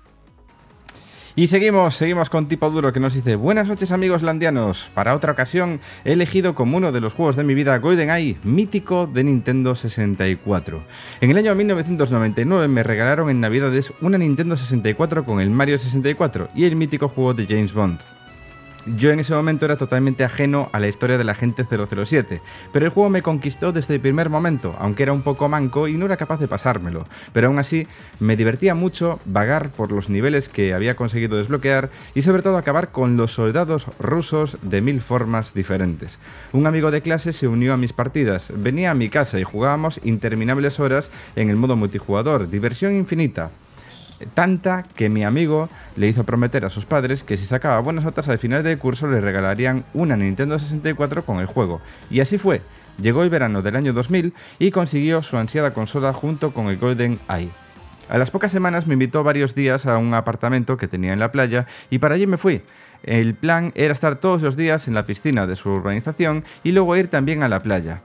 Y seguimos con Tipo Duro, que nos dice: buenas noches, amigos landianos. Para otra ocasión he elegido como uno de los juegos de mi vida GoldenEye, mítico de Nintendo 64. En el año 1999 me regalaron en Navidades una Nintendo 64 con el Mario 64 y el mítico juego de James Bond. Yo en ese momento era totalmente ajeno a la historia del agente 007, pero el juego me conquistó desde el primer momento, aunque era un poco manco y no era capaz de pasármelo, pero aún así me divertía mucho vagar por los niveles que había conseguido desbloquear y sobre todo acabar con los soldados rusos de 1000 formas diferentes. Un amigo de clase se unió a mis partidas, venía a mi casa y jugábamos interminables horas en el modo multijugador, diversión infinita. Tanta que mi amigo le hizo prometer a sus padres que si sacaba buenas notas al final del curso le regalarían una Nintendo 64 con el juego. Y así fue. Llegó el verano del año 2000 y consiguió su ansiada consola junto con el GoldenEye. A las pocas semanas me invitó varios días a un apartamento que tenía en la playa y para allí me fui. El plan era estar todos los días en la piscina de su urbanización y luego ir también a la playa.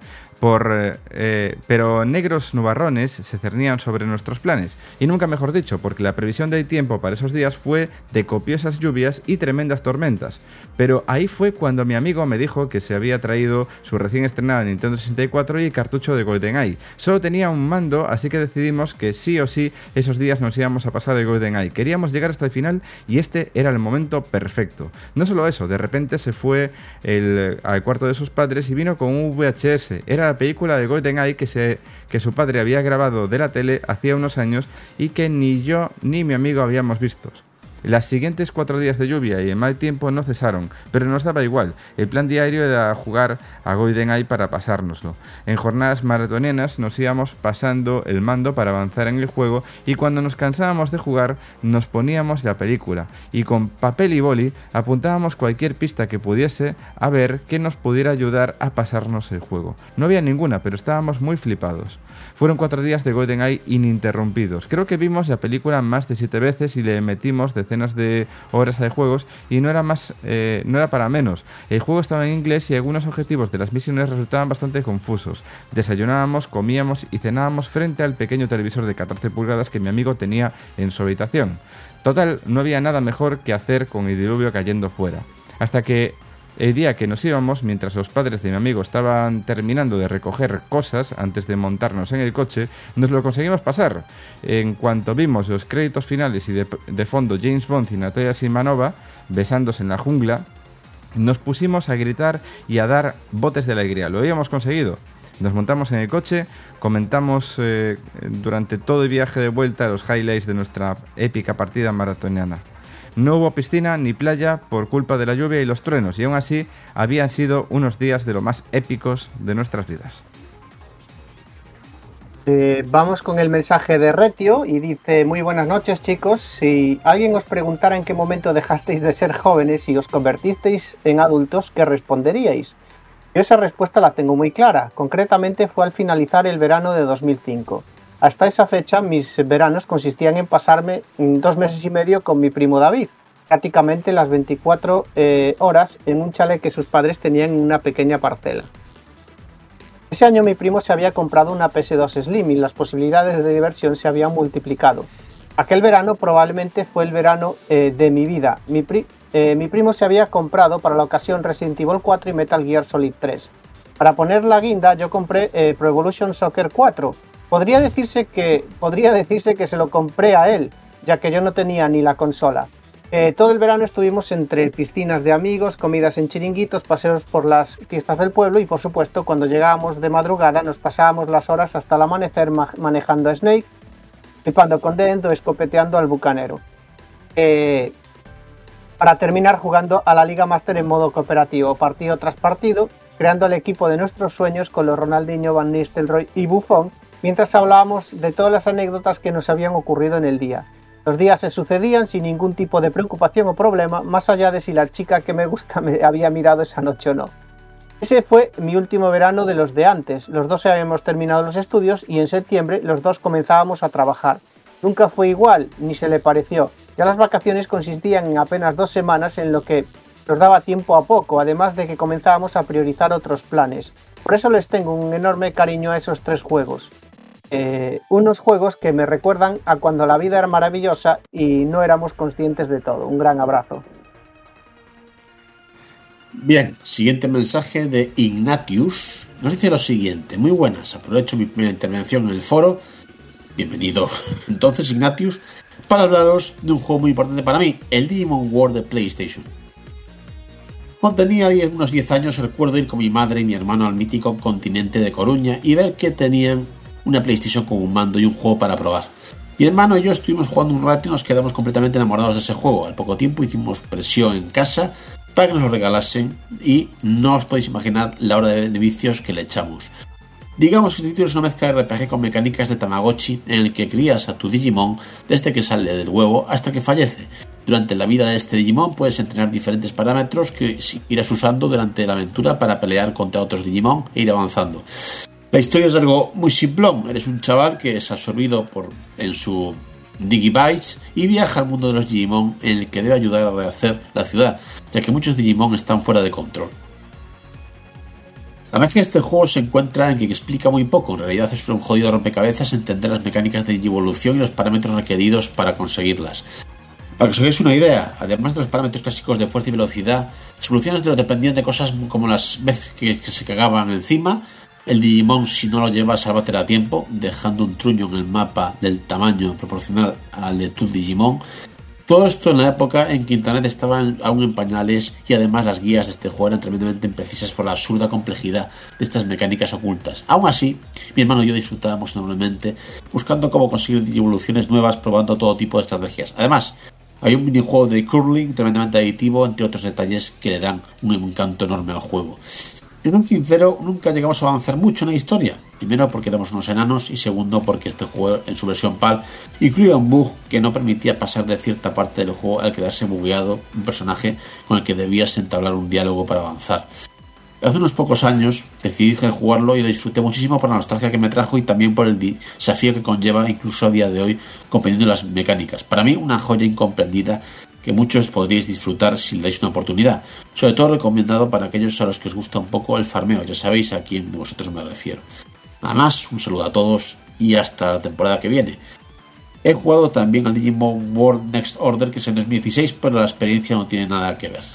Pero negros nubarrones se cernían sobre nuestros planes, y nunca mejor dicho, porque la previsión del tiempo para esos días fue de copiosas lluvias y tremendas tormentas. Pero ahí fue cuando mi amigo me dijo que se había traído su recién estrenada Nintendo 64 y el cartucho de GoldenEye. Solo tenía un mando, así que decidimos que sí o sí esos días nos íbamos a pasar el GoldenEye. Queríamos llegar hasta el final y este era el momento perfecto. No solo eso, de repente se fue al cuarto de sus padres y vino con un VHS. Era la película de GoldenEye que su padre había grabado de la tele hacía unos años y que ni yo ni mi amigo habíamos visto. Las siguientes 4 días de lluvia y el mal tiempo no cesaron, pero nos daba igual. El plan diario era jugar a GoldenEye para pasárnoslo. En jornadas maratonianas nos íbamos pasando el mando para avanzar en el juego y cuando nos cansábamos de jugar nos poníamos la película y con papel y boli apuntábamos cualquier pista que pudiese a ver que nos pudiera ayudar a pasarnos el juego. No había ninguna, pero estábamos muy flipados. Fueron 4 días de GoldenEye ininterrumpidos. Creo que vimos la película más de 7 veces y le metimos decenas de horas de juegos y no era para menos. El juego estaba en inglés y algunos objetivos de las misiones resultaban bastante confusos. Desayunábamos, comíamos y cenábamos frente al pequeño televisor de 14 pulgadas que mi amigo tenía en su habitación. Total, no había nada mejor que hacer con el diluvio cayendo fuera. Hasta que el día que nos íbamos, mientras los padres de mi amigo estaban terminando de recoger cosas antes de montarnos en el coche, nos lo conseguimos pasar. En cuanto vimos los créditos finales y de fondo James Bond y Natalia Simanova besándose en la jungla, nos pusimos a gritar y a dar botes de alegría. Lo habíamos conseguido. Nos montamos en el coche, comentamos durante todo el viaje de vuelta los highlights de nuestra épica partida maratoniana. No hubo piscina ni playa por culpa de la lluvia y los truenos, y aún así habían sido unos días de lo más épicos de nuestras vidas. Vamos con el mensaje de Retio y dice: muy buenas noches, chicos. Si alguien os preguntara en qué momento dejasteis de ser jóvenes y os convertisteis en adultos, ¿qué responderíais? Yo esa respuesta la tengo muy clara. Concretamente fue al finalizar el verano de 2005. Hasta esa fecha mis veranos consistían en pasarme 2 meses y medio con mi primo David, prácticamente las 24 horas en un chalet que sus padres tenían en una pequeña parcela. Ese año mi primo se había comprado una PS2 Slim y las posibilidades de diversión se habían multiplicado. Aquel verano probablemente fue el verano de mi vida. Mi primo se había comprado para la ocasión Resident Evil 4 y Metal Gear Solid 3. Para poner la guinda yo compré Pro Evolution Soccer 4. Podría decirse que se lo compré a él, ya que yo no tenía ni la consola. Todo el verano estuvimos entre piscinas de amigos, comidas en chiringuitos, paseos por las fiestas del pueblo y, por supuesto, cuando llegábamos de madrugada nos pasábamos las horas hasta el amanecer manejando a Snake, flipando con Dent o escopeteando al bucanero. Para terminar jugando a la Liga Master en modo cooperativo, partido tras partido, creando el equipo de nuestros sueños con los Ronaldinho, Van Nistelrooy y Buffon, mientras hablábamos de todas las anécdotas que nos habían ocurrido en el día. Los días se sucedían sin ningún tipo de preocupación o problema, más allá de si la chica que me gusta me había mirado esa noche o no. Ese fue mi último verano de los de antes. Los dos habíamos terminado los estudios y en septiembre los dos comenzábamos a trabajar. Nunca fue igual, ni se le pareció. Ya las vacaciones consistían en apenas 2 semanas, en lo que nos daba tiempo a poco, además de que comenzábamos a priorizar otros planes. Por eso les tengo un enorme cariño a esos 3 juegos. Unos juegos que me recuerdan a cuando la vida era maravillosa y no éramos conscientes de todo. Un gran abrazo. Bien, siguiente mensaje de Ignatius. Nos dice lo siguiente: muy buenas, aprovecho mi primera intervención en el foro. Bienvenido entonces, Ignatius, para hablaros de un juego muy importante para mí, el Digimon World de PlayStation. Cuando tenía unos 10 años recuerdo ir con mi madre y mi hermano al mítico continente de Coruña y ver que tenían una PlayStation con un mando y un juego para probar. Mi hermano y yo estuvimos jugando un rato y nos quedamos completamente enamorados de ese juego. Al poco tiempo hicimos presión en casa para que nos lo regalasen y no os podéis imaginar la hora de vicios que le echamos. Digamos que este título es una mezcla de RPG con mecánicas de Tamagotchi en el que crías a tu Digimon desde que sale del huevo hasta que fallece. Durante la vida de este Digimon puedes entrenar diferentes parámetros que irás usando durante la aventura para pelear contra otros Digimon e ir avanzando. La historia es algo muy simplón. Eres un chaval que es absorbido en su Digibytes y viaja al mundo de los Digimon, en el que debe ayudar a rehacer la ciudad, ya que muchos Digimon están fuera de control. La magia de este juego se encuentra en que explica muy poco. En realidad es un jodido rompecabezas entender las mecánicas de Digivolución y los parámetros requeridos para conseguirlas. Para que os hagáis una idea, además de los parámetros clásicos de fuerza y velocidad, las evoluciones dependían de cosas como las veces que se cagaban encima. El Digimon, si no lo llevas al bater a tiempo, dejando un truño en el mapa del tamaño proporcional al de tu Digimon. Todo esto en la época en que Internet estaba aún en pañales y además las guías de este juego eran tremendamente imprecisas por la absurda complejidad de estas mecánicas ocultas. Aún así, mi hermano y yo disfrutábamos enormemente buscando cómo conseguir evoluciones nuevas, probando todo tipo de estrategias. Además, hay un minijuego de curling tremendamente adictivo, entre otros detalles que le dan un encanto enorme al juego. Si soy sincero, nunca llegamos a avanzar mucho en la historia. Primero porque éramos unos enanos y segundo porque este juego en su versión PAL incluía un bug que no permitía pasar de cierta parte del juego al quedarse bugueado un personaje con el que debías entablar un diálogo para avanzar. Hace unos pocos años decidí jugarlo y lo disfruté muchísimo por la nostalgia que me trajo y también por el desafío que conlleva incluso a día de hoy comprendiendo las mecánicas. Para mí una joya incomprendida que muchos podríais disfrutar si le dais una oportunidad. Sobre todo recomendado para aquellos a los que os gusta un poco el farmeo, ya sabéis a quién de vosotros me refiero. Nada más, un saludo a todos y hasta la temporada que viene. He jugado también al Digimon World Next Order, que es en 2016, pero la experiencia no tiene nada que ver.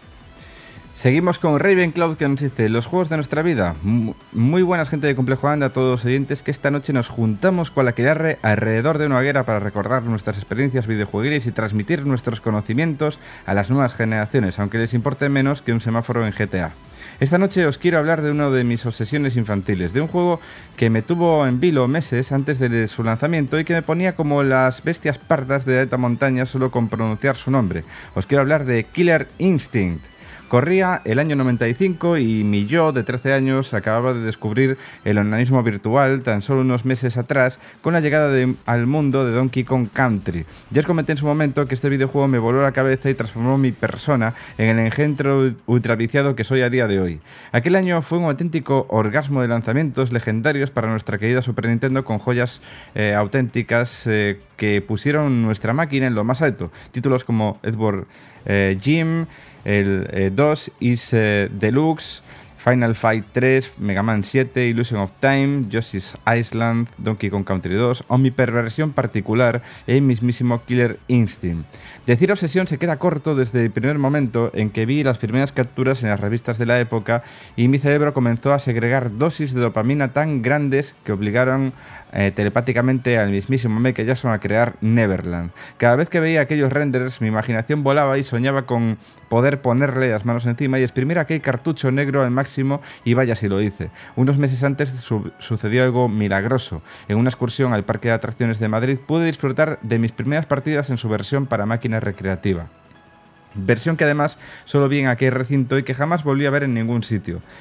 Seguimos con Ravenclaw, que nos dice: los juegos de nuestra vida. Muy buenas, gente de Complejo Anda, a todos los oyentes, que esta noche nos juntamos con la aquelarre alrededor de una hoguera para recordar nuestras experiencias videojueguiles y transmitir nuestros conocimientos a las nuevas generaciones, aunque les importe menos que un semáforo en GTA. Esta noche os quiero hablar de una de mis obsesiones infantiles, de un juego que me tuvo en vilo meses antes de su lanzamiento y que me ponía como las bestias pardas de la alta montaña solo con pronunciar su nombre. Os quiero hablar de Killer Instinct. Corría el año 95 y mi yo de 13 años acababa de descubrir el onanismo virtual tan solo unos meses atrás con la llegada al mundo de Donkey Kong Country. Ya os comenté en su momento que este videojuego me voló la cabeza y transformó mi persona en el engendro ultraviciado que soy a día de hoy. Aquel año fue un auténtico orgasmo de lanzamientos legendarios para nuestra querida Super Nintendo, con joyas auténticas que pusieron nuestra máquina en lo más alto. Títulos como Edward Jim, el 2 is Deluxe, Final Fight 3, Mega Man 7, Illusion of Time, Yoshi's Island, Donkey Kong Country 2 o mi perversión particular, el mismísimo Killer Instinct. Decir obsesión se queda corto desde el primer momento en que vi las primeras capturas en las revistas de la época y mi cerebro comenzó a segregar dosis de dopamina tan grandes que obligaron telepáticamente al mismísimo Michael Jackson a crear Neverland. Cada vez que veía aquellos renders mi imaginación volaba y soñaba con poder ponerle las manos encima y exprimir aquel cartucho negro al máximo, y vaya si lo hice. Unos meses antes sucedió algo milagroso. En una excursión al Parque de Atracciones de Madrid pude disfrutar de mis primeras partidas en su versión para máquina recreativa. Versión que además solo vi en aquel recinto y que jamás volví a ver en ningún sitio.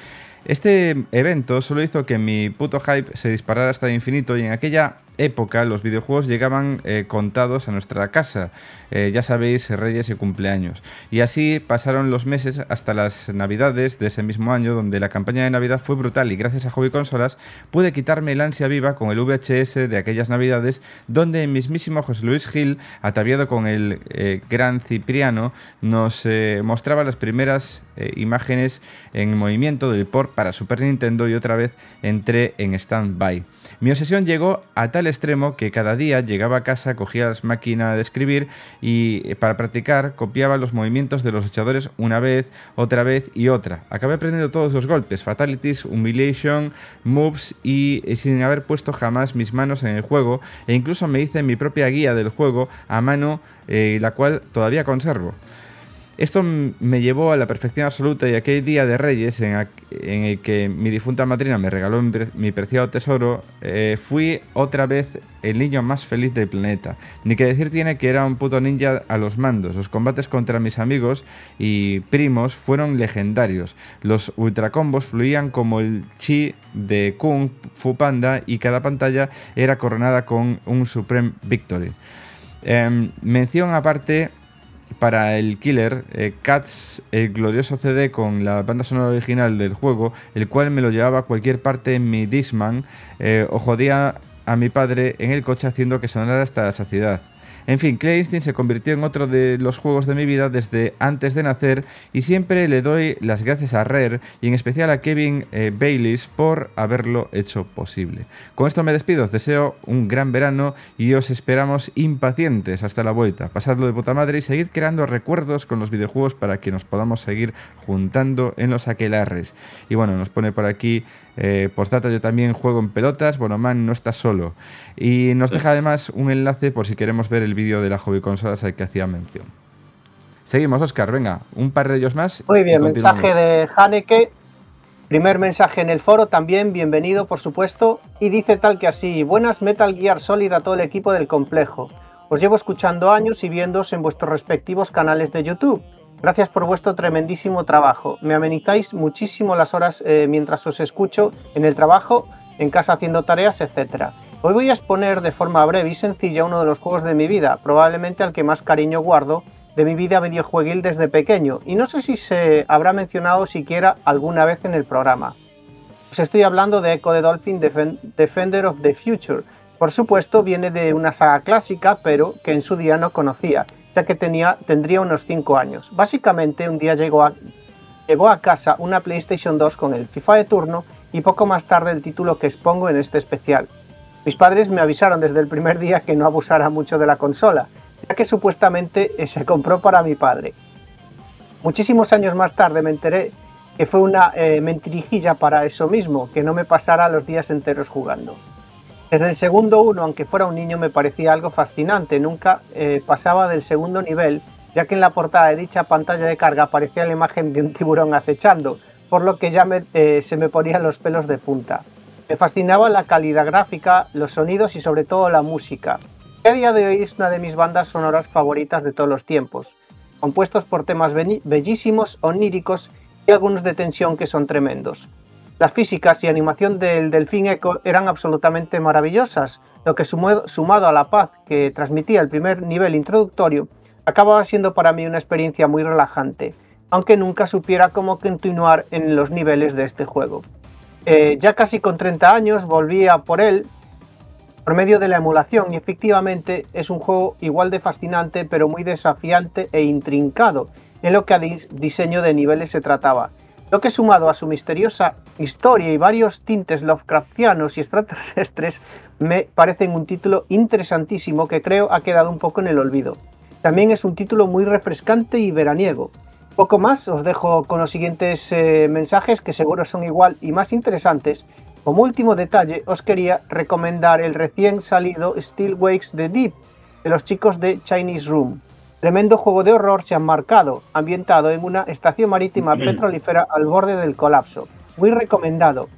Este evento solo hizo que mi puto hype se disparara hasta el infinito, y en aquella época los videojuegos llegaban contados a nuestra casa, ya sabéis, Reyes y cumpleaños. Y así pasaron los meses hasta las Navidades de ese mismo año, donde la campaña de Navidad fue brutal, y gracias a Hobby Consolas pude quitarme el ansia viva con el VHS de aquellas Navidades, donde el mismísimo José Luis Gil, ataviado con el gran Cipriano, nos mostraba las primeras imágenes en movimiento del port para Super Nintendo, y otra vez entré en stand-by. Mi obsesión llegó a tal extremo que cada día llegaba a casa, cogía la máquina de escribir y para practicar copiaba los movimientos de los luchadores una vez, otra vez y otra. Acabé aprendiendo todos los golpes, fatalities, humiliation, moves, y sin haber puesto jamás mis manos en el juego, e incluso me hice mi propia guía del juego a mano, la cual todavía conservo. Esto me llevó a la perfección absoluta, y aquel día de Reyes en el que mi difunta madrina me regaló mi preciado tesoro, fui otra vez el niño más feliz del planeta. Ni que decir tiene que era un puto ninja a los mandos. Los combates contra mis amigos y primos fueron legendarios. Los ultracombos fluían como el chi de Kung Fu Panda, y cada pantalla era coronada con un Supreme Victory. Mención aparte para el Killer Cats, el glorioso CD con la banda sonora original del juego, el cual me lo llevaba a cualquier parte en mi Discman, o jodía a mi padre en el coche haciendo que sonara hasta la saciedad. En fin, Killer Instinct se convirtió en otro de los juegos de mi vida desde antes de nacer, y siempre le doy las gracias a Rare y en especial a Kevin Bayliss por haberlo hecho posible. Con esto me despido, os deseo un gran verano y os esperamos impacientes hasta la vuelta. Pasadlo de puta madre y seguid creando recuerdos con los videojuegos para que nos podamos seguir juntando en los aquelarres. Y bueno, nos pone por aquí postdata, yo también juego en pelotas, bueno, man, no estás solo. Y nos deja además un enlace por si queremos ver el vídeo de la Hobby Consolas al que hacía mención. Seguimos, Óscar, venga, un par de ellos más. Muy bien, mensaje de Haneke, primer mensaje en el foro, también bienvenido, por supuesto, y dice tal que así: buenas Metal Gear Solid a todo el equipo del complejo. Os llevo escuchando años y viéndoos en vuestros respectivos canales de YouTube. Gracias por vuestro tremendísimo trabajo. Me amenizáis muchísimo las horas mientras os escucho en el trabajo, en casa haciendo tareas, etc. Hoy voy a exponer de forma breve y sencilla uno de los juegos de mi vida, probablemente al que más cariño guardo de mi vida videojueguil desde pequeño, y no sé si se habrá mencionado siquiera alguna vez en el programa. Os estoy hablando de Echo the Dolphin Defender of the Future. Por supuesto, viene de una saga clásica, pero que en su día no conocía, ya que tendría unos 5 años. Básicamente, un día llegó a casa una PlayStation 2 con el FIFA de turno y poco más tarde el título que expongo en este especial. Mis padres me avisaron desde el primer día que no abusara mucho de la consola, ya que supuestamente se compró para mi padre. Muchísimos años más tarde me enteré que fue una mentirijilla para eso mismo, que no me pasara los días enteros jugando. Desde el segundo 1, aunque fuera un niño, me parecía algo fascinante. Nunca pasaba del segundo nivel, ya que en la portada de dicha pantalla de carga aparecía la imagen de un tiburón acechando, por lo que ya se me ponían los pelos de punta. Me fascinaba la calidad gráfica, los sonidos y sobre todo la música, que a día de hoy es una de mis bandas sonoras favoritas de todos los tiempos, compuestos por temas bellísimos, oníricos y algunos de tensión que son tremendos. Las físicas y animación del Delfín Echo eran absolutamente maravillosas, lo que sumado a la paz que transmitía el primer nivel introductorio, acababa siendo para mí una experiencia muy relajante, aunque nunca supiera cómo continuar en los niveles de este juego. Ya casi con 30 años volví a por él por medio de la emulación, y efectivamente es un juego igual de fascinante, pero muy desafiante e intrincado en lo que a diseño de niveles se trataba. Lo que, sumado a su misteriosa historia y varios tintes lovecraftianos y extraterrestres, me parecen un título interesantísimo que creo ha quedado un poco en el olvido. También es un título muy refrescante y veraniego. Poco más, os dejo con los siguientes mensajes, que seguro son igual y más interesantes. Como último detalle, os quería recomendar el recién salido Still Wakes the Deep, de los chicos de Chinese Room. Tremendo juego de horror se han marcado, ambientado en una estación marítima petrolífera al borde del colapso. Muy recomendado.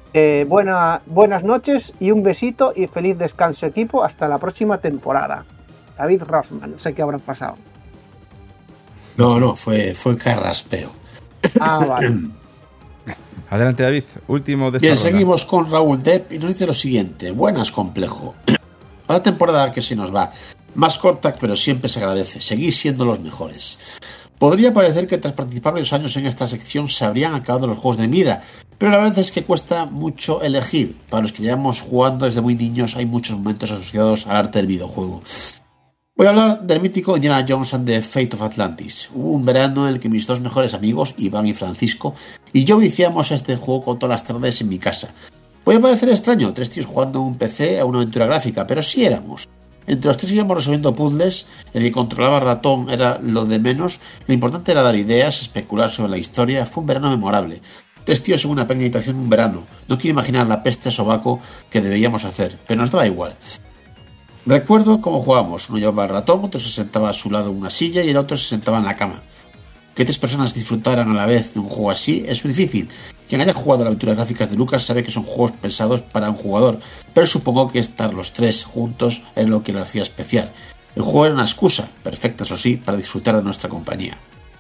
Buenas noches y un besito y feliz descanso, equipo. Hasta la próxima temporada. David Rossman, no sé qué habrá pasado. No, fue carraspeo. Ah, vale. Adelante, David, último de esta Bien, ronda. seguimos con Raúl Depp y nos dice lo siguiente. Buenas, complejo. A la temporada que se nos va, más corta, pero siempre se agradece. Seguís siendo los mejores. Podría parecer que tras participar varios años en esta sección se habrían acabado los juegos de mi vida, pero la verdad es que cuesta mucho elegir. Para los que llevamos jugando desde muy niños hay muchos momentos asociados al arte del videojuego. Voy a hablar del mítico Indiana Jones and the Fate of Atlantis. Hubo un verano en el que mis dos mejores amigos, Iván y Francisco, y yo viciamos a este juego con todas las tardes en mi casa. Puede parecer extraño, 3 tíos jugando en un PC a una aventura gráfica, pero sí éramos. Entre los 3 íbamos resolviendo puzzles, el que controlaba ratón era lo de menos, lo importante era dar ideas, especular sobre la historia. Fue un verano memorable. 3 tíos en una pequeña habitación en un verano. No quiero imaginar la peste sobaco que debíamos hacer, pero nos daba igual. Recuerdo cómo jugábamos. Uno llevaba el ratón, otro se sentaba a su lado en una silla y el otro se sentaba en la cama. Que 3 personas disfrutaran a la vez de un juego así es muy difícil. Quien haya jugado a las aventuras gráficas de Lucas sabe que son juegos pensados para un jugador, pero supongo que estar los 3 juntos es lo que lo hacía especial. El juego era una excusa, perfecta eso sí, para disfrutar de nuestra compañía.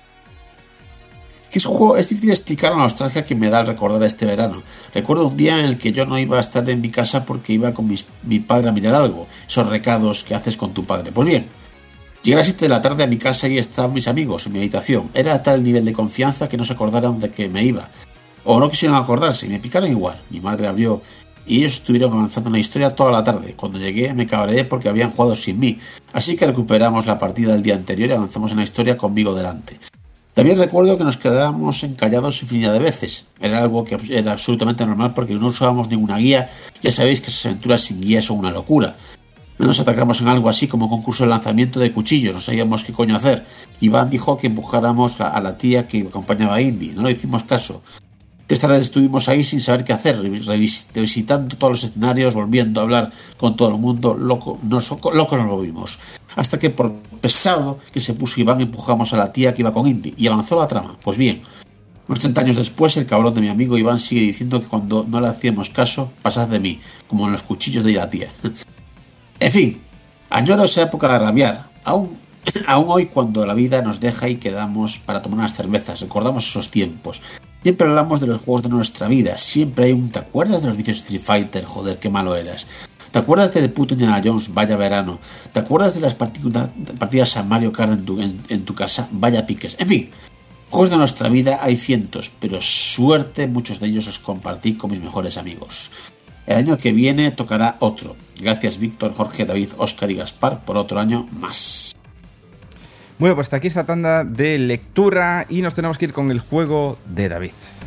Es un juego, es difícil explicar la nostalgia que me da al recordar este verano. Recuerdo un día en el que yo no iba a estar en mi casa porque iba con mi padre a mirar algo, esos recados que haces con tu padre. Pues bien, llegué a las 7 de la tarde a mi casa y estaban mis amigos en mi habitación. Era tal el nivel de confianza que no se acordaron de que me iba. O no quisieron acordarse y me picaron igual. Mi madre abrió y ellos estuvieron avanzando en la historia toda la tarde. Cuando llegué me cabreé porque habían jugado sin mí. Así que recuperamos la partida del día anterior y avanzamos en la historia conmigo delante. También recuerdo que nos quedábamos encallados infinidad de veces. Era algo que era absolutamente normal porque no usábamos ninguna guía. Ya sabéis que esas aventuras sin guía son una locura. No nos atacamos en algo así como concurso de lanzamiento de cuchillos. No sabíamos qué coño hacer. Iván dijo que empujáramos a la tía que acompañaba a Indy. No le hicimos caso. 3 tardes estuvimos ahí sin saber qué hacer, revisitando todos los escenarios, volviendo a hablar con todo el mundo, loco nos volvimos. Hasta que por pesado que se puso Iván empujamos a la tía que iba con Indy y avanzó la trama. Pues bien, unos 30 años después el cabrón de mi amigo Iván sigue diciendo que cuando no le hacíamos caso, pasad de mí, como en los cuchillos de la tía. En fin, añoro esa época de rabiar. Aún hoy cuando la vida nos deja y quedamos para tomar unas cervezas, recordamos esos tiempos. Siempre hablamos de los juegos de nuestra vida. Siempre hay un ¿te acuerdas de los vicios de Street Fighter? Joder, qué malo eras. ¿Te acuerdas del puto Indiana Jones? Vaya verano. ¿Te acuerdas de las partidas a Mario Kart en tu casa? Vaya piques. En fin, juegos de nuestra vida hay cientos, pero suerte muchos de ellos los compartí con mis mejores amigos. El año que viene tocará otro. Gracias Víctor, Jorge, David, Óscar y Gaspar por otro año más. Bueno, pues hasta aquí esta tanda de lectura y nos tenemos que ir con el juego de David.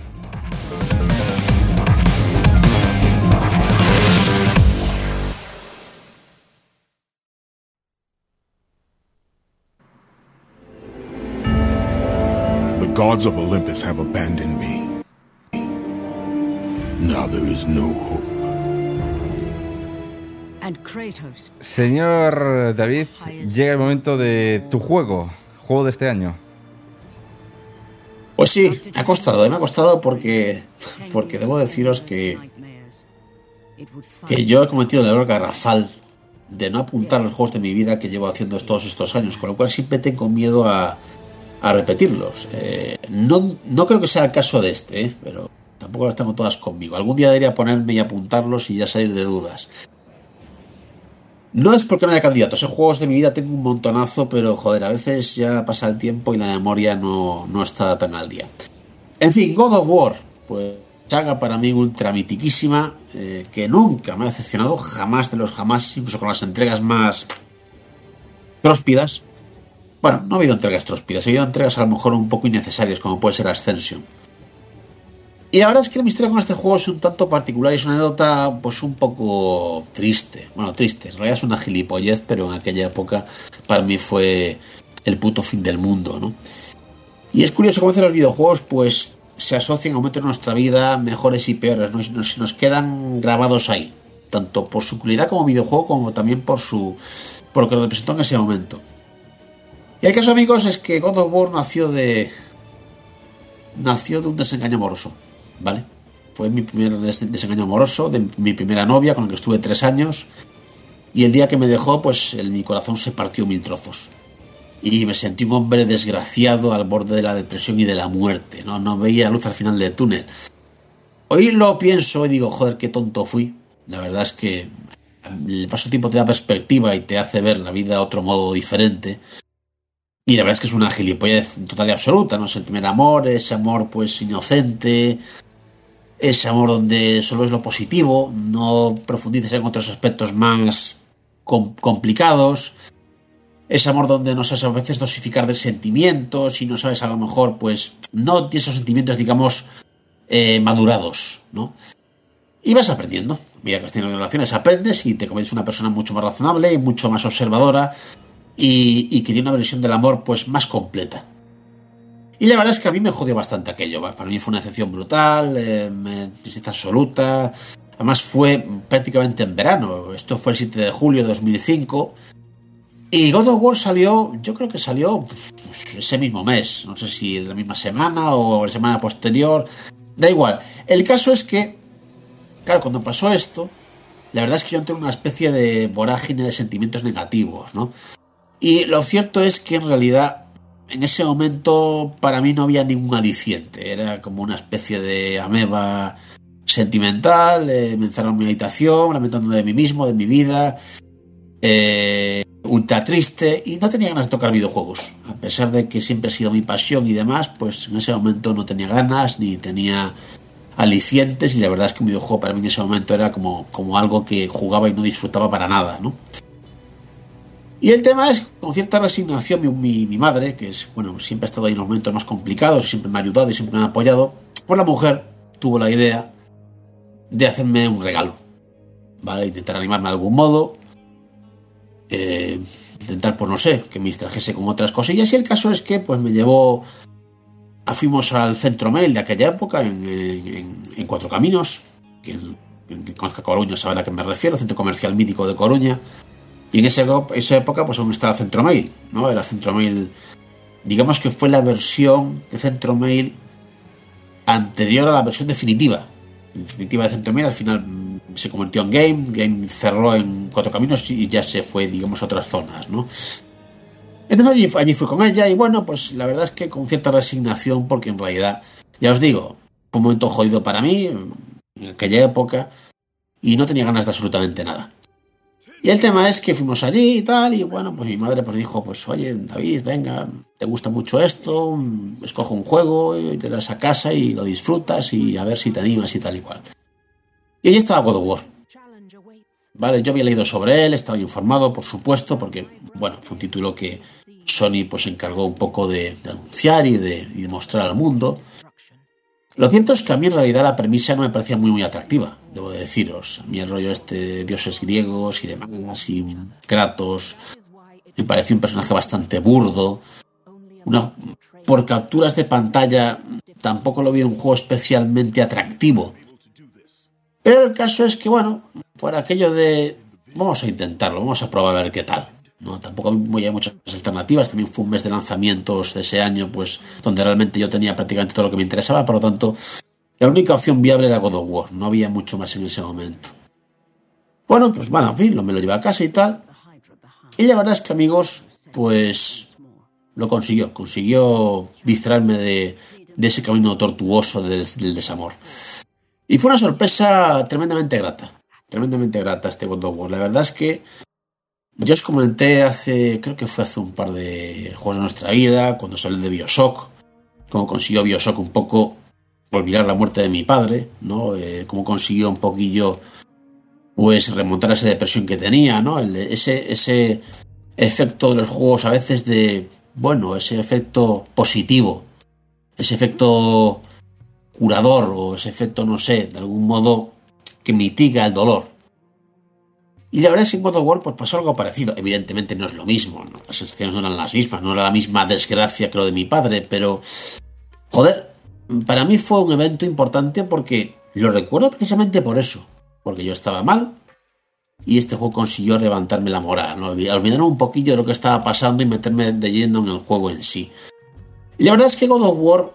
The gods of Olympus have abandoned me. Now there is no hope. Señor David, llega el momento de tu juego de este año. Pues sí, me ha costado porque debo deciros que yo he cometido el error garrafal de no apuntar los juegos de mi vida que llevo haciendo todos estos años, con lo cual siempre tengo miedo a repetirlos. No creo que sea el caso de este, pero tampoco las tengo todas conmigo. Algún día debería ponerme y apuntarlos y ya salir de dudas. No es porque no haya candidatos, en juegos de mi vida tengo un montonazo, pero joder, a veces ya pasa el tiempo y la memoria no está tan al día. En fin, God of War, pues saga para mí ultra mitiquísima, que nunca me ha decepcionado, jamás de los jamás, incluso con las entregas más tróspidas. Bueno, no ha habido entregas tróspidas, ha habido entregas a lo mejor un poco innecesarias, como puede ser Ascension. Y la verdad es que la historia con este juego es un tanto particular y es una anécdota pues un poco triste. Bueno, triste, en realidad es una gilipollez, pero en aquella época para mí fue el puto fin del mundo, ¿no? Y es curioso cómo los videojuegos pues se asocian a momentos de nuestra vida mejores y peores, ¿no? Nos quedan grabados ahí, tanto por su calidad como videojuego, como también por lo que representó en ese momento. Y el caso, amigos, es que God of War nació de un desengaño amoroso, ¿vale? Fue mi primer desengaño amoroso de mi primera novia, con la que estuve 3 años, y el día que me dejó, pues mi corazón se partió 1000 trozos. Y me sentí un hombre desgraciado al borde de la depresión y de la muerte, ¿no? No veía luz al final del túnel. Hoy lo pienso y digo, joder, qué tonto fui. La verdad es que el paso del tiempo te da perspectiva y te hace ver la vida de otro modo diferente. Y la verdad es que es una gilipollez total y absoluta, ¿no? Es el primer amor, ese amor pues inocente, ese amor donde solo es lo positivo, no profundices en otros aspectos más complicados. Ese amor donde no sabes a veces dosificar de sentimientos y no sabes a lo mejor, pues, no tienes esos sentimientos, digamos, madurados, ¿no? Y vas aprendiendo. Mira que has tenido relaciones, aprendes y te conviertes en una persona mucho más razonable y mucho más observadora y que tiene una versión del amor, pues, más completa. Y la verdad es que a mí me jodió bastante aquello, ¿va? Para mí fue una decepción brutal, tristeza absoluta. Además fue prácticamente en verano. Esto fue el 7 de julio de 2005. Y God of War salió, yo creo que salió ese mismo mes. No sé si la misma semana o la semana posterior. Da igual. El caso es que, claro, cuando pasó esto, la verdad es que yo entré en una especie de vorágine de sentimientos negativos, ¿no? Y lo cierto es que en realidad en ese momento para mí no había ningún aliciente. Era como una especie de ameba sentimental. Me encerraba en mi habitación, lamentándome de mí mismo, de mi vida. Ultra triste. Y no tenía ganas de tocar videojuegos. A pesar de que siempre ha sido mi pasión y demás, pues en ese momento no tenía ganas, ni tenía alicientes. Y la verdad es que un videojuego para mí en ese momento era como algo que jugaba y no disfrutaba para nada, ¿no? Y el tema es, con cierta resignación, mi madre, que es, bueno, siempre ha estado ahí en los momentos más complicados, siempre me ha ayudado y siempre me ha apoyado, pues la mujer tuvo la idea de hacerme un regalo, ¿vale? Intentar animarme de algún modo, intentar, pues no sé, que me distrajese con otras cosillas. Y el caso es que, pues me llevó, fuimos al Centro Mail de aquella época, en Cuatro Caminos, quien conozca Coruña sabrá a qué me refiero, el centro comercial mítico de Coruña. Y en esa época pues aún estaba Centromail, ¿no? Era Centromail, digamos que fue la versión de Centromail anterior a la versión definitiva. La definitiva de Centromail al final se convirtió en Game cerró en Cuatro Caminos y ya se fue, digamos, a otras zonas, ¿no? Entonces allí fui con ella y bueno, pues la verdad es que con cierta resignación, porque en realidad, ya os digo, fue un momento jodido para mí en aquella época y no tenía ganas de absolutamente nada. Y el tema es que fuimos allí y tal, y bueno, pues mi madre pues dijo, pues oye, David, venga, te gusta mucho esto, escoge un juego y te lo das a casa y lo disfrutas y a ver si te animas y tal y cual. Y ahí estaba God of War. Vale, yo había leído sobre él, estaba informado, por supuesto, porque, bueno, fue un título que Sony pues se encargó un poco de anunciar y de mostrar al mundo. Lo cierto es que a mí en realidad la premisa no me parecía muy atractiva, debo de deciros. A mí el rollo de dioses griegos y demás, y Kratos, me pareció un personaje bastante burdo. Por capturas de pantalla tampoco lo vi un juego especialmente atractivo. Pero el caso es que, bueno, por aquello de vamos a intentarlo, vamos a probar a ver qué tal. No, tampoco hay muchas alternativas. También fue un mes de lanzamientos de ese año, pues donde realmente yo tenía prácticamente todo lo que me interesaba. Por lo tanto, la única opción viable era God of War. No había mucho más en ese momento. Bueno, pues bueno, en fin, me lo llevé a casa y tal. Y la verdad es que, amigos, pues lo consiguió. Consiguió distraerme de ese camino tortuoso del desamor. Y fue una sorpresa tremendamente grata. Tremendamente grata este God of War. La verdad es que yo os comenté creo que fue hace un par de juegos de nuestra vida, cuando salió de Bioshock, cómo consiguió Bioshock un poco olvidar la muerte de mi padre, ¿no? Cómo consiguió un poquillo pues remontar a esa depresión que tenía, ¿no? Ese efecto de los juegos a veces ese efecto positivo, ese efecto curador o ese efecto, no sé, de algún modo que mitiga el dolor. Y la verdad es que en God of War pues pasó algo parecido. Evidentemente no es lo mismo, ¿no? Las sensaciones no eran las mismas, no era la misma desgracia que lo de mi padre, pero joder, para mí fue un evento importante porque lo recuerdo precisamente por eso, porque yo estaba mal y este juego consiguió levantarme la moral, ¿no? Olvidarme un poquillo de lo que estaba pasando y meterme de lleno en el juego en sí. Y la verdad es que God of War,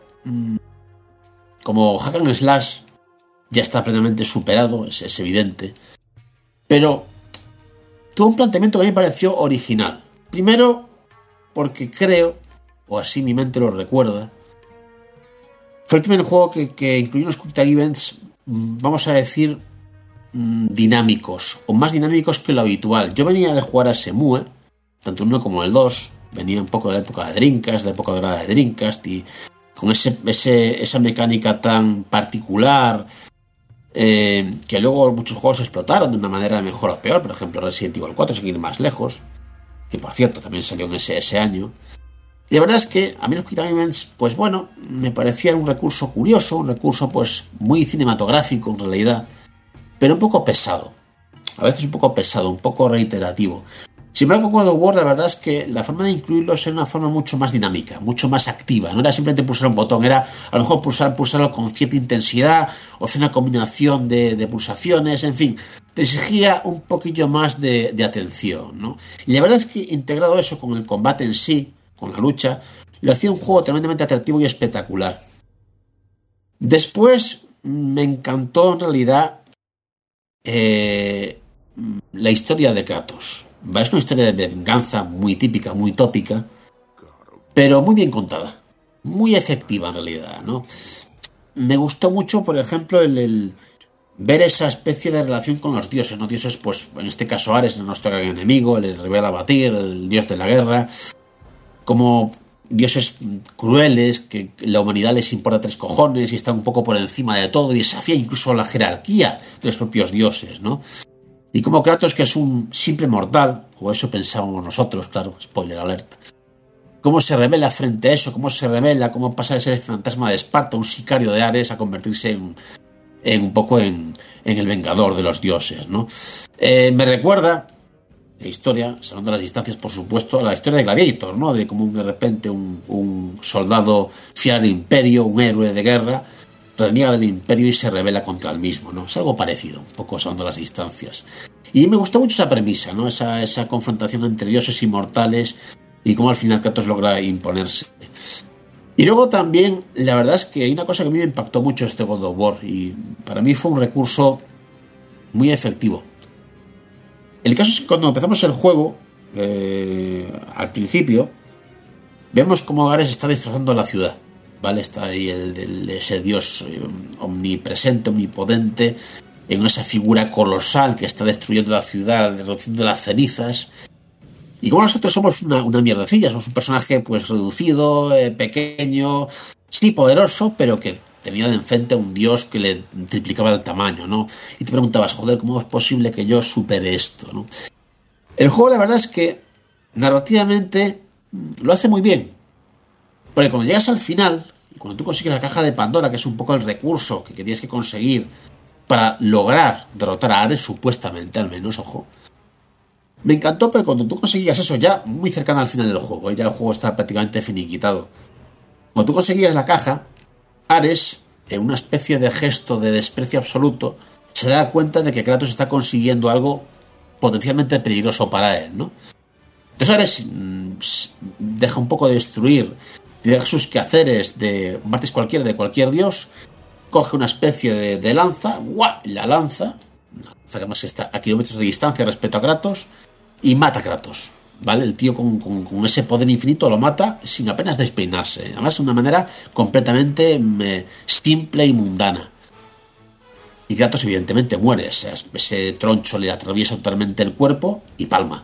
como hack and slash, ya está plenamente superado, es evidente, pero tuvo un planteamiento que a mí me pareció original. Primero, porque creo, o así mi mente lo recuerda, fue el primer juego que incluyó unos Quick Time Events vamos a decir, dinámicos, o más dinámicos que lo habitual. Yo venía de jugar a Shenmue, tanto el 1 como el 2, venía un poco de la época de Dreamcast, de la época dorada de Dreamcast, y con esa mecánica tan particular, que luego muchos juegos explotaron de una manera mejor o peor. Por ejemplo, Resident Evil 4, sin ir más lejos, que por cierto también salió en ese año. Y la verdad es que a mí los Quick Time Events, pues bueno, me parecían un recurso curioso, un recurso pues muy cinematográfico en realidad, pero un poco pesado. A veces un poco pesado, un poco reiterativo. Sin embargo, God of War, la verdad es que la forma de incluirlos era una forma mucho más dinámica, mucho más activa. No era simplemente pulsar un botón, era a lo mejor pulsarlo con cierta intensidad, o hacer una combinación de pulsaciones, en fin. Te exigía un poquillo más de atención, ¿no? Y la verdad es que integrado eso con el combate en sí, con la lucha, lo hacía un juego tremendamente atractivo y espectacular. Después me encantó en realidad la historia de Kratos. Es una historia de venganza muy típica, muy tópica, pero muy bien contada, muy efectiva en realidad, ¿no? Me gustó mucho, por ejemplo, el ver esa especie de relación con los dioses, ¿no? Dioses, pues en este caso Ares, nuestro gran enemigo, el rival a batir, el dios de la guerra, como dioses crueles, que la humanidad les importa 3 cojones y están un poco por encima de todo y desafía incluso la jerarquía de los propios dioses, ¿no? Y como Kratos, que es un simple mortal, o eso pensábamos nosotros, claro, spoiler alert, cómo se revela frente a eso, cómo pasa de ser el fantasma de Esparta, un sicario de Ares, a convertirse en un poco en el vengador de los dioses, ¿no? Me recuerda la historia, salvando las distancias, por supuesto, a la historia de Gladiator, ¿no? De cómo de repente un soldado fiel al imperio, un héroe de guerra, reniega del imperio y se rebela contra el mismo, ¿no? Es algo parecido, un poco salvando las distancias. Y me gustó mucho esa premisa, ¿no? Esa confrontación entre dioses y mortales y cómo al final Kratos logra imponerse. Y luego también, la verdad es que hay una cosa que a mí me impactó mucho este God of War y para mí fue un recurso muy efectivo. El caso es que cuando empezamos el juego, al principio, vemos cómo Ares está destrozando la ciudad, ¿vale? Está ahí ese dios omnipresente, omnipotente, en esa figura colosal que está destruyendo la ciudad, reduciendo las cenizas. Y como nosotros somos una mierdecilla, somos un personaje pues reducido, pequeño, sí, poderoso, pero que tenía de enfrente a un dios que le triplicaba el tamaño, ¿no? Y te preguntabas, joder, ¿cómo es posible que yo supere esto, ¿no? El juego, la verdad es que narrativamente lo hace muy bien. Porque cuando llegas al final, y cuando tú consigues la caja de Pandora, que es un poco el recurso que tienes que conseguir para lograr derrotar a Ares, supuestamente, al menos, ojo. Me encantó, pero cuando tú conseguías eso ya muy cercano al final del juego, ya el juego está prácticamente finiquitado. Cuando tú conseguías la caja, Ares, en una especie de gesto de desprecio absoluto, se da cuenta de que Kratos está consiguiendo algo potencialmente peligroso para él, ¿no? Entonces Ares deja un poco de destruir, deja sus quehaceres de combates cualquiera de cualquier dios, coge una especie de lanza, la lanza que además está a kilómetros de distancia respecto a Kratos, y mata a Kratos, ¿vale? El tío con ese poder infinito lo mata sin apenas despeinarse, además de una manera completamente simple y mundana. Y Kratos evidentemente muere, ese troncho le atraviesa totalmente el cuerpo y palma.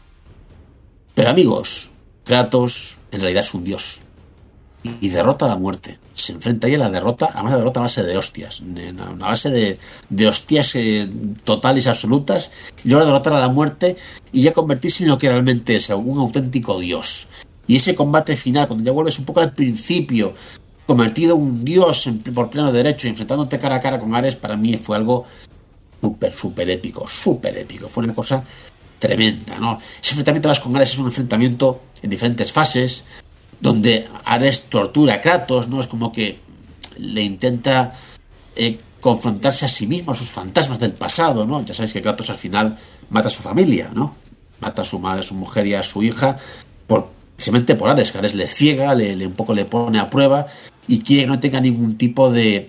Pero amigos, Kratos en realidad es un dios y derrota a la muerte. Se enfrenta ahí a la derrota, además la derrota a base de hostias, una base de hostias totales y absolutas, y luego derrotar a la muerte y ya convertirse en lo que realmente es, un auténtico dios. Y ese combate final, cuando ya vuelves un poco al principio, convertido en un dios por pleno derecho, enfrentándote cara a cara con Ares, para mí fue algo súper épico, fue una cosa tremenda, ¿no? Ese enfrentamiento con Ares es un enfrentamiento en diferentes fases, donde Ares tortura a Kratos, ¿no? Es como que le intenta confrontarse a sí mismo, a sus fantasmas del pasado, ¿no? Ya sabéis que Kratos al final mata a su familia, ¿no? Mata a su madre, a su mujer y a su hija, precisamente por Ares, que Ares le ciega, un poco le pone a prueba y quiere que no tenga ningún tipo de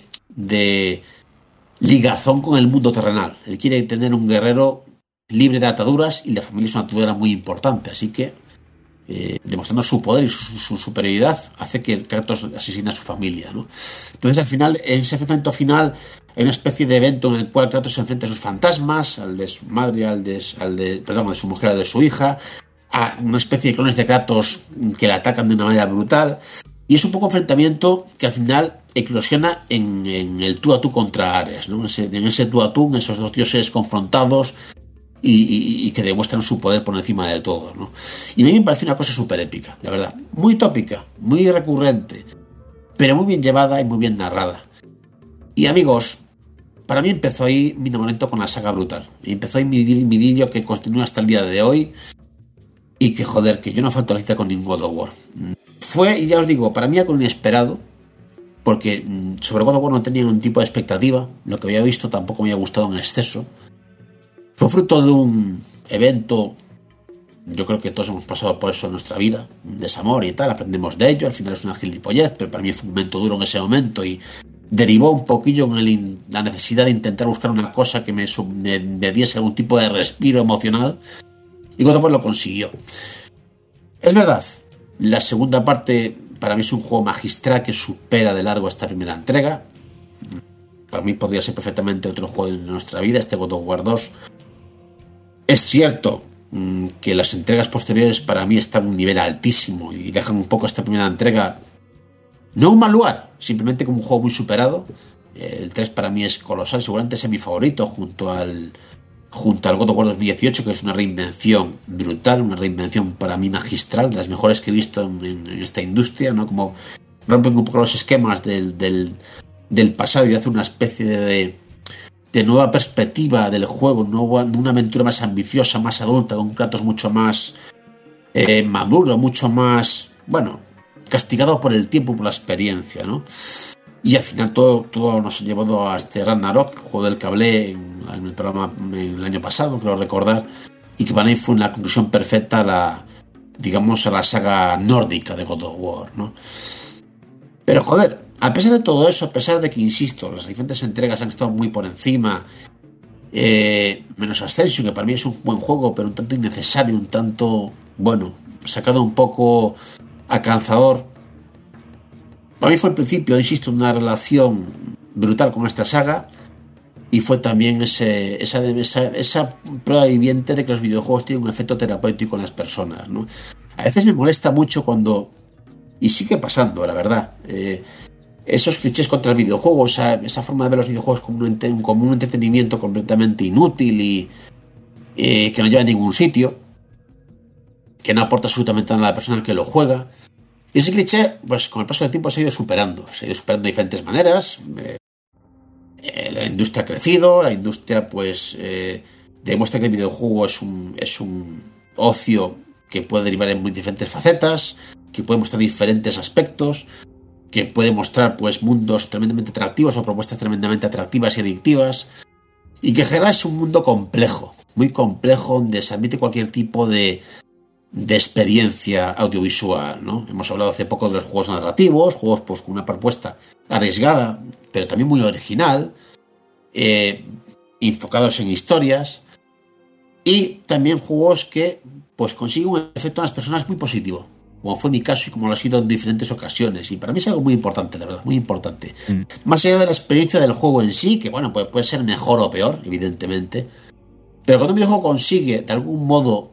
ligazón con el mundo terrenal. Él quiere tener un guerrero libre de ataduras y la familia es una atadura muy importante, así que demostrando su poder y su superioridad, hace que Kratos asesine a su familia, ¿no? Entonces, al final, en ese enfrentamiento final, hay una especie de evento en el cual Kratos se enfrenta a sus fantasmas, al de su madre, al de su mujer, al de su hija, a una especie de clones de Kratos que le atacan de una manera brutal. Y es un poco enfrentamiento que al final eclosiona en el tú a tú contra Ares, ¿no? En ese tú a tú, en esos dos dioses confrontados y que demuestran su poder por encima de todo, ¿no? Y a mí me parece una cosa súper épica, la verdad. Muy tópica, muy recurrente, pero muy bien llevada y muy bien narrada. Y amigos, para mí empezó ahí mi enamoramiento con la saga Brutal. Y empezó ahí mi vídeo que continúa hasta el día de hoy. Y que joder, que yo no falto a la cita con ningún God of War. Fue, y ya os digo, para mí algo inesperado, porque sobre God of War no tenía ningún tipo de expectativa. Lo que había visto tampoco me había gustado en exceso. Fue fruto de un evento, yo creo que todos hemos pasado por eso en nuestra vida, un desamor y tal, aprendemos de ello, al final es una gilipollez, pero para mí fue un momento duro en ese momento y derivó un poquillo en la necesidad de intentar buscar una cosa que me diese algún tipo de respiro emocional, y God of War lo consiguió. Es verdad, la segunda parte para mí es un juego magistral que supera de largo esta primera entrega. Para mí podría ser perfectamente otro juego de nuestra vida, este God of War 2. Es cierto que las entregas posteriores para mí están a un nivel altísimo y dejan un poco esta primera entrega no un mal lugar, simplemente como un juego muy superado. El 3 para mí es colosal, seguramente es mi favorito junto al God of War 2018, que es una reinvención brutal, una reinvención para mí magistral, de las mejores que he visto en esta industria, ¿no? Como rompen un poco los esquemas del pasado y hace una especie de nueva perspectiva del juego, una aventura más ambiciosa, más adulta, con Kratos mucho más maduro, mucho más, bueno, castigado por el tiempo, por la experiencia, ¿no? Y al final todo nos ha llevado a este Ragnarok, juego del que hablé en el programa el año pasado, creo recordar, y que para mí fue una conclusión perfecta a la saga nórdica de God of War, ¿no? Pero joder, a pesar de todo eso, a pesar de que, insisto, las diferentes entregas han estado muy por encima, menos Ascension, que para mí es un buen juego, pero un tanto innecesario, un tanto, bueno, sacado un poco a calzador. Para mí fue al principio, insisto, una relación brutal con esta saga, y fue también esa prueba viviente de que los videojuegos tienen un efecto terapéutico en las personas, ¿no? A veces me molesta mucho cuando, y sigue pasando, la verdad, esos clichés contra el videojuego, esa forma de ver los videojuegos como un entretenimiento completamente inútil y que no lleva a ningún sitio, que no aporta absolutamente nada a la persona que lo juega. Y ese cliché, pues con el paso del tiempo se ha ido superando de diferentes maneras. La industria ha crecido, la industria pues demuestra que el videojuego es un ocio que puede derivar en muy diferentes facetas, que puede mostrar diferentes aspectos, que puede mostrar pues mundos tremendamente atractivos o propuestas tremendamente atractivas y adictivas, y que en general es un mundo complejo, muy complejo, donde se admite cualquier tipo de experiencia audiovisual, ¿no? Hemos hablado hace poco de los juegos narrativos, juegos pues con una propuesta arriesgada, pero también muy original, enfocados en historias, y también juegos que pues consiguen un efecto en las personas muy positivo, como fue mi caso y como lo ha sido en diferentes ocasiones, y para mí es algo muy importante, la verdad, muy importante. Más allá de la experiencia del juego en sí, que bueno, puede ser mejor o peor, evidentemente, pero cuando un videojuego consigue de algún modo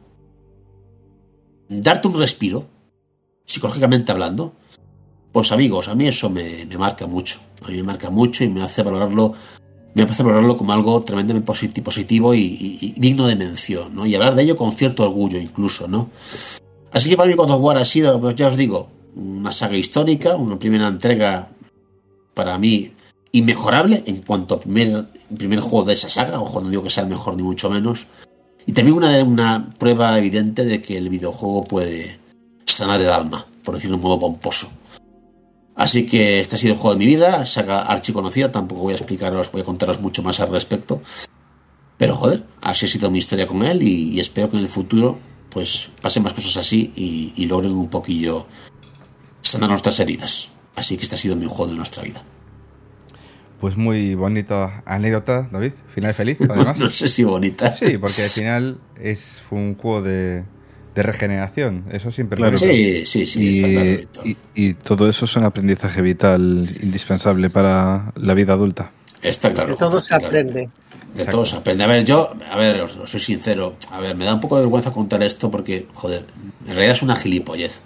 darte un respiro, psicológicamente hablando, pues amigos, a mí eso me marca mucho. A mí me marca mucho y me hace valorarlo como algo tremendamente positivo y digno de mención, ¿no? Y hablar de ello con cierto orgullo incluso, ¿no? Así que para mí God of War ha sido, pues ya os digo, una saga histórica, una primera entrega para mí inmejorable en cuanto a primer juego de esa saga. Ojo, no digo que sea el mejor ni mucho menos. Y también una prueba evidente de que el videojuego puede sanar el alma, por decirlo de un modo pomposo. Así que este ha sido el juego de mi vida, saga archiconocida, tampoco voy a contaros mucho más al respecto. Pero joder, así ha sido mi historia con él y espero que en el futuro pues pasen más cosas así y logren un poquillo sanar nuestras heridas. Así que este ha sido mi juego de nuestra vida. Pues muy bonita anécdota, David. Final feliz, además. No sé si bonita. Sí, porque al final fue un juego de regeneración. Eso siempre claro. Sí, está claro. Y todo eso es un aprendizaje vital indispensable para la vida adulta. Está claro. De todo se aprende. De todo se aprende. Os soy sincero. Me da un poco de vergüenza contar esto porque, joder, en realidad es una gilipollez.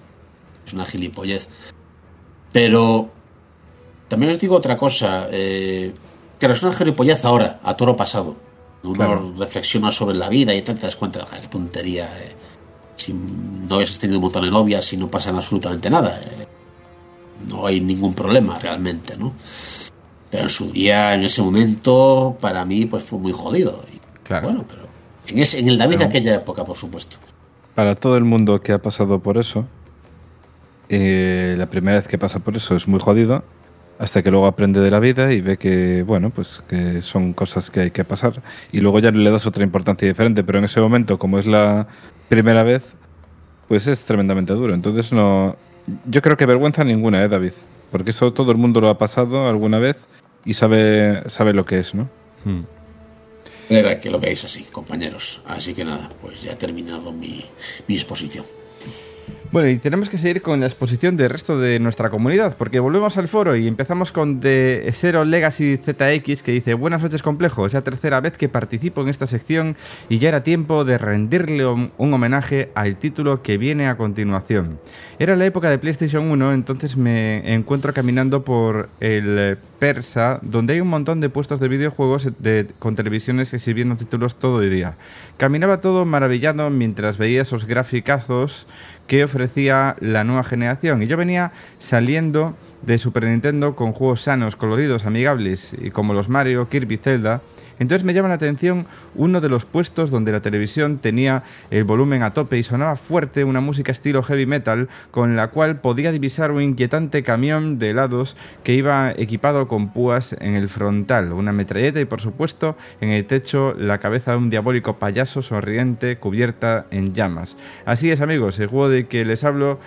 Pero también os digo otra cosa. Claro, es una gilipollez ahora, a toro pasado. Uno reflexiona sobre la vida y te das cuenta de qué tontería. Si no habías tenido un montón de novias y no pasa absolutamente nada. No hay ningún problema realmente, ¿no? Pero en su día, en ese momento, para mí pues fue muy jodido. Claro. Bueno, pero en el David de aquella época, por supuesto. Para todo el mundo que ha pasado por eso, la primera vez que pasa por eso es muy jodido, hasta que luego aprende de la vida y ve que, bueno, pues que son cosas que hay que pasar. Y luego ya le das otra importancia diferente, pero en ese momento, como es la primera vez, pues es tremendamente duro. Entonces no... Yo creo que vergüenza ninguna, David. Porque eso todo el mundo lo ha pasado alguna vez y sabe lo que es, ¿no? Era que lo veáis así, compañeros. Así que nada, pues ya he terminado mi exposición. Bueno, y tenemos que seguir con la exposición del resto de nuestra comunidad, porque volvemos al foro y empezamos con The Zero Legacy ZX, que dice: buenas noches, complejo, es la tercera vez que participo en esta sección y ya era tiempo de rendirle un homenaje al título que viene a continuación. Era la época de PlayStation 1, entonces me encuentro caminando por el Persa, donde hay un montón de puestos de videojuegos con televisiones exhibiendo títulos todo el día. Caminaba todo maravillado mientras veía esos graficazos que ofrecía la nueva generación, y yo venía saliendo de Super Nintendo con juegos sanos, coloridos, amigables, y como los Mario, Kirby, Zelda. Entonces me llama la atención uno de los puestos donde la televisión tenía el volumen a tope y sonaba fuerte una música estilo heavy metal, con la cual podía divisar un inquietante camión de helados que iba equipado con púas en el frontal, una metralleta y, por supuesto, en el techo la cabeza de un diabólico payaso sonriente cubierta en llamas. Así es, amigos, el juego de que les hablo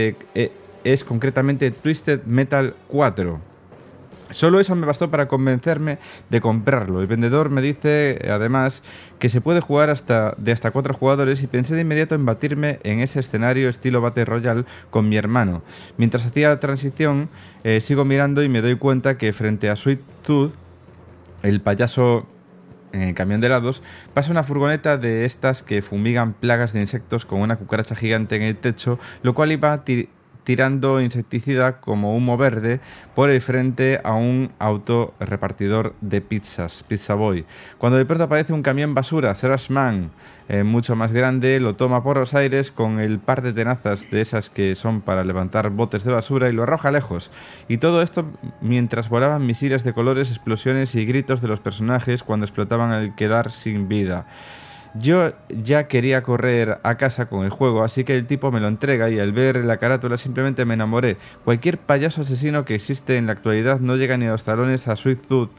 es concretamente Twisted Metal 4. Solo eso me bastó para convencerme de comprarlo. El vendedor me dice, además, que se puede jugar hasta 4 jugadores, y pensé de inmediato en batirme en ese escenario estilo Battle Royale con mi hermano. Mientras hacía la transición, sigo mirando y me doy cuenta que frente a Sweet Tooth, el payaso en el camión de helados, pasa una furgoneta de estas que fumigan plagas de insectos con una cucaracha gigante en el techo, lo cual iba tirando insecticida como humo verde por el frente a un auto repartidor de pizzas, Pizza Boy. Cuando de pronto aparece un camión basura, Thrash Man, mucho más grande, lo toma por los aires con el par de tenazas de esas que son para levantar botes de basura y lo arroja lejos. Y todo esto mientras volaban misiles de colores, explosiones y gritos de los personajes cuando explotaban al quedar sin vida. Yo ya quería correr a casa con el juego, así que el tipo me lo entrega y al ver la carátula simplemente me enamoré. Cualquier payaso asesino que existe en la actualidad no llega ni a los talones a Sweet Tooth,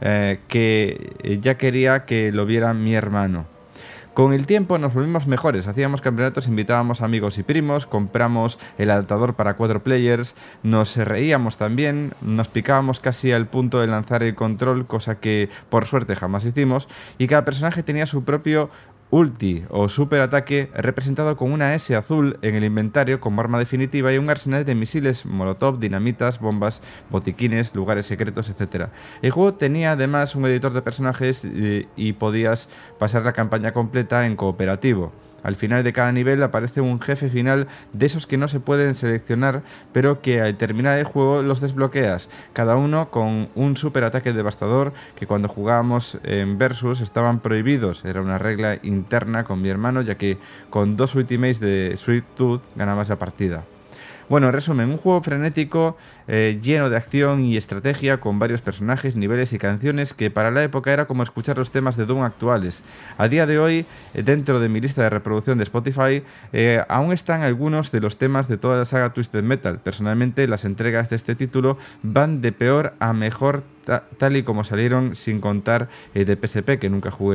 que ya quería que lo viera mi hermano. Con el tiempo nos volvimos mejores, hacíamos campeonatos, invitábamos amigos y primos, compramos el adaptador para 4 players, nos reíamos también, nos picábamos casi al punto de lanzar el control, cosa que por suerte jamás hicimos, y cada personaje tenía su propio ulti o super ataque representado con una S azul en el inventario como arma definitiva y un arsenal de misiles, molotov, dinamitas, bombas, botiquines, lugares secretos, etc. El juego tenía además un editor de personajes y podías pasar la campaña completa en cooperativo. Al final de cada nivel aparece un jefe final de esos que no se pueden seleccionar, pero que al terminar el juego los desbloqueas, cada uno con un super ataque devastador que cuando jugábamos en Versus estaban prohibidos. Era una regla interna con mi hermano, ya que con 2 ultimates de Sweet Tooth ganabas la partida. Bueno, en resumen, un juego frenético, lleno de acción y estrategia, con varios personajes, niveles y canciones que para la época era como escuchar los temas de Doom actuales. A día de hoy, dentro de mi lista de reproducción de Spotify, aún están algunos de los temas de toda la saga Twisted Metal. Personalmente, las entregas de este título van de peor a mejor tal y como salieron, sin contar de PSP, que nunca jugué.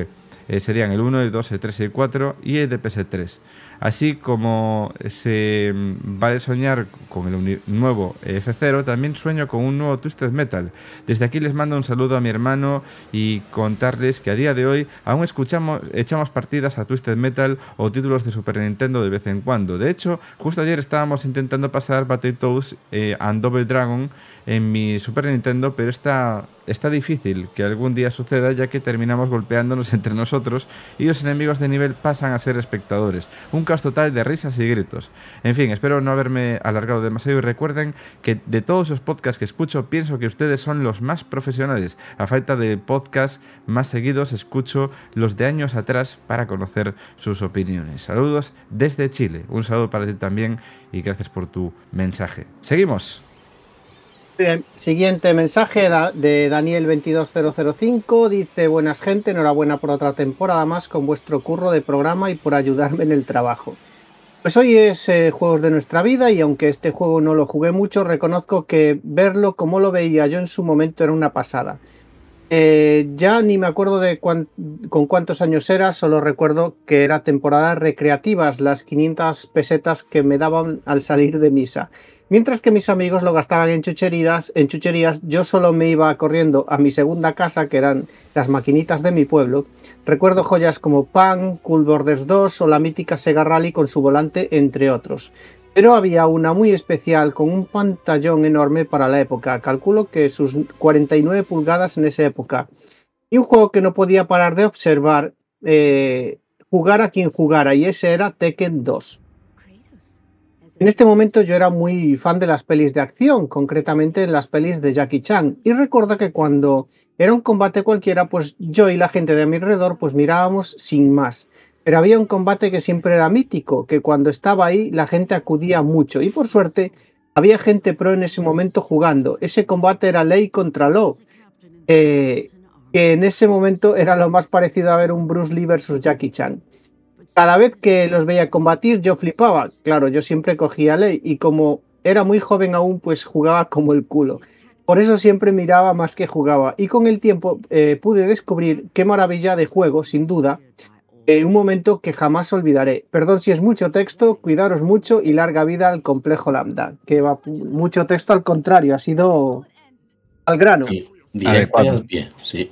serían el 1, el 2, el 3 y el 4 y el de PS3. Así como se vale soñar con el nuevo F0, también sueño con un nuevo Twisted Metal. Desde aquí les mando un saludo a mi hermano y contarles que a día de hoy aún echamos partidas a Twisted Metal o títulos de Super Nintendo de vez en cuando. De hecho, justo ayer estábamos intentando pasar Battletoads and Double Dragon en mi Super Nintendo, pero está difícil que algún día suceda, ya que terminamos golpeándonos entre nosotros y los enemigos de nivel pasan a ser espectadores. Un caos total de risas y gritos. En fin, espero no haberme alargado demasiado y recuerden que de todos los podcasts que escucho, pienso que ustedes son los más profesionales. A falta de podcasts más seguidos, escucho los de años atrás para conocer sus opiniones. Saludos desde Chile. Un saludo para ti también y gracias por tu mensaje. Seguimos. Bien, siguiente mensaje de Daniel22005. Dice: buenas gente, enhorabuena por otra temporada más con vuestro curro de programa y por ayudarme en el trabajo. Pues hoy es Juegos de Nuestra Vida y aunque este juego no lo jugué mucho, reconozco que verlo como lo veía yo en su momento era una pasada. Ya ni me acuerdo de con cuántos años era, solo recuerdo que era temporadas recreativas, las 500 pesetas que me daban al salir de misa. Mientras que mis amigos lo gastaban en chucherías, yo solo me iba corriendo a mi segunda casa, que eran las maquinitas de mi pueblo. Recuerdo joyas como Pan, Cool Borders 2 o la mítica Sega Rally con su volante, entre otros. Pero había una muy especial con un pantallón enorme para la época, calculo que sus 49 pulgadas en esa época. Y un juego que no podía parar de observar, jugar a quien jugara, y ese era Tekken 2. En este momento yo era muy fan de las pelis de acción, concretamente las pelis de Jackie Chan, y recuerdo que cuando era un combate cualquiera, pues yo y la gente de mi alrededor pues mirábamos sin más. Pero había un combate que siempre era mítico, que cuando estaba ahí la gente acudía mucho, y por suerte había gente pro en ese momento jugando. Ese combate era Lei contra Lo, que en ese momento era lo más parecido a ver un Bruce Lee versus Jackie Chan. Cada vez que los veía combatir yo flipaba. Claro, yo siempre cogía Lei y como era muy joven aún, pues jugaba como el culo. Por eso siempre miraba más que jugaba. Y con el tiempo pude descubrir qué maravilla de juego, sin duda. Un momento que jamás olvidaré. Perdón si es mucho texto, cuidaros mucho y larga vida al complejo Lambda. Que va mucho texto, al contrario, ha sido al grano. Sí, directo y al pie, sí.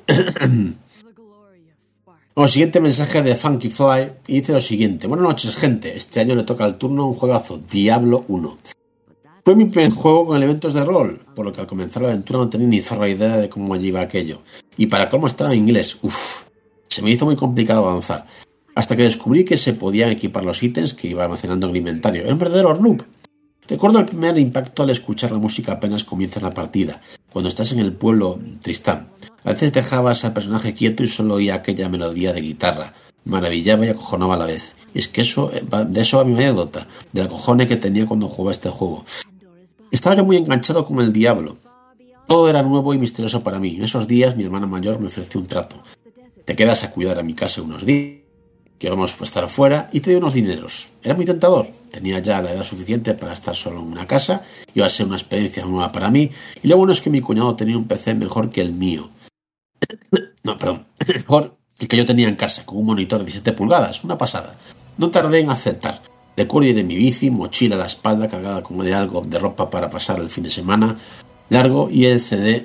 Bueno, siguiente mensaje de Funky Fly y dice lo siguiente: buenas noches gente, este año le toca al turno un juegazo, Diablo 1. Fue mi primer juego con elementos de rol, por lo que al comenzar la aventura no tenía ni zorra idea de cómo allí iba aquello. Y para cómo estaba en inglés, se me hizo muy complicado avanzar, hasta que descubrí que se podían equipar los ítems que iba almacenando en el inventario. Era un verdadero noob. Recuerdo el primer impacto al escuchar la música apenas comienza la partida, cuando estás en el pueblo Tristán. A veces dejabas al personaje quieto y solo oía aquella melodía de guitarra. Me maravillaba y acojonaba a la vez. Y es que de eso va mi anécdota, del acojone que tenía cuando jugaba este juego. Estaba yo muy enganchado con el Diablo. Todo era nuevo y misterioso para mí. En esos días mi hermana mayor me ofreció un trato. Te quedas a cuidar a mi casa unos días, que vamos a estar fuera, y te doy unos dineros. Era muy tentador. Tenía ya la edad suficiente para estar solo en una casa. Iba a ser una experiencia nueva para mí. Y lo bueno es que mi cuñado tenía un PC mejor que el mío. No, perdón. Mejor el que yo tenía en casa, con un monitor de 17 pulgadas. Una pasada. No tardé en aceptar. Recuerdo ir en mi bici, mochila a la espalda, cargada como de algo de ropa para pasar el fin de semana largo, y el CD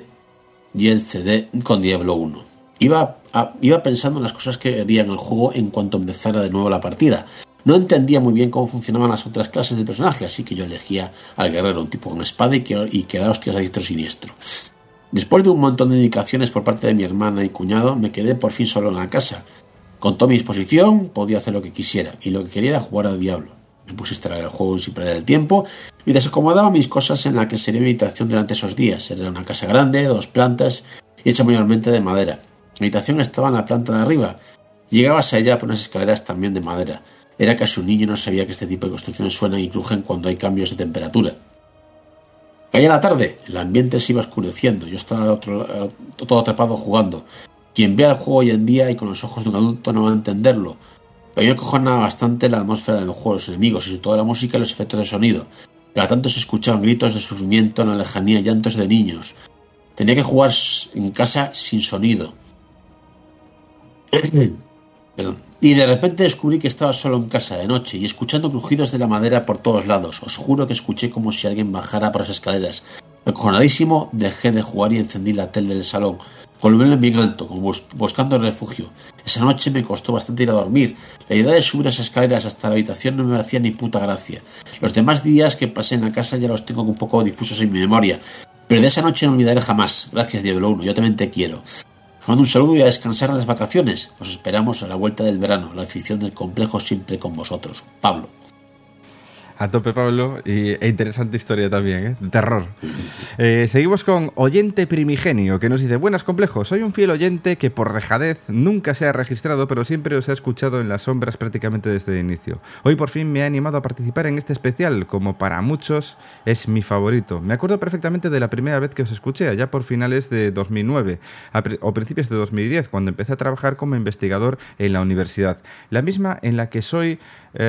con Diablo 1. Iba pensando en las cosas que haría en el juego en cuanto empezara de nuevo la partida. No entendía muy bien cómo funcionaban las otras clases de personaje, así que yo elegía al guerrero, un tipo con espada y que da hostias a diestro siniestro. Después de un montón de indicaciones por parte de mi hermana y cuñado, me quedé por fin solo en la casa. Con toda mi disposición, podía hacer lo que quisiera, y lo que quería era jugar al Diablo. Me puse a instalar el juego sin perder el tiempo, mientras acomodaba mis cosas en la que sería mi habitación durante esos días. Era una casa grande, 2 plantas, y hecha mayormente de madera. Mi habitación estaba en la planta de arriba. Llegabas a ella por unas escaleras también de madera. Era casi un niño y no sabía que este tipo de construcciones suenan y crujen cuando hay cambios de temperatura. Caía la tarde, el ambiente se iba oscureciendo, yo estaba todo atrapado jugando. Quien vea el juego hoy en día y con los ojos de un adulto no va a entenderlo, pero a mí me acojonaba bastante la atmósfera del juego, los enemigos y sobre todo la música y los efectos de sonido. Cada tanto se escuchaban gritos de sufrimiento en la lejanía y llantos de niños. Tenía que jugar en casa sin sonido. Y de repente descubrí que estaba solo en casa de noche y escuchando crujidos de la madera por todos lados. Os juro que escuché como si alguien bajara por las escaleras. Acojonadísimo, dejé de jugar y encendí la tele del salón, con el volumen bien alto, como buscando refugio. Esa noche me costó bastante ir a dormir. La idea de subir las escaleras hasta la habitación no me hacía ni puta gracia. Los demás días que pasé en la casa ya los tengo un poco difusos en mi memoria. Pero de esa noche no olvidaré jamás. Gracias, Diablo 1. Yo también te quiero. Os mando un saludo y a descansar en las vacaciones. Os esperamos a la vuelta del verano. La afición del complejo siempre con vosotros. Pablo. A tope, Pablo, e interesante historia también, de terror. Seguimos con Oyente Primigenio, que nos dice: buenas, complejo, soy un fiel oyente que por dejadez nunca se ha registrado, pero siempre os he escuchado en las sombras prácticamente desde el inicio. Hoy por fin me he animado a participar en este especial, como para muchos es mi favorito. Me acuerdo perfectamente de la primera vez que os escuché, allá por finales de 2009, o principios de 2010, cuando empecé a trabajar como investigador en la universidad. La misma en la que soy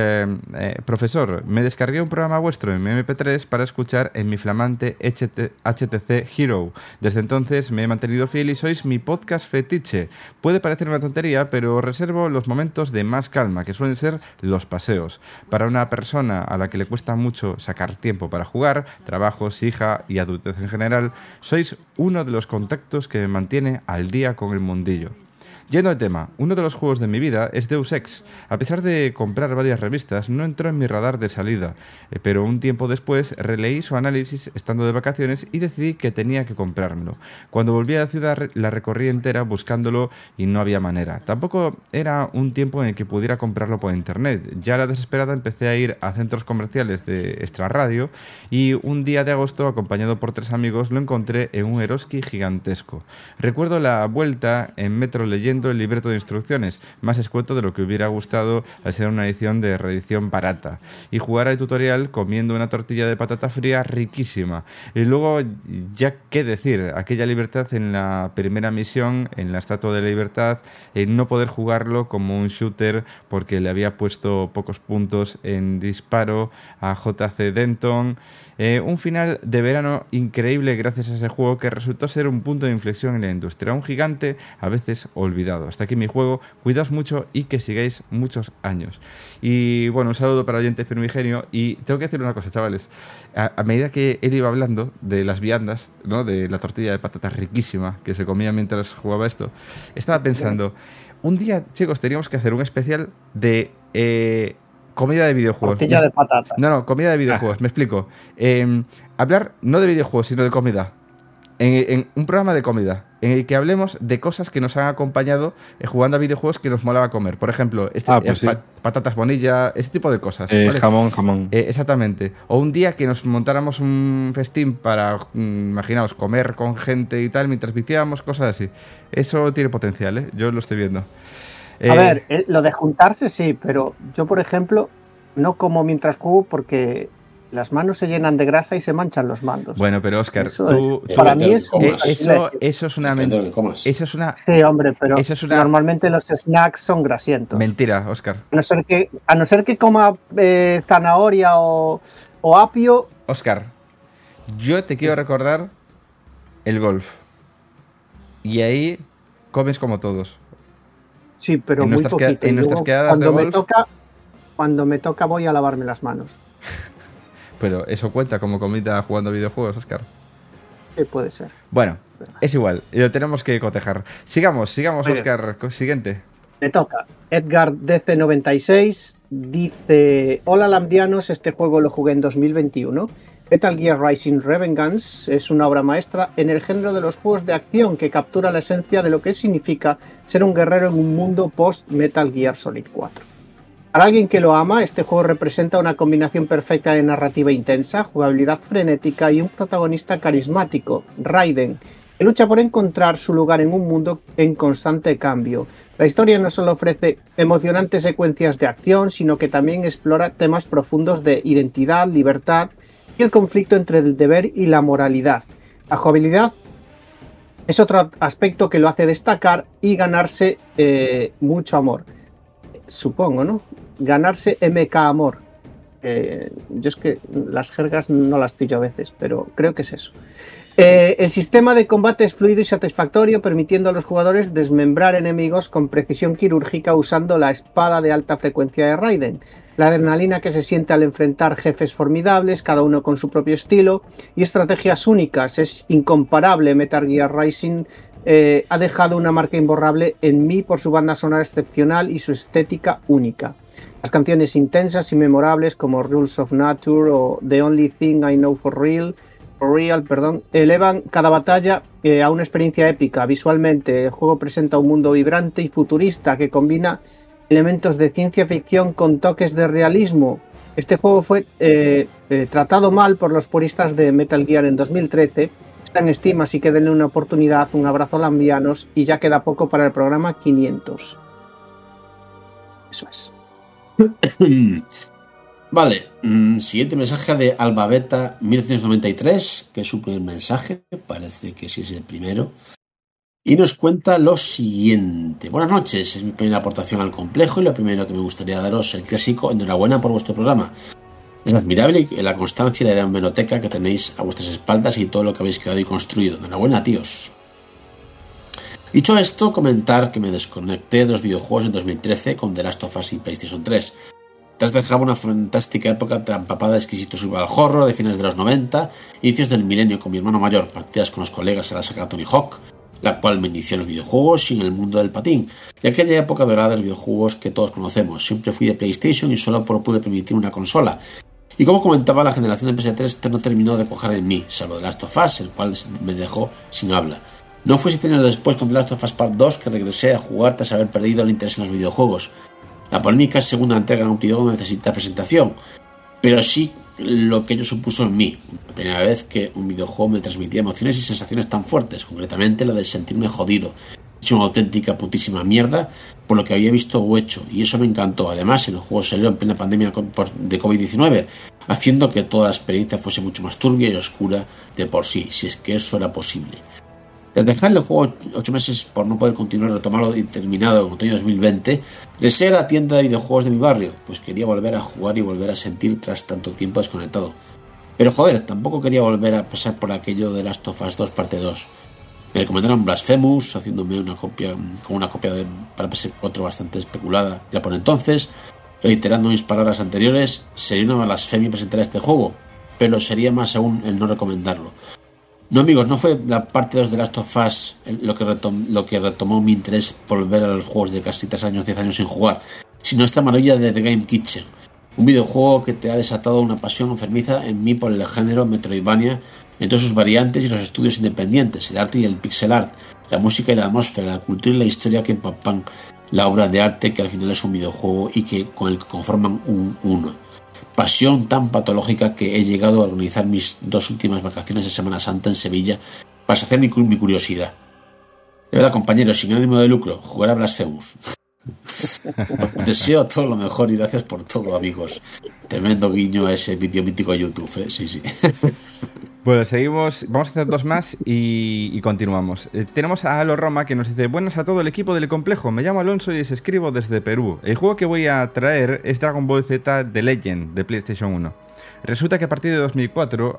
profesor. Me descargué un programa vuestro en MP3 para escuchar en mi flamante HTC Hero. Desde entonces me he mantenido fiel y sois mi podcast fetiche. Puede parecer una tontería, pero reservo los momentos de más calma, que suelen ser los paseos. Para una persona a la que le cuesta mucho sacar tiempo para jugar, trabajos, hija y adultez en general, sois uno de los contactos que me mantiene al día con el mundillo. Yendo al tema, uno de los juegos de mi vida es Deus Ex. A pesar de comprar varias revistas, no entró en mi radar de salida, pero un tiempo después releí su análisis estando de vacaciones y decidí que tenía que comprármelo. Cuando volví a la ciudad la recorrí entera buscándolo y no había manera. Tampoco era un tiempo en el que pudiera comprarlo por internet. Ya a la desesperada empecé a ir a centros comerciales de Extra Radio y un día de agosto, acompañado por 3 amigos, lo encontré en un Eroski gigantesco. Recuerdo la vuelta en metro leyendo el libreto de instrucciones, más escueto de lo que hubiera gustado al ser una edición de reedición barata, y jugar al tutorial comiendo una tortilla de patata fría riquísima. Y luego, ya qué decir, aquella libertad en la primera misión, en la Estatua de la Libertad, en no poder jugarlo como un shooter porque le había puesto pocos puntos en disparo a JC Denton. Un final de verano increíble gracias a ese juego que resultó ser un punto de inflexión en la industria, un gigante a veces olvidado. Hasta aquí mi juego, cuidaos mucho y que sigáis muchos años. Y bueno, un saludo para Oyente Primigenio. Y tengo que decir una cosa, chavales, a medida que él iba hablando de las viandas, ¿no?, de la tortilla de patatas riquísima que se comía mientras jugaba esto, estaba pensando, un día, chicos, teníamos que hacer un especial de comida de videojuegos. Tortilla de patatas. No, comida de videojuegos, me explico. Hablar no de videojuegos, sino de comida. En un programa de comida, en el que hablemos de cosas que nos han acompañado jugando a videojuegos que nos molaba comer. Por ejemplo, pues sí, patatas bonilla, ese tipo de cosas. ¿Vale? Jamón. Exactamente. O un día que nos montáramos un festín para, imaginaos, comer con gente y tal, mientras viciábamos, cosas así. Eso tiene potencial, ¿eh? Yo lo estoy viendo. A ver, lo de juntarse sí, pero yo, por ejemplo, no como mientras juego porque las manos se llenan de grasa y se manchan los mandos. Bueno, pero Óscar, para mí es eso es una mentira. Sí, hombre, pero normalmente los snacks son grasientos. Mentira, Óscar. A no ser que coma zanahoria o apio. Óscar, yo te quiero recordar el golf. Y ahí comes como todos. Sí, pero muy poquito. En nuestras quedadas de golf, cuando me toca voy a lavarme las manos. Pero eso cuenta como comida jugando videojuegos, Óscar. Sí, puede ser. Bueno, es igual, lo tenemos que cotejar. Sigamos, Óscar. Siguiente. Me toca. Edgar DC96 dice: hola Lambdianos, este juego lo jugué en 2021. Metal Gear Rising Revengeance es una obra maestra en el género de los juegos de acción que captura la esencia de lo que significa ser un guerrero en un mundo post-Metal Gear Solid 4. Para alguien que lo ama, este juego representa una combinación perfecta de narrativa intensa, jugabilidad frenética y un protagonista carismático, Raiden, que lucha por encontrar su lugar en un mundo en constante cambio. La historia no solo ofrece emocionantes secuencias de acción, sino que también explora temas profundos de identidad, libertad y el conflicto entre el deber y la moralidad. La jugabilidad es otro aspecto que lo hace destacar y ganarse mucho amor. Supongo, ¿no? Ganarse MK amor. Yo es que las jergas no las pillo a veces, pero creo que es eso. El sistema de combate es fluido y satisfactorio, permitiendo a los jugadores desmembrar enemigos con precisión quirúrgica usando la espada de alta frecuencia de Raiden. La adrenalina que se siente al enfrentar jefes formidables, cada uno con su propio estilo, y estrategias únicas. Es incomparable. Metal Gear Rising ha dejado una marca imborrable en mí por su banda sonora excepcional y su estética única. Las canciones intensas y memorables como Rules of Nature o The Only Thing I Know for Real, elevan cada batalla a una experiencia épica. Visualmente, el juego presenta un mundo vibrante y futurista que combina elementos de ciencia ficción con toques de realismo. Este juego fue tratado mal por los puristas de Metal Gear en 2013. Está en Steam, así que denle una oportunidad. Un abrazo lambianos y ya queda poco para el programa 500. Eso es. Vale, siguiente mensaje de Albabeta 1993, que es su primer mensaje, parece que sí es el primero, y nos cuenta lo siguiente. Buenas noches, es mi primera aportación al complejo y lo primero que me gustaría daros el clásico enhorabuena por vuestro programa. Es admirable la constancia y la gran hemeroteca que tenéis a vuestras espaldas y todo lo que habéis creado y construido. Enhorabuena, tíos. Dicho esto, comentar que me desconecté de los videojuegos en 2013 con The Last of Us y PlayStation 3. Tras dejaba una fantástica época empapada de exquisito survival horror de finales de los 90, inicios del milenio con mi hermano mayor, partidas con los colegas a la saga Tony Hawk, la cual me inició en los videojuegos y en el mundo del patín. De aquella época dorada de los videojuegos que todos conocemos, siempre fui de PlayStation y solo pude permitir una consola. Y como comentaba, la generación de PS3 no terminó de cuajar en mí, salvo The Last of Us, el cual me dejó sin habla. No fue 7 años después con The Last of Us Part 2 que regresé a jugar tras haber perdido el interés en los videojuegos. La polémica segunda entrega de Naughty Dog no necesita presentación, pero sí lo que ello supuso en mí. La primera vez que un videojuego me transmitía emociones y sensaciones tan fuertes, concretamente la de sentirme jodido, hecho una auténtica putísima mierda por lo que había visto o hecho, y eso me encantó. Además, el juego salió en plena pandemia de COVID-19, haciendo que toda la experiencia fuese mucho más turbia y oscura de por sí, si es que eso era posible. Tras dejar el juego 8 meses por no poder continuar retomarlo y terminado en otoño de 2020, regresé a la tienda de videojuegos de mi barrio, pues quería volver a jugar y volver a sentir tras tanto tiempo desconectado. Pero joder, tampoco quería volver a pasar por aquello de Last of Us 2 parte 2. Me recomendaron Blasphemous, haciéndome una copia para PS4 bastante especulada ya por entonces. Reiterando mis palabras anteriores, sería una blasfemia presentar este juego, pero sería más aún el no recomendarlo. No, amigos, no fue la parte 2 de Last of Us lo que retomó mi interés por volver a los juegos de casi 10 años sin jugar, sino esta maravilla de The Game Kitchen, un videojuego que te ha desatado una pasión enfermiza en mí por el género Metroidvania en todas sus variantes y los estudios independientes, el arte y el pixel art, la música y la atmósfera, la cultura y la historia que empapan la obra de arte que al final es un videojuego y que con el que conforman un uno. Pasión tan patológica que he llegado a organizar mis 2 últimas vacaciones de Semana Santa en Sevilla para saciar mi curiosidad. De verdad, compañeros, sin ánimo de lucro, jugar a Blasphemous. Os deseo todo lo mejor y gracias por todo, amigos. Tremendo guiño a ese vídeo mítico de YouTube, ¿eh? Sí. Bueno, seguimos, vamos a hacer 2 más y continuamos. Tenemos a Alo Roma que nos dice: buenas a todo el equipo del complejo, me llamo Alonso y os escribo desde Perú. El juego que voy a traer es Dragon Ball Z The Legend de PlayStation 1. Resulta que a partir de 2004,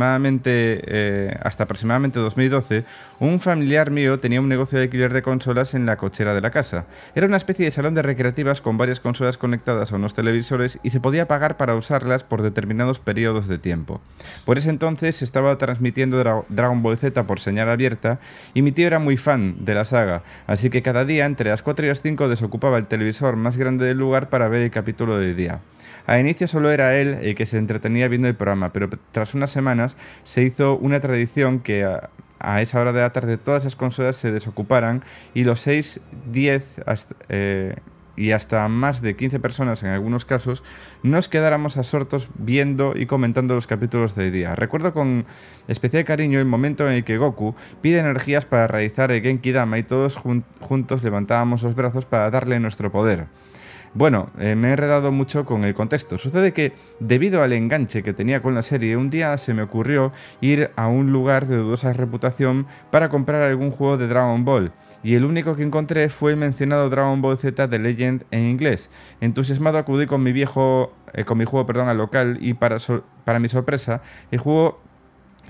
hasta aproximadamente 2012, un familiar mío tenía un negocio de alquiler de consolas en la cochera de la casa. Era una especie de salón de recreativas con varias consolas conectadas a unos televisores y se podía pagar para usarlas por determinados periodos de tiempo. Por ese entonces se estaba transmitiendo Dragon Ball Z por señal abierta y mi tío era muy fan de la saga, así que cada día entre las 4 y las 5 desocupaba el televisor más grande del lugar para ver el capítulo del día. A inicio solo era él el que se entretenía viendo el programa, pero tras unas semanas se hizo una tradición que a esa hora de la tarde todas las consolas se desocuparan y los 6, 10 y hasta más de 15 personas en algunos casos nos quedáramos absortos viendo y comentando los capítulos del día. Recuerdo con especial cariño el momento en el que Goku pide energías para realizar el Genki Dama y todos juntos levantábamos los brazos para darle nuestro poder. Bueno, me he enredado mucho con el contexto. Sucede que, debido al enganche que tenía con la serie, un día se me ocurrió ir a un lugar de dudosa reputación para comprar algún juego de Dragon Ball, y el único que encontré fue el mencionado Dragon Ball Z The Legend en inglés. Entusiasmado acudí con mi juego al local y para mi sorpresa, el juego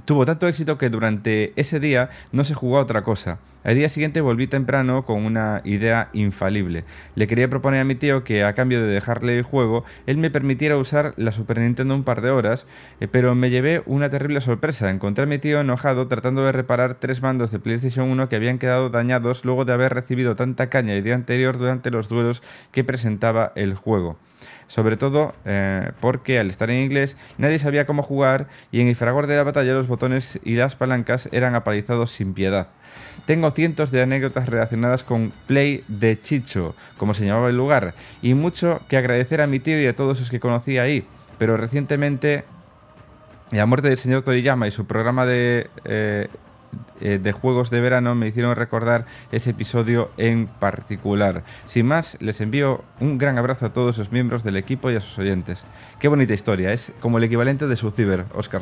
tuvo tanto éxito que durante ese día no se jugó a otra cosa. Al día siguiente volví temprano con una idea infalible. Le quería proponer a mi tío que, a cambio de dejarle el juego, él me permitiera usar la Super Nintendo un par de horas, pero me llevé una terrible sorpresa. Encontré a mi tío enojado tratando de reparar 3 mandos de PlayStation 1 que habían quedado dañados luego de haber recibido tanta caña el día anterior durante los duelos que presentaba el juego. Sobre todo porque al estar en inglés nadie sabía cómo jugar y en el fragor de la batalla los botones y las palancas eran apalizados sin piedad. Tengo cientos de anécdotas relacionadas con Play de Chicho, como se llamaba el lugar, y mucho que agradecer a mi tío y a todos los que conocí ahí, pero recientemente la muerte del señor Toriyama y su programa de juegos de verano me hicieron recordar ese episodio en particular. Sin más, les envío un gran abrazo a todos los miembros del equipo y a sus oyentes. Qué bonita historia, es como el equivalente de su ciber, Óscar.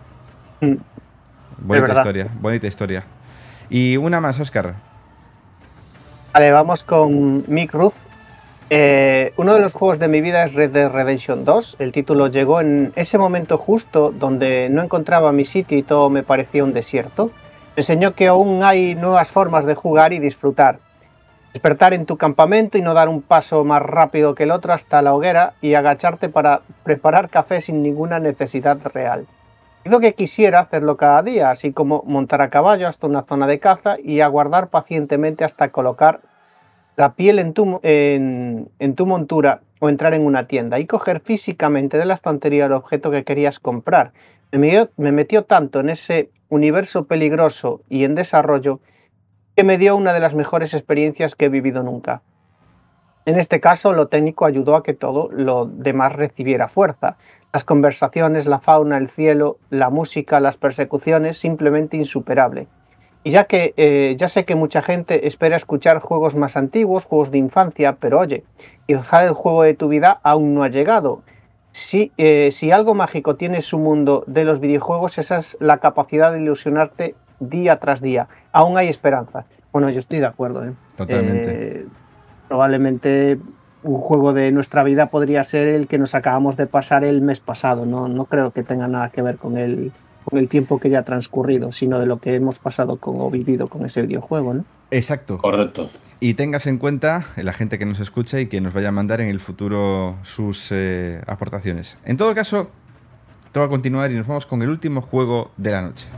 Bonita historia. Y una más, Óscar. Vale, vamos con Mick Ruth. Uno de los juegos de mi vida es Red Dead Redemption 2. El título llegó en ese momento justo donde no encontraba mi sitio y todo me parecía un desierto. Me enseñó que aún hay nuevas formas de jugar y disfrutar. Despertar en tu campamento y no dar un paso más rápido que el otro hasta la hoguera y agacharte para preparar café sin ninguna necesidad real. Hizo que quisiera hacerlo cada día, así como montar a caballo hasta una zona de caza y aguardar pacientemente hasta colocar la piel en tu montura o entrar en una tienda y coger físicamente de la estantería el objeto que querías comprar. Me metió tanto en ese universo peligroso y en desarrollo que me dio una de las mejores experiencias que he vivido nunca. En este caso, lo técnico ayudó a que todo lo demás recibiera fuerza. Las conversaciones, la fauna, el cielo, la música, las persecuciones, simplemente insuperable. Y ya sé que mucha gente espera escuchar juegos más antiguos, juegos de infancia, pero oye, quizá el juego de tu vida aún no ha llegado. Si algo mágico tiene su mundo de los videojuegos, esa es la capacidad de ilusionarte día tras día. Aún hay esperanza. Bueno, yo estoy de acuerdo. Totalmente. Probablemente un juego de nuestra vida podría ser el que nos acabamos de pasar el mes pasado. No creo que tenga nada que ver con el tiempo que ya ha transcurrido, sino de lo que hemos pasado o vivido con ese videojuego, ¿no? Exacto. Correcto. Y tengas en cuenta la gente que nos escucha y que nos vaya a mandar en el futuro sus aportaciones. En todo caso, toca continuar y nos vamos con el último juego de la noche.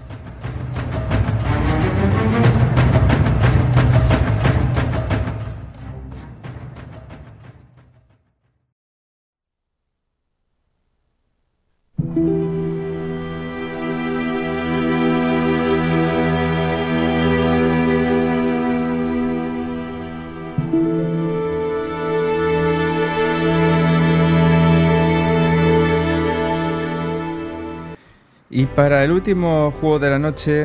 Y para el último juego de la noche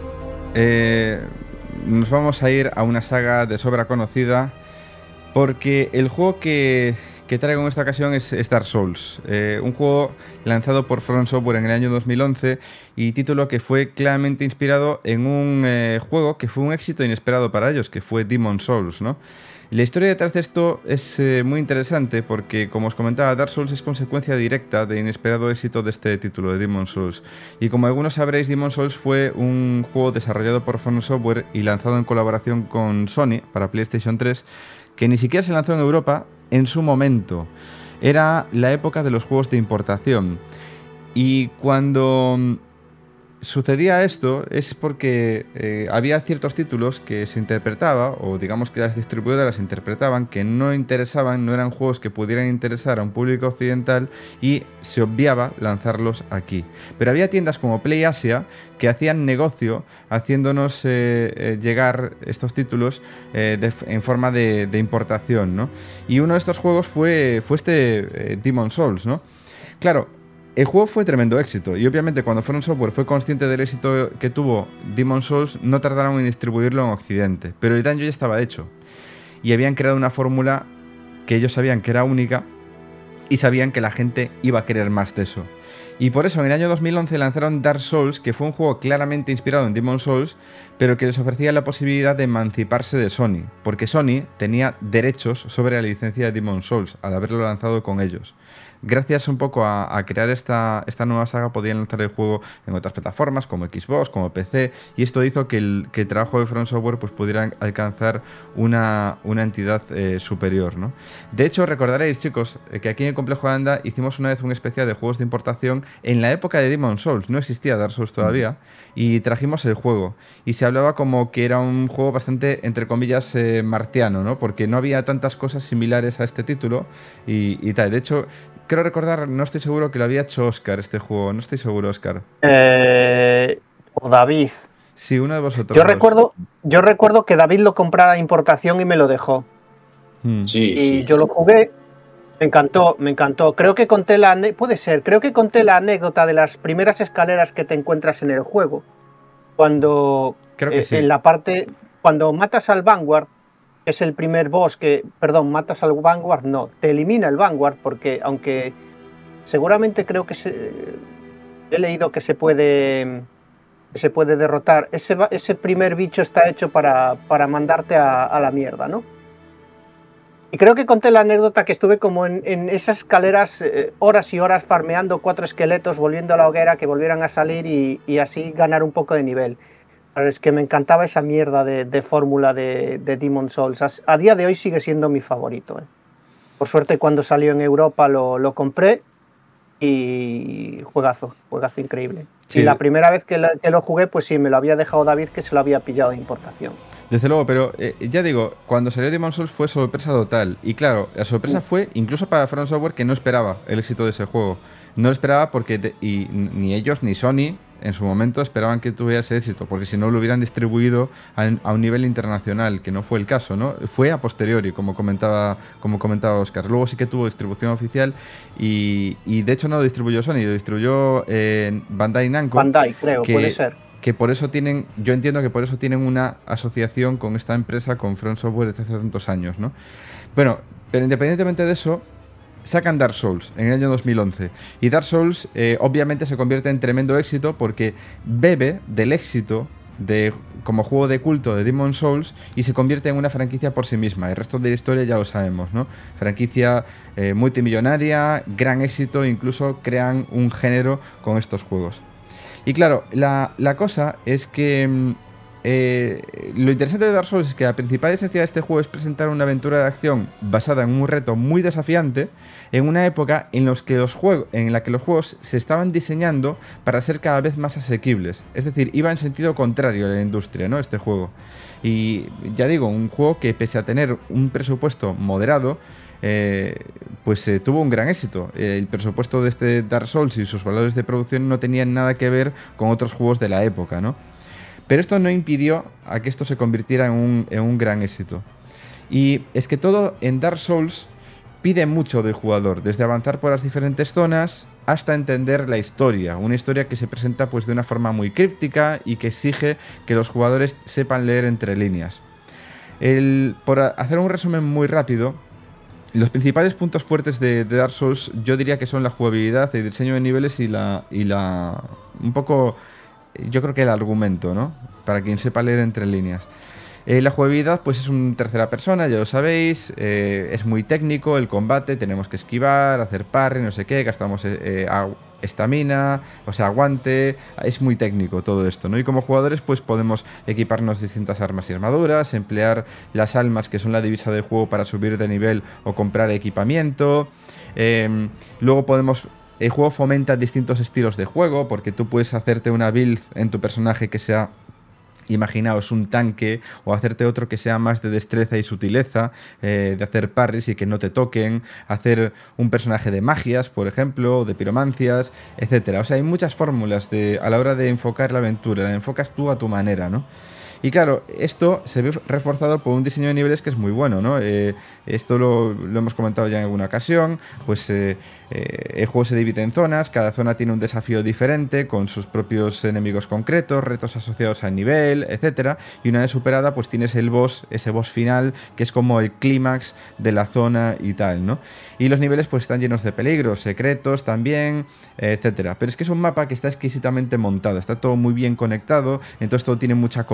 nos vamos a ir a una saga de sobra conocida, porque el juego que traigo en esta ocasión es Dark Souls, un juego lanzado por From Software en el año 2011 y título que fue claramente inspirado en un juego que fue un éxito inesperado para ellos, que fue Demon's Souls, ¿no? La historia detrás de esto es muy interesante porque, como os comentaba, Dark Souls es consecuencia directa de inesperado éxito de este título, de Demon's Souls. Y como algunos sabréis, Demon's Souls fue un juego desarrollado por From Software y lanzado en colaboración con Sony para PlayStation 3, que ni siquiera se lanzó en Europa en su momento. Era la época de los juegos de importación. Y cuando sucedía esto es porque había ciertos títulos que se interpretaba, o digamos que las distribuidoras interpretaban, que no interesaban, no eran juegos que pudieran interesar a un público occidental y se obviaba lanzarlos aquí. Pero había tiendas como PlayAsia que hacían negocio haciéndonos llegar estos títulos en forma de importación, ¿no? Y uno de estos juegos fue este Demon's Souls, ¿no? Claro, el juego fue tremendo éxito y obviamente cuando From Software fue consciente del éxito que tuvo Demon's Souls no tardaron en distribuirlo en Occidente, pero el daño ya estaba hecho y habían creado una fórmula que ellos sabían que era única y sabían que la gente iba a querer más de eso. Y por eso en el año 2011 lanzaron Dark Souls, que fue un juego claramente inspirado en Demon's Souls, pero que les ofrecía la posibilidad de emanciparse de Sony, porque Sony tenía derechos sobre la licencia de Demon's Souls al haberlo lanzado con ellos. gracias un poco a crear esta nueva saga, podían lanzar el juego en otras plataformas como Xbox, como PC, y esto hizo que el trabajo de From Software pues pudiera alcanzar una entidad superior, ¿no? De hecho, recordaréis, chicos, que aquí en el Complejo Lambda hicimos una vez un especial de juegos de importación en la época de Demon's Souls, no existía Dark Souls todavía, y trajimos el juego, y se hablaba como que era un juego bastante, entre comillas, marciano, ¿no? Porque no había tantas cosas similares a este título y tal. De hecho, creo recordar, no estoy seguro que lo había hecho Óscar este juego, no estoy seguro, Óscar. O David. Sí, uno de vosotros. Yo recuerdo que David lo comprara a importación y me lo dejó. Sí. Yo lo jugué, me encantó. Creo que conté la anécdota de las primeras escaleras que te encuentras en el juego. Cuando en la parte, cuando matas al Vanguard, es el primer boss matas al Vanguard, no, te elimina el Vanguard, porque aunque seguramente creo que he leído que se puede derrotar, ese primer bicho está hecho para mandarte a la mierda, ¿no? Y creo que conté la anécdota que estuve como en esas escaleras horas y horas farmeando 4 esqueletos, volviendo a la hoguera, que volvieran a salir y así ganar un poco de nivel. Pero es que me encantaba esa mierda de fórmula de Demon's Souls. A día de hoy sigue siendo mi favorito. Por suerte, cuando salió en Europa lo compré y juegazo increíble. Sí. Y la primera vez que lo jugué, pues sí, me lo había dejado David, que se lo había pillado de importación. Desde luego, pero ya digo, cuando salió Demon's Souls fue sorpresa total. Y claro, la sorpresa fue incluso para From Software, que no esperaba el éxito de ese juego. No lo esperaba porque ni ellos ni Sony en su momento esperaban que tuviera ese éxito, porque si no lo hubieran distribuido a un nivel internacional, que no fue el caso, ¿no? Fue a posteriori, como comentaba Óscar. Luego sí que tuvo distribución oficial y de hecho no lo distribuyó Sony, lo distribuyó Bandai Namco. Bandai, creo, puede ser. Que por eso yo entiendo que por eso tienen una asociación con esta empresa, con From Software desde hace tantos años, ¿no? Bueno, pero independientemente de eso, sacan Dark Souls en el año 2011. Y Dark Souls obviamente se convierte en tremendo éxito porque bebe del éxito como juego de culto de Demon's Souls y se convierte en una franquicia por sí misma. El resto de la historia ya lo sabemos, ¿no? Franquicia multimillonaria, gran éxito, incluso crean un género con estos juegos. Y claro, la cosa es que lo interesante de Dark Souls es que la principal esencia de este juego es presentar una aventura de acción basada en un reto muy desafiante en una época en la que los juegos se estaban diseñando para ser cada vez más asequibles. Es decir, iba en sentido contrario a la industria, ¿no? Este juego. Y ya digo, un juego que pese a tener un presupuesto moderado, tuvo un gran éxito. El presupuesto de este Dark Souls y sus valores de producción no tenían nada que ver con otros juegos de la época, ¿no? Pero esto no impidió a que esto se convirtiera en un gran éxito. Y es que todo en Dark Souls pide mucho del jugador, desde avanzar por las diferentes zonas hasta entender la historia. Una historia que se presenta pues de una forma muy críptica y que exige que los jugadores sepan leer entre líneas. Por hacer un resumen muy rápido, los principales puntos fuertes de Dark Souls yo diría que son la jugabilidad, el diseño de niveles y un poco, yo creo que el argumento, ¿no? Para quien sepa leer entre líneas. La jugabilidad pues es un tercera persona, ya lo sabéis, es muy técnico el combate, tenemos que esquivar, hacer parry, no sé qué, gastamos estamina, o sea, aguante, es muy técnico todo esto, ¿no? Y como jugadores pues podemos equiparnos distintas armas y armaduras, emplear las almas que son la divisa del juego para subir de nivel o comprar equipamiento, luego el juego fomenta distintos estilos de juego porque tú puedes hacerte una build en tu personaje que sea, imaginaos, un tanque, o hacerte otro que sea más de destreza y sutileza, de hacer parries y que no te toquen, hacer un personaje de magias, por ejemplo, de piromancias, etcétera. O sea, hay muchas fórmulas a la hora de enfocar la aventura, la enfocas tú a tu manera, ¿no? Y claro, esto se ve reforzado por un diseño de niveles que es muy bueno, ¿no? Esto lo hemos comentado ya en alguna ocasión, pues el juego se divide en zonas, cada zona tiene un desafío diferente, con sus propios enemigos concretos, retos asociados al nivel, etcétera, y una vez superada, pues tienes ese boss final, que es como el clímax de la zona y tal, ¿no? Y los niveles pues están llenos de peligros, secretos también, etcétera. Pero es que es un mapa que está exquisitamente montado, está todo muy bien conectado, entonces todo tiene mucha coherencia,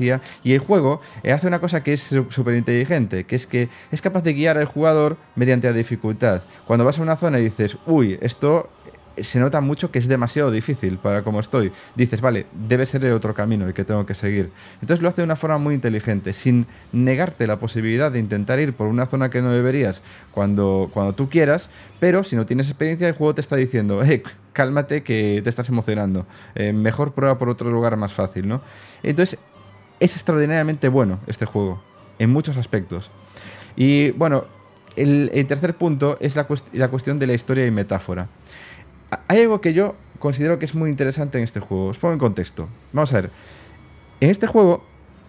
experiencia, y el juego hace una cosa que es súper inteligente, que es capaz de guiar al jugador mediante la dificultad. Cuando vas a una zona y dices, uy, esto se nota mucho que es demasiado difícil para como estoy, dices, vale, debe ser el otro camino el que tengo que seguir. Entonces lo hace de una forma muy inteligente, sin negarte la posibilidad de intentar ir por una zona que no deberías cuando tú quieras, pero si no tienes experiencia, el juego te está diciendo, cálmate que te estás emocionando, mejor prueba por otro lugar más fácil, ¿no? Entonces es extraordinariamente bueno este juego, en muchos aspectos. Y bueno, el tercer punto es la cuestión de la historia y metáfora. Hay algo que yo considero que es muy interesante en este juego. Os pongo en contexto. Vamos a ver. En este juego,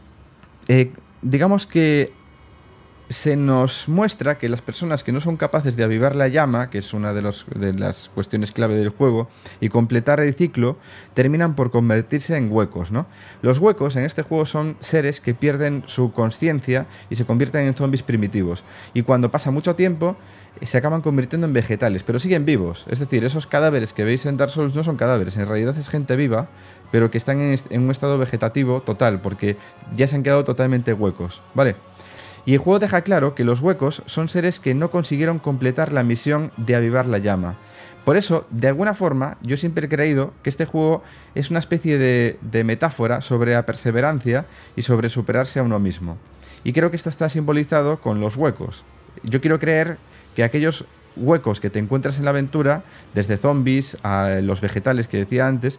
digamos que se nos muestra que las personas que no son capaces de avivar la llama, que es una de las cuestiones clave del juego, y completar el ciclo, terminan por convertirse en huecos, ¿no? Los huecos en este juego son seres que pierden su consciencia y se convierten en zombies primitivos. Y cuando pasa mucho tiempo, se acaban convirtiendo en vegetales, pero siguen vivos. Es decir, esos cadáveres que veis en Dark Souls no son cadáveres, en realidad es gente viva, pero que están en un estado vegetativo total, porque ya se han quedado totalmente huecos, ¿vale? Y el juego deja claro que los huecos son seres que no consiguieron completar la misión de avivar la llama. Por eso, de alguna forma, yo siempre he creído que este juego es una especie de metáfora sobre la perseverancia y sobre superarse a uno mismo. Y creo que esto está simbolizado con los huecos. Yo quiero creer que aquellos huecos que te encuentras en la aventura, desde zombies a los vegetales que decía antes,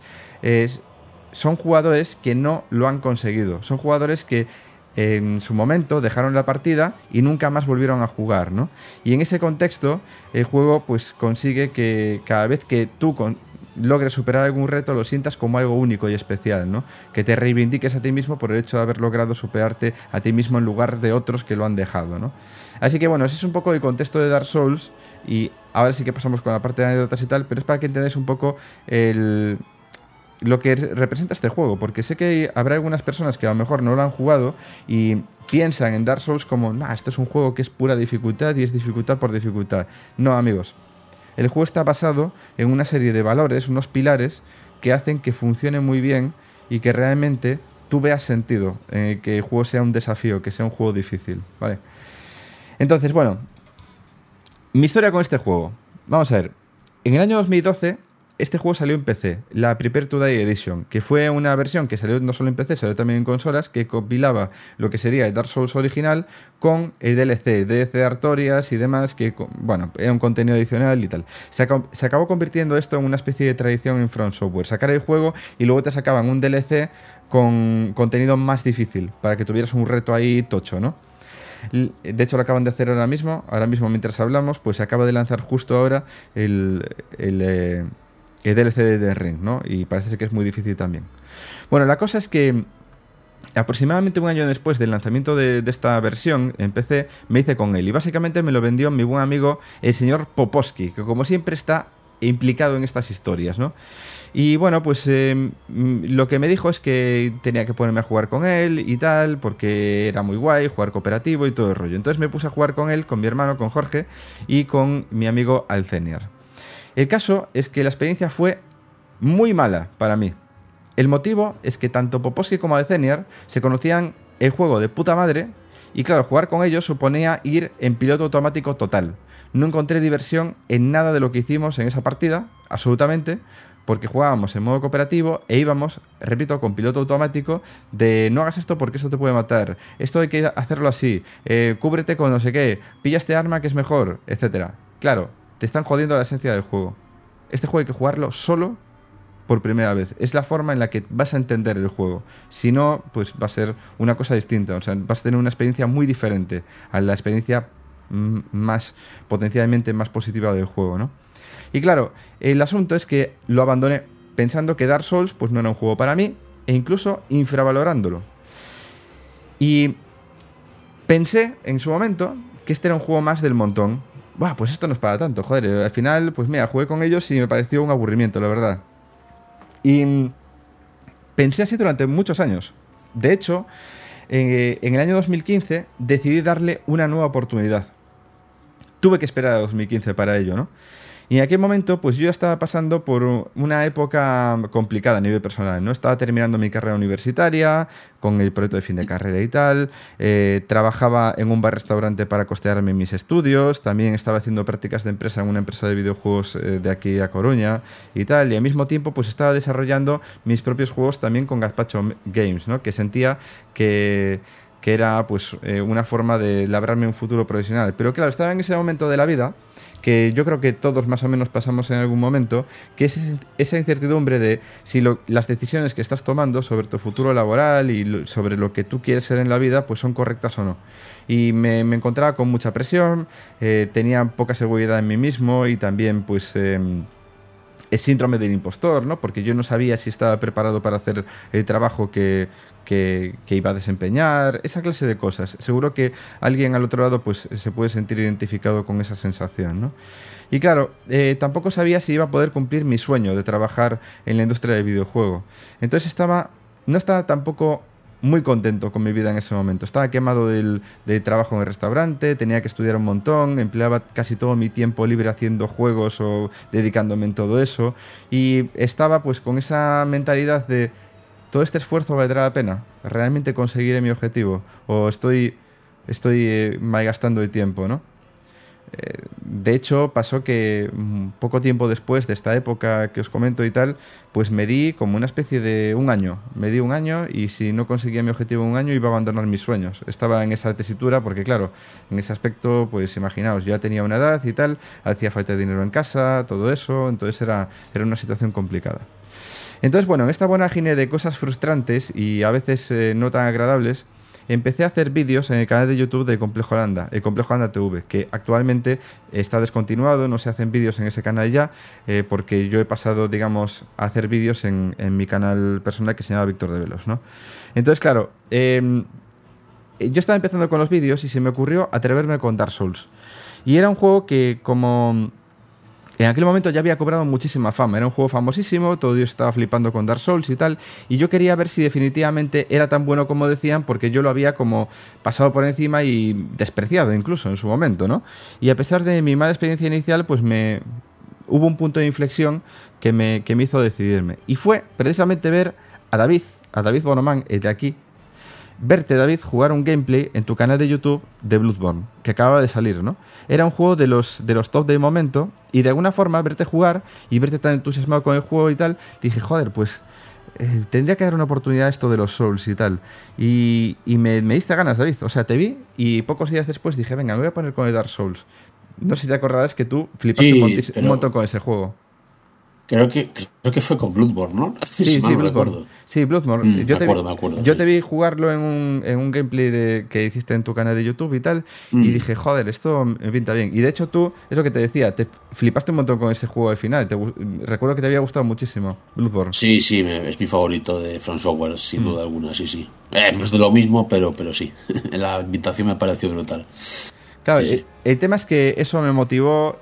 son jugadores que no lo han conseguido. Son jugadores que en su momento dejaron la partida y nunca más volvieron a jugar, ¿no? Y en ese contexto el juego pues consigue que cada vez que tú logres superar algún reto lo sientas como algo único y especial, ¿no? Que te reivindiques a ti mismo por el hecho de haber logrado superarte a ti mismo en lugar de otros que lo han dejado, ¿no? Así que bueno, ese es un poco el contexto de Dark Souls, y ahora sí que pasamos con la parte de anécdotas y tal, pero es para que entendáis un poco lo que representa este juego, porque sé que habrá algunas personas que a lo mejor no lo han jugado y piensan en Dark Souls como, esto es un juego que es pura dificultad y es dificultad por dificultad. No, amigos, el juego está basado en una serie de valores, unos pilares que hacen que funcione muy bien y que realmente tú veas sentido en que el juego sea un desafío, que sea un juego difícil, ¿vale? Entonces, bueno, mi historia con este juego. Vamos a ver, en el año 2012 este juego salió en PC, la Prepare to Die Edition, que fue una versión que salió no solo en PC, salió también en consolas, que compilaba lo que sería el Dark Souls original con el DLC de Artorias y demás, que, bueno, era un contenido adicional y tal. Se acabó convirtiendo esto en una especie de tradición en From Software, sacar el juego y luego te sacaban un DLC con contenido más difícil, para que tuvieras un reto ahí tocho, ¿no? De hecho lo acaban de hacer ahora mismo mientras hablamos, pues se acaba de lanzar justo ahora el DLC de The Ring, ¿no? Y parece ser que es muy difícil también. Bueno, la cosa es que aproximadamente un año después del lanzamiento de esta versión en PC, me hice con él. Y básicamente me lo vendió mi buen amigo, el señor Poposki, que como siempre está implicado en estas historias, ¿no? Y bueno, pues lo que me dijo es que tenía que ponerme a jugar con él y tal, porque era muy guay, jugar cooperativo y todo el rollo. Entonces me puse a jugar con él, con mi hermano, con Jorge y con mi amigo Alceniar. El caso es que la experiencia fue muy mala para mí. El motivo es que tanto Poposki como Alceniar se conocían el juego de puta madre y claro, jugar con ellos suponía ir en piloto automático total. No encontré diversión en nada de lo que hicimos en esa partida, absolutamente, porque jugábamos en modo cooperativo e íbamos, repito, con piloto automático de no hagas esto porque esto te puede matar, esto hay que hacerlo así, cúbrete con no sé qué, pilla este arma que es mejor, etc. Claro, te están jodiendo la esencia del juego. Este juego hay que jugarlo solo por primera vez. Es la forma en la que vas a entender el juego. Si no, pues va a ser una cosa distinta. O sea, vas a tener una experiencia muy diferente a la experiencia más potencialmente más positiva del juego, ¿no? Y claro, el asunto es que lo abandoné pensando que Dark Souls pues no era un juego para mí e incluso infravalorándolo. Y pensé en su momento que este era un juego más del montón. Buah, pues esto no es para tanto, joder. Al final, pues mira, jugué con ellos y me pareció un aburrimiento, la verdad. Y pensé así durante muchos años. De hecho, en el año 2015 decidí darle una nueva oportunidad. Tuve que esperar a 2015 para ello, ¿no? Y en aquel momento, pues yo ya estaba pasando por una época complicada a nivel personal, ¿no? Estaba terminando mi carrera universitaria, con el proyecto de fin de carrera y tal. Trabajaba en un bar-restaurante para costearme mis estudios. También estaba haciendo prácticas de empresa en una empresa de videojuegos de aquí a Coruña y tal. Y al mismo tiempo, pues estaba desarrollando mis propios juegos también con Gazpacho Games, ¿no? Que sentía que era pues una forma de labrarme un futuro profesional. Pero claro, estaba en ese momento de la vida que yo creo que todos más o menos pasamos en algún momento, que es esa incertidumbre de si las decisiones que estás tomando sobre tu futuro laboral y sobre lo que tú quieres ser en la vida, pues son correctas o no. Y me encontraba con mucha presión, tenía poca seguridad en mí mismo y también pues el síndrome del impostor, ¿no? Porque yo no sabía si estaba preparado para hacer el trabajo que iba a desempeñar, esa clase de cosas. Seguro que alguien al otro lado pues se puede sentir identificado con esa sensación, ¿no? Y claro, tampoco sabía si iba a poder cumplir mi sueño de trabajar en la industria del videojuego. Entonces no estaba tampoco muy contento con mi vida en ese momento. Estaba quemado del trabajo en el restaurante, tenía que estudiar un montón, empleaba casi todo mi tiempo libre haciendo juegos o dedicándome en todo eso. Y estaba pues con esa mentalidad de ¿todo este esfuerzo valdrá la pena? ¿Realmente conseguiré mi objetivo? ¿O estoy malgastando el tiempo, ¿no? De hecho, pasó que poco tiempo después de esta época que os comento y tal, pues me di como una especie de un año. Me di un año y si no conseguía mi objetivo en un año iba a abandonar mis sueños. Estaba en esa tesitura porque, claro, en ese aspecto, pues imaginaos, yo ya tenía una edad y tal, hacía falta de dinero en casa, todo eso, entonces era una situación complicada. Entonces, bueno, en esta vorágine de cosas frustrantes y a veces no tan agradables, empecé a hacer vídeos en el canal de YouTube de Complejo Landa, el Complejo Landa TV, que actualmente está descontinuado, no se hacen vídeos en ese canal ya, porque yo he pasado, digamos, a hacer vídeos en mi canal personal que se llama Víctor de Velos, ¿no? Entonces, claro, yo estaba empezando con los vídeos y se me ocurrió atreverme con Dark Souls. Y era un juego que, como en aquel momento ya había cobrado muchísima fama, era un juego famosísimo, todo Dios estaba flipando con Dark Souls y tal, y yo quería ver si definitivamente era tan bueno como decían, porque yo lo había como pasado por encima y despreciado incluso en su momento, ¿no? Y a pesar de mi mala experiencia inicial, pues hubo un punto de inflexión que me hizo decidirme, y fue precisamente ver a David Bonomán, el de aquí, verte, David, jugar un gameplay en tu canal de YouTube de Bloodborne, que acababa de salir, ¿no? Era un juego de los top del momento, y de alguna forma verte jugar y verte tan entusiasmado con el juego y tal, dije, joder, pues tendría que dar una oportunidad a esto de los Souls y tal. Y me diste ganas, David. O sea, te vi y pocos días después dije, venga, me voy a poner con el Dark Souls. No sé si te acordarás que tú flipaste un montón con ese juego. Creo que fue con Bloodborne, ¿no? Sí, Bloodborne. Sí, Bloodborne. Me acuerdo. Yo te vi jugarlo en un gameplay que hiciste en tu canal de YouTube y tal, y dije, joder, esto me pinta bien. Y de hecho tú, es lo que te decía, te flipaste un montón con ese juego al final. Recuerdo que te había gustado muchísimo Bloodborne. Sí, es mi favorito de From Software, sin duda alguna, sí. No es de lo mismo, pero sí. La ambientación me pareció brutal. Claro, sí. El tema es que eso me motivó,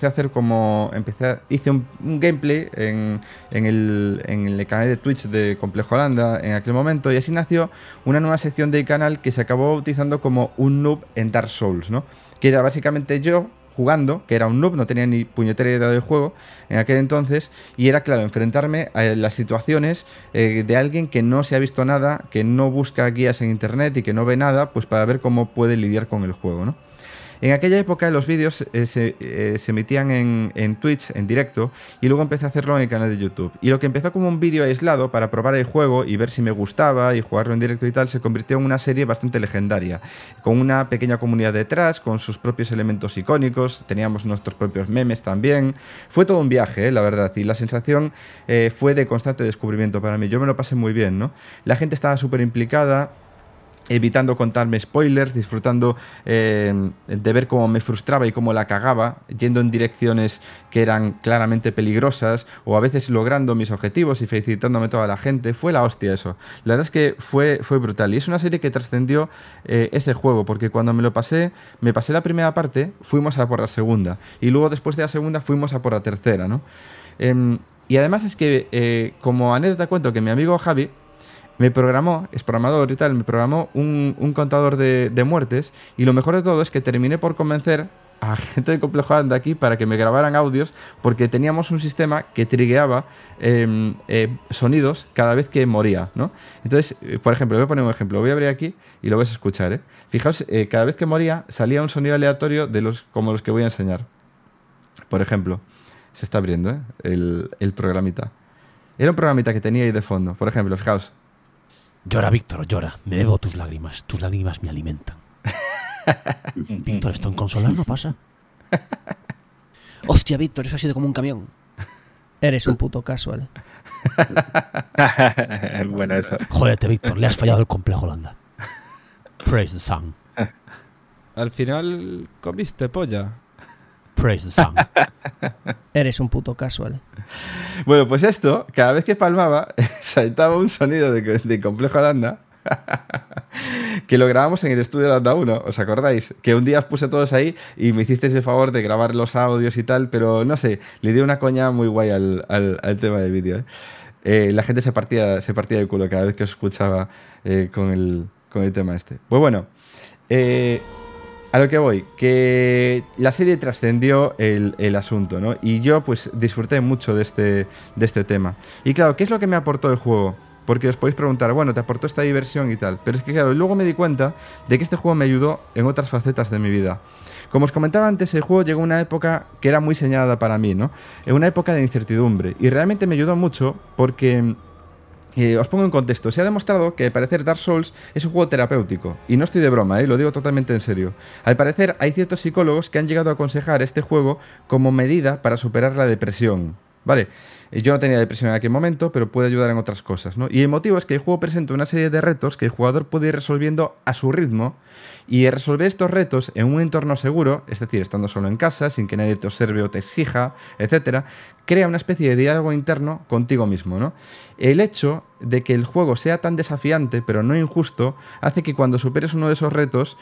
hice un gameplay en el canal de Twitch de Complejo Landa en aquel momento, y así nació una nueva sección del canal que se acabó bautizando como un noob en Dark Souls, ¿no? Que era básicamente yo jugando, que era un noob, no tenía ni puñetera idea del juego en aquel entonces, y era, claro, enfrentarme a las situaciones de alguien que no se ha visto nada, que no busca guías en internet y que no ve nada, pues para ver cómo puede lidiar con el juego, ¿no? En aquella época los vídeos se emitían en Twitch, en directo, y luego empecé a hacerlo en el canal de YouTube. Y lo que empezó como un vídeo aislado para probar el juego y ver si me gustaba y jugarlo en directo y tal, se convirtió en una serie bastante legendaria, con una pequeña comunidad detrás, con sus propios elementos icónicos, teníamos nuestros propios memes también. Fue todo un viaje, la verdad, y la sensación fue de constante descubrimiento para mí. Yo me lo pasé muy bien, ¿no? La gente estaba súper implicada, evitando contarme spoilers, disfrutando de ver cómo me frustraba y cómo la cagaba, yendo en direcciones que eran claramente peligrosas, o a veces logrando mis objetivos y felicitándome a toda la gente. Fue la hostia eso. La verdad es que fue brutal. Y es una serie que trascendió ese juego, porque cuando me pasé la primera parte, fuimos a por la segunda. Y luego, después de la segunda, fuimos a por la tercera, ¿no? Y además es que, como anécdota cuento que mi amigo Javi me programó, es programador y tal, me programó un contador de muertes, y lo mejor de todo es que terminé por convencer a gente de Complejo Lambda aquí para que me grabaran audios, porque teníamos un sistema que trigueaba sonidos cada vez que moría, ¿no? Entonces, por ejemplo, voy a poner un ejemplo. Lo voy a abrir aquí y lo vais a escuchar, ¿eh? Fijaos, cada vez que moría salía un sonido aleatorio como los que voy a enseñar. Por ejemplo, se está abriendo, ¿eh? el programita. Era un programita que tenía ahí de fondo. Por ejemplo, fijaos. Llora, Víctor, llora. Me bebo tus lágrimas. Tus lágrimas me alimentan. Víctor, esto en consolas no pasa. Hostia, Víctor, eso ha sido como un camión. Eres un puto casual. Bueno, eso. Jódete, Víctor, le has fallado el Complejo Lambda. Praise the sun. Al final comiste polla. Praise the sun. Eres un puto casual. Bueno, pues esto, cada vez que palmaba, saltaba un sonido de Complejo Lambda. Que lo grabamos en el estudio de Lambda 1, ¿os acordáis? Que un día os puse todos ahí y me hicisteis el favor de grabar los audios y tal, pero no sé, le dio una coña muy guay al tema del vídeo, ¿eh? La gente se partía del culo cada vez que os escuchaba con el tema este. Pues bueno, a lo que voy, que la serie trascendió el asunto, ¿no? Y yo pues disfruté mucho de este tema. Y claro, ¿qué es lo que me aportó el juego? Porque os podéis preguntar, bueno, te aportó esta diversión y tal. Pero es que claro, luego me di cuenta de que este juego me ayudó en otras facetas de mi vida. Como os comentaba antes, el juego llegó a una época que era muy señalada para mí, ¿no? En una época de incertidumbre. Y realmente me ayudó mucho porque... os pongo en contexto. Se ha demostrado que al parecer Dark Souls es un juego terapéutico. Y no estoy de broma, lo digo totalmente en serio. Al parecer hay ciertos psicólogos que han llegado a aconsejar este juego como medida para superar la depresión. Vale, yo no tenía depresión en aquel momento, pero puede ayudar en otras cosas, ¿no? Y el motivo es que el juego presenta una serie de retos que el jugador puede ir resolviendo a su ritmo, y resolver estos retos en un entorno seguro, es decir, estando solo en casa, sin que nadie te observe o te exija, etcétera, crea una especie de diálogo interno contigo mismo, ¿no? El hecho de que el juego sea tan desafiante, pero no injusto, hace que cuando superes uno de esos retos,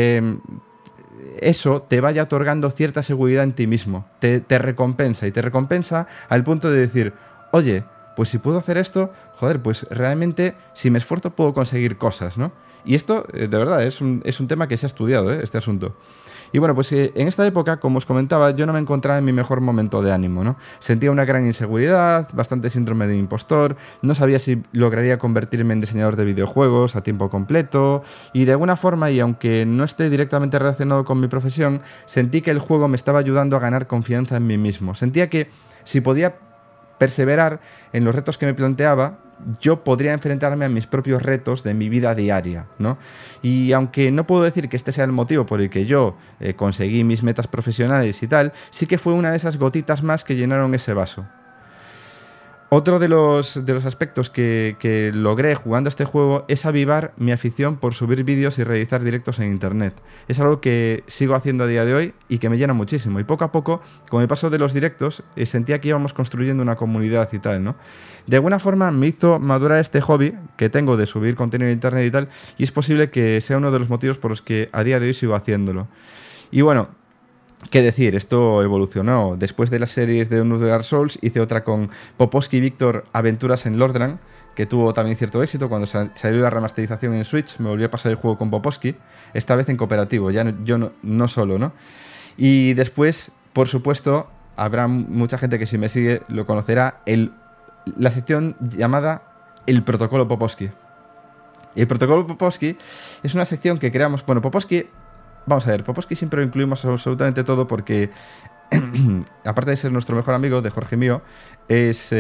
eso te vaya otorgando cierta seguridad en ti mismo, te recompensa, y te recompensa al punto de decir, oye, pues si puedo hacer esto, joder, pues realmente si me esfuerzo puedo conseguir cosas, ¿no? Y esto, de verdad, es un tema que se ha estudiado, este asunto. Y bueno, pues en esta época, como os comentaba, yo no me encontraba en mi mejor momento de ánimo, ¿no? Sentía una gran inseguridad, bastante síndrome de impostor, no sabía si lograría convertirme en diseñador de videojuegos a tiempo completo, y de alguna forma, y aunque no esté directamente relacionado con mi profesión, sentí que el juego me estaba ayudando a ganar confianza en mí mismo. Sentía que si podía perseverar en los retos que me planteaba, yo podría enfrentarme a mis propios retos de mi vida diaria, ¿no? Y aunque no puedo decir que este sea el motivo por el que yo conseguí mis metas profesionales y tal, sí que fue una de esas gotitas más que llenaron ese vaso. Otro de los aspectos que logré jugando a este juego es avivar mi afición por subir vídeos y realizar directos en internet. Es algo que sigo haciendo a día de hoy y que me llena muchísimo. Y poco a poco, con el paso de los directos, sentía que íbamos construyendo una comunidad y tal, ¿no? De alguna forma me hizo madurar este hobby que tengo de subir contenido en internet y tal, y es posible que sea uno de los motivos por los que a día de hoy sigo haciéndolo. Y bueno, ¿qué decir? Esto evolucionó. Después de las series de unos de Dark Souls, hice otra con Popovsky y Víctor, Aventuras en Lordran, que tuvo también cierto éxito. Cuando salió la remasterización en Switch, me volví a pasar el juego con Popovsky, esta vez en cooperativo, ya yo no solo, ¿no? Y después, por supuesto, habrá mucha gente que si me sigue lo conocerá, la sección llamada El Protocolo Popovsky. El Protocolo Popovsky es una sección que creamos... Bueno, Popovsky... Vamos a ver, Popovsky siempre lo incluimos absolutamente todo porque, aparte de ser nuestro mejor amigo, de Jorge mío, es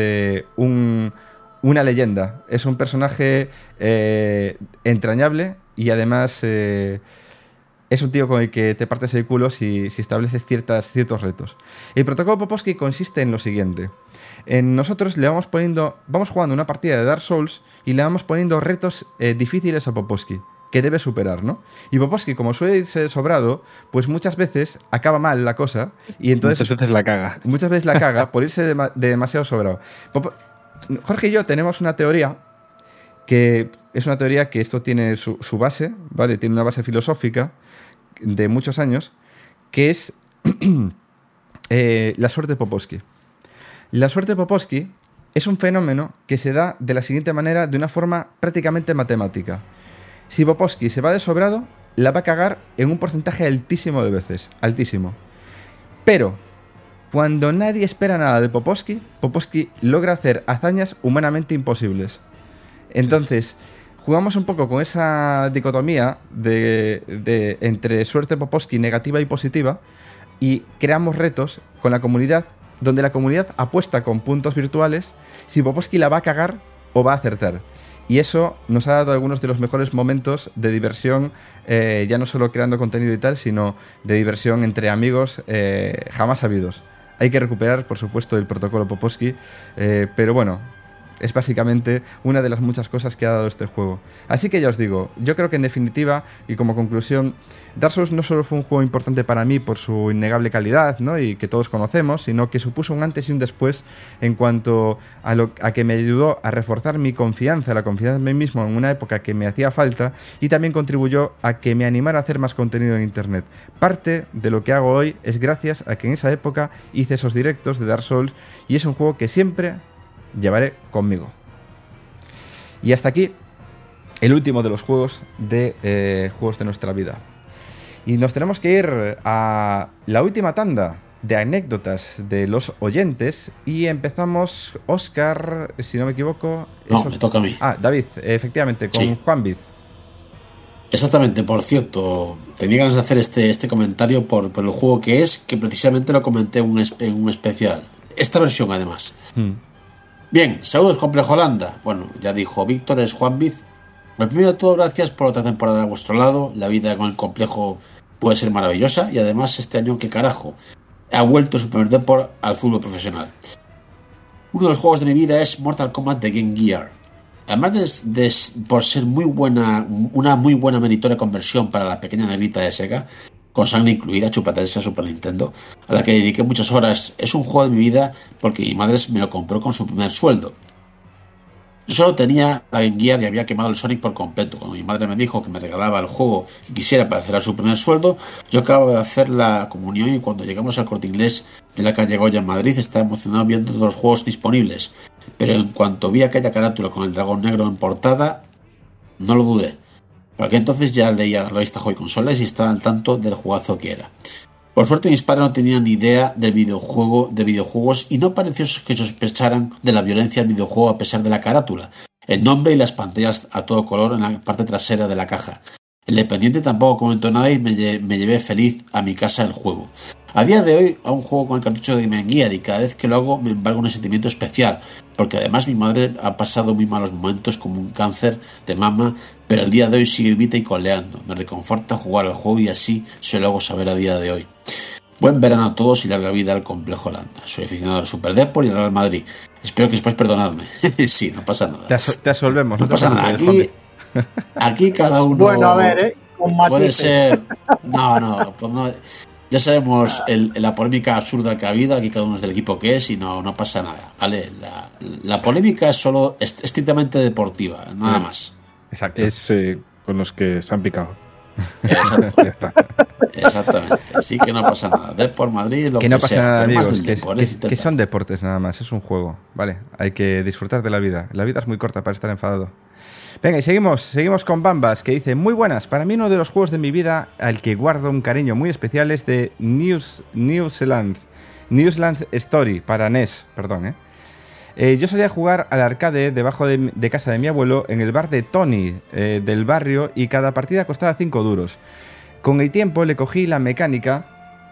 una leyenda. Es un personaje entrañable y además es un tío con el que te partes el culo si estableces ciertos retos. El protocolo Popovsky consiste en lo siguiente. Nosotros vamos jugando una partida de Dark Souls y le vamos poniendo retos difíciles a Popovsky que debe superar, ¿no? Y Popovsky, como suele irse sobrado, pues muchas veces acaba mal la cosa y entonces... Muchas veces la caga. Muchas veces la caga por irse de demasiado sobrado. Jorge y yo tenemos una teoría que es una teoría que esto tiene su base, ¿vale? Tiene una base filosófica de muchos años, que es la suerte de Popovsky. La suerte de Popovsky es un fenómeno que se da de la siguiente manera, de una forma prácticamente matemática. Si Popovsky se va de sobrado, la va a cagar en un porcentaje altísimo de veces. Altísimo. Pero cuando nadie espera nada de Popowski, Popowski logra hacer hazañas humanamente imposibles. Entonces, jugamos un poco con esa dicotomía entre suerte Popowski negativa y positiva, y creamos retos con la comunidad, donde la comunidad apuesta con puntos virtuales si Popowski la va a cagar o va a acertar. Y eso nos ha dado algunos de los mejores momentos de diversión, ya no solo creando contenido y tal, sino de diversión entre amigos jamás habidos. Hay que recuperar, por supuesto, el protocolo Popowski, pero bueno, es básicamente una de las muchas cosas que ha dado este juego. Así que ya os digo, yo creo que en definitiva, y como conclusión, Dark Souls no solo fue un juego importante para mí por su innegable calidad, ¿no?, y que todos conocemos, sino que supuso un antes y un después en cuanto a que me ayudó a reforzar mi confianza, la confianza en mí mismo en una época que me hacía falta, y también contribuyó a que me animara a hacer más contenido en internet. Parte de lo que hago hoy es gracias a que en esa época hice esos directos de Dark Souls, y es un juego que siempre llevaré conmigo. Y hasta aquí el último de los juegos de nuestra vida. Y nos tenemos que ir a la última tanda de anécdotas de los oyentes. Y empezamos, Óscar, si no me equivoco. No, me toca a mí. David, efectivamente, con sí. Juan Viz. Exactamente, por cierto, tenía ganas de hacer este comentario por el juego que precisamente lo comenté en un especial. Esta versión, además. Bien, saludos Complejo Holanda. Bueno, ya dijo Víctor, es Juan Viz. Lo primero de todo, gracias por otra temporada a vuestro lado. La vida con el complejo puede ser maravillosa y además este año, qué carajo, ha vuelto su primer deporte al fútbol profesional. Uno de los juegos de mi vida es Mortal Kombat de Game Gear. Además por ser una muy buena meritoria conversión para la pequeña negrita de Sega, con sangre incluida, chúpate esa Super Nintendo, a la que dediqué muchas horas. Es un juego de mi vida porque mi madre me lo compró con su primer sueldo. Yo solo tenía la Game Gear y había quemado el Sonic por completo. Cuando mi madre me dijo que me regalaba el juego y quisiera para hacer su primer sueldo, yo acababa de hacer la comunión y cuando llegamos al Corte Inglés de la calle Goya en Madrid estaba emocionado viendo todos los juegos disponibles. Pero en cuanto vi aquella carátula con el dragón negro en portada, no lo dudé. Por aquel entonces ya leía la revista Joy Consoles y estaba al tanto del jugazo que era. Por suerte mis padres no tenían ni idea de videojuegos y no pareció que sospecharan de la violencia del videojuego a pesar de la carátula, el nombre y las pantallas a todo color en la parte trasera de la caja. El dependiente tampoco comentó nada y me llevé feliz a mi casa el juego. A día de hoy aún juego con el cartucho de Game Gear y cada vez que lo hago me embarga un sentimiento especial, porque además mi madre ha pasado muy malos momentos como un cáncer de mama, pero el día de hoy sigue vita y coleando. Me reconforta jugar al juego y así se lo hago saber a día de hoy. Buen verano a todos y larga vida al Complejo Holanda. Soy aficionado al Super Depor y al Real Madrid. Espero que después perdonarme. Sí, no pasa nada. Te absolvemos. No pasa nada. Aquí cada uno bueno, a ver, con puede ser... No, pues no... Ya sabemos la polémica absurda que ha habido, aquí cada uno es del equipo que es y no pasa nada, ¿vale? La polémica es solo estrictamente deportiva, nada más. Exacto. Es con los que se han picado. Exacto. Exactamente, así que no pasa nada. Depor Madrid, lo que no pasa sea, nada, amigos, que son deportes nada más, es un juego, ¿vale? Hay que disfrutar de la vida. La vida es muy corta para estar enfadado. Venga, y seguimos con Bambas, que dice: muy buenas, para mí uno de los juegos de mi vida al que guardo un cariño muy especial es de Newsland Story, para NES, perdón, yo solía jugar al arcade debajo de casa de mi abuelo en el bar de Tony del barrio y cada partida costaba 5 duros. Con el tiempo le cogí la mecánica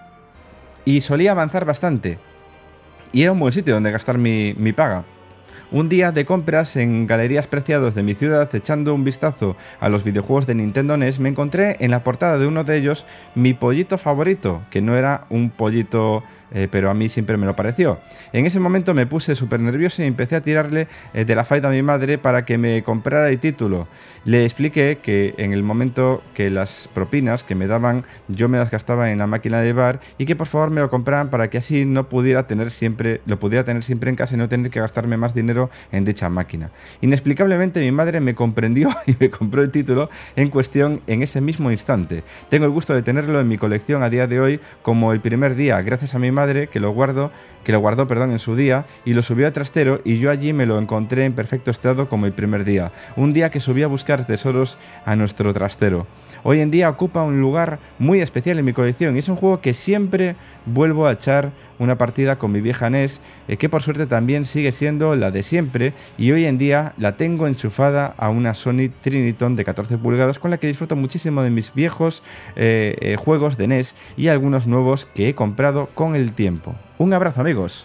y solía avanzar bastante. Y era un buen sitio donde gastar mi paga. Un día de compras en Galerías Preciados de mi ciudad, echando un vistazo a los videojuegos de Nintendo NES, me encontré en la portada de uno de ellos mi pollito favorito, que no era un pollito, pero a mí siempre me lo pareció. En ese momento me puse súper nervioso y empecé a tirarle de la falda a mi madre para que me comprara el título. Le expliqué que en el momento que las propinas que me daban yo me las gastaba en la máquina de bar y que por favor me lo compraran para que así lo pudiera tener siempre en casa y no tener que gastarme más dinero dinero en dicha máquina. Inexplicablemente mi madre me comprendió y me compró el título en cuestión en ese mismo instante. Tengo el gusto de tenerlo en mi colección a día de hoy como el primer día, gracias a mi madre que lo guardó en su día y lo subió a trastero, y yo allí me lo encontré en perfecto estado como el primer día, un día que subí a buscar tesoros a nuestro trastero. Hoy en día ocupa un lugar muy especial en mi colección y es un juego que siempre vuelvo a echar una partida con mi vieja NES, que por suerte también sigue siendo la de siempre, y hoy en día la tengo enchufada a una Sony Triniton de 14 pulgadas con la que disfruto muchísimo de mis viejos juegos de NES y algunos nuevos que he comprado con el tiempo. Un abrazo, amigos.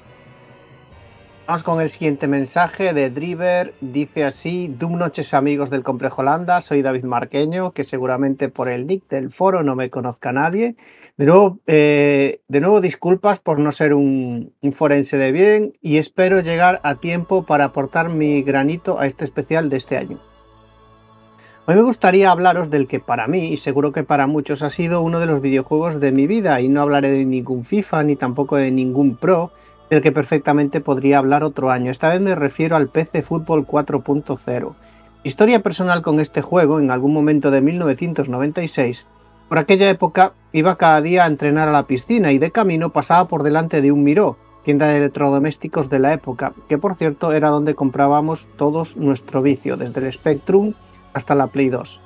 Vamos con el siguiente mensaje de Driver. Dice así: Doom noches, amigos del Complejo Landa. Soy David Marqueño, que seguramente por el nick del foro no me conozca nadie. De nuevo, disculpas por no ser un forense de bien, y espero llegar a tiempo para aportar mi granito a este especial de este año. Hoy me gustaría hablaros del que para mí, y seguro que para muchos, ha sido uno de los videojuegos de mi vida, y no hablaré de ningún FIFA ni tampoco de ningún Pro, del que perfectamente podría hablar otro año. Esta vez me refiero al PC Fútbol 4.0. Historia personal con este juego: en algún momento de 1996, por aquella época iba cada día a entrenar a la piscina y de camino pasaba por delante de un Miró, tienda de electrodomésticos de la época, que por cierto era donde comprábamos todos nuestro vicio, desde el Spectrum hasta la Play 2.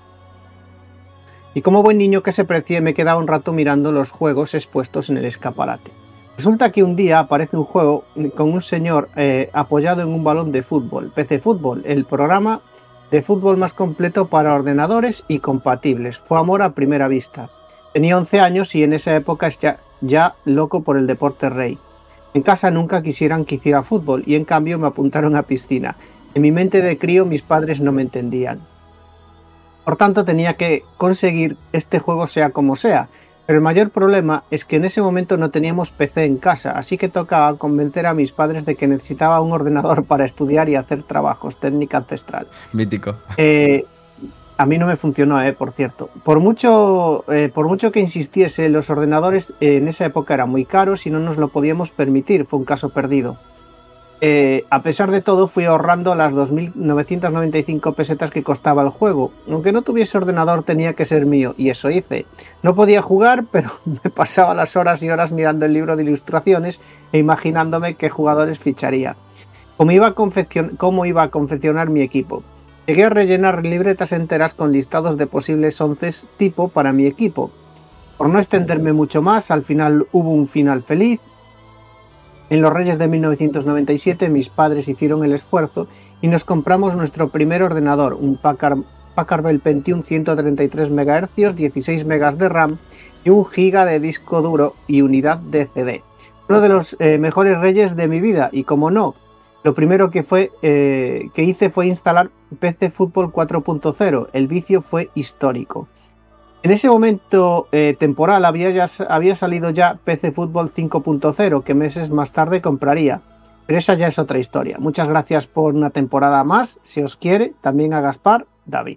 Y como buen niño que se precie, me quedaba un rato mirando los juegos expuestos en el escaparate. Resulta que un día aparece un juego con un señor apoyado en un balón de fútbol, PC Fútbol, el programa de fútbol más completo para ordenadores y compatibles. Fue amor a primera vista. Tenía 11 años y en esa época ya loco por el deporte rey. En casa nunca quisieran que hiciera fútbol y en cambio me apuntaron a piscina. En mi mente de crío mis padres no me entendían. Por tanto tenía que conseguir este juego sea como sea. Pero el mayor problema es que en ese momento no teníamos PC en casa, así que tocaba convencer a mis padres de que necesitaba un ordenador para estudiar y hacer trabajos, técnica ancestral. Mítico. A mí no me funcionó, por cierto. Por mucho que insistiese, los ordenadores en esa época eran muy caros y no nos lo podíamos permitir, fue un caso perdido. A pesar de todo, fui ahorrando las 2.995 pesetas que costaba el juego. Aunque no tuviese ordenador, tenía que ser mío, y eso hice. No podía jugar, pero me pasaba las horas y horas mirando el libro de ilustraciones e imaginándome qué jugadores ficharía. Cómo iba a confeccionar mi equipo. Llegué a rellenar libretas enteras con listados de posibles onces tipo para mi equipo. Por no extenderme mucho más, al final hubo un final feliz. En los Reyes de 1997 mis padres hicieron el esfuerzo y nos compramos nuestro primer ordenador, un Packard Bell Pentium 133 MHz, 16 MB de RAM y 1 GB de disco duro y unidad de CD. Uno de los mejores Reyes de mi vida, y como no, lo primero que hice fue instalar PC Fútbol 4.0. El vicio fue histórico. En ese momento temporal había salido ya PC Fútbol 5.0, que meses más tarde compraría. Pero esa ya es otra historia. Muchas gracias por una temporada más. Si os quiere, también a Gaspar, David.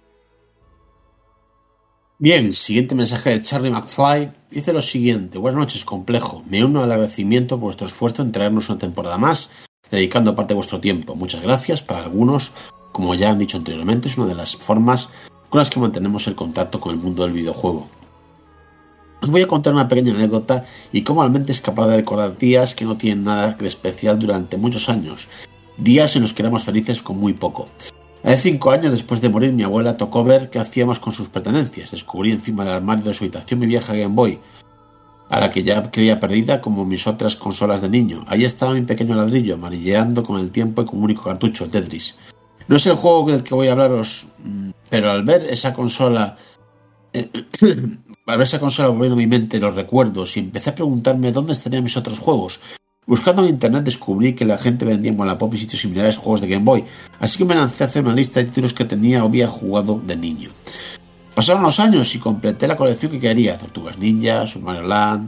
Bien, siguiente mensaje de Charlie McFly. Dice lo siguiente: buenas noches, Complejo. Me uno al agradecimiento por vuestro esfuerzo en traernos una temporada más, dedicando parte de vuestro tiempo. Muchas gracias. Para algunos, como ya han dicho anteriormente, es una de las formas con las que mantenemos el contacto con el mundo del videojuego. Os voy a contar una pequeña anécdota y cómo la mente es capaz de recordar días que no tienen nada de especial durante muchos años, días en los que éramos felices con muy poco. Hace 5 años después de morir, mi abuela tocó ver qué hacíamos con sus pertenencias. Descubrí encima del armario de su habitación mi vieja Game Boy, a la que ya creía perdida como mis otras consolas de niño. Ahí estaba mi pequeño ladrillo, amarilleando con el tiempo y con un único cartucho, Tetris. No es el juego del que voy a hablaros, pero al ver esa consola volviendo a mi mente los recuerdos, y empecé a preguntarme dónde estarían mis otros juegos. Buscando en internet descubrí que la gente vendía en Wallapop y sitios similares juegos de Game Boy, así que me lancé a hacer una lista de títulos que tenía o había jugado de niño. Pasaron los años y completé la colección que quería: Tortugas Ninja, Super Mario Land,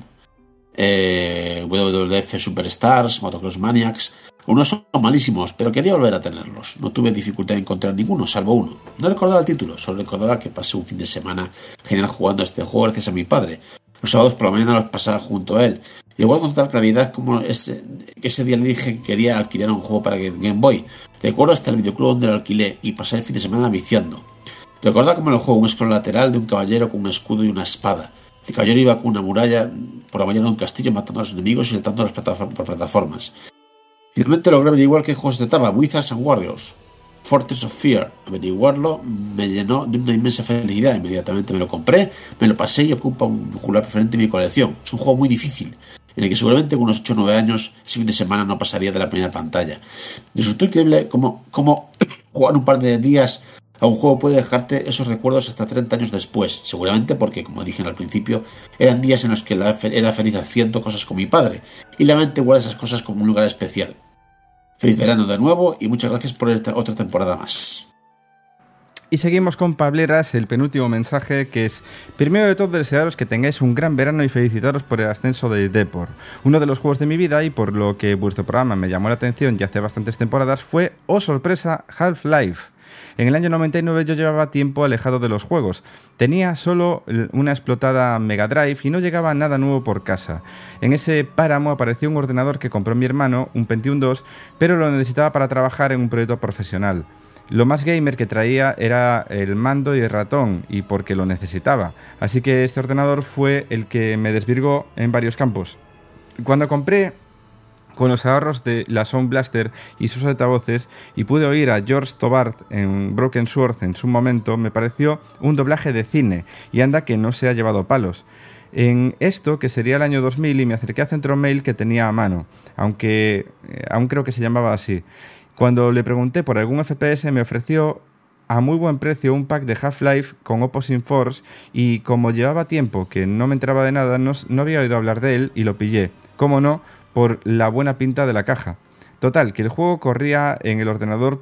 WWF Superstars, Motocross Maniacs. Unos son malísimos, pero quería volver a tenerlos. No tuve dificultad en encontrar ninguno, salvo uno. No recordaba el título, solo recordaba que pasé un fin de semana genial jugando a este juego gracias a mi padre. Los sábados por la mañana los pasaba junto a él. Y igual con total claridad como ese día le dije que quería alquilar un juego para Game Boy. Recuerdo hasta el videoclub donde lo alquilé y pasé el fin de semana viciando. Recuerda como en el juego un scroll lateral de un caballero con un escudo y una espada. El caballero iba con una muralla por la mañana de un castillo matando a los enemigos y saltando por plataformas. Finalmente logré averiguar qué juego se trataba, Wizards and Warriors. Fortress of Fear. Averiguarlo me llenó de una inmensa felicidad. Inmediatamente me lo compré, me lo pasé y ocupa un lugar preferente en mi colección. Es un juego muy difícil, en el que seguramente con unos 8 o 9 años ese fin de semana no pasaría de la primera pantalla. Me resultó increíble cómo jugar un par de días a un juego puede dejarte esos recuerdos hasta 30 años después. Seguramente porque, como dije al principio, eran días en los que era feliz haciendo cosas con mi padre, y la mente guarda esas cosas como un lugar especial. Feliz verano de nuevo y muchas gracias por otra temporada más. Y seguimos con Pableras, el penúltimo mensaje, que es: primero de todo, desearos que tengáis un gran verano y felicitaros por el ascenso de Depor. Uno de los juegos de mi vida, y por lo que vuestro programa me llamó la atención ya hace bastantes temporadas, fue, oh sorpresa, Half-Life. En el año 99 yo llevaba tiempo alejado de los juegos. Tenía solo una explotada Mega Drive y no llegaba nada nuevo por casa. En ese páramo apareció un ordenador que compró mi hermano, un Pentium 2, pero lo necesitaba para trabajar en un proyecto profesional. Lo más gamer que traía era el mando y el ratón, y porque lo necesitaba. Así que este ordenador fue el que me desvirgó en varios campos. Cuando compré con los ahorros de la Sound Blaster y sus altavoces y pude oír a George Tobart en Broken Sword en su momento, me pareció un doblaje de cine, y anda que no se ha llevado palos. En esto, que sería el año 2000, y me acerqué a Centro Mail que tenía a mano, aunque aún creo que se llamaba así. Cuando le pregunté por algún FPS, me ofreció a muy buen precio un pack de Half-Life con Opposing Force, y como llevaba tiempo que no me enteraba de nada, no había oído hablar de él y lo pillé. ¿Cómo no? Por la buena pinta de la caja. Total, que el juego corría en el ordenador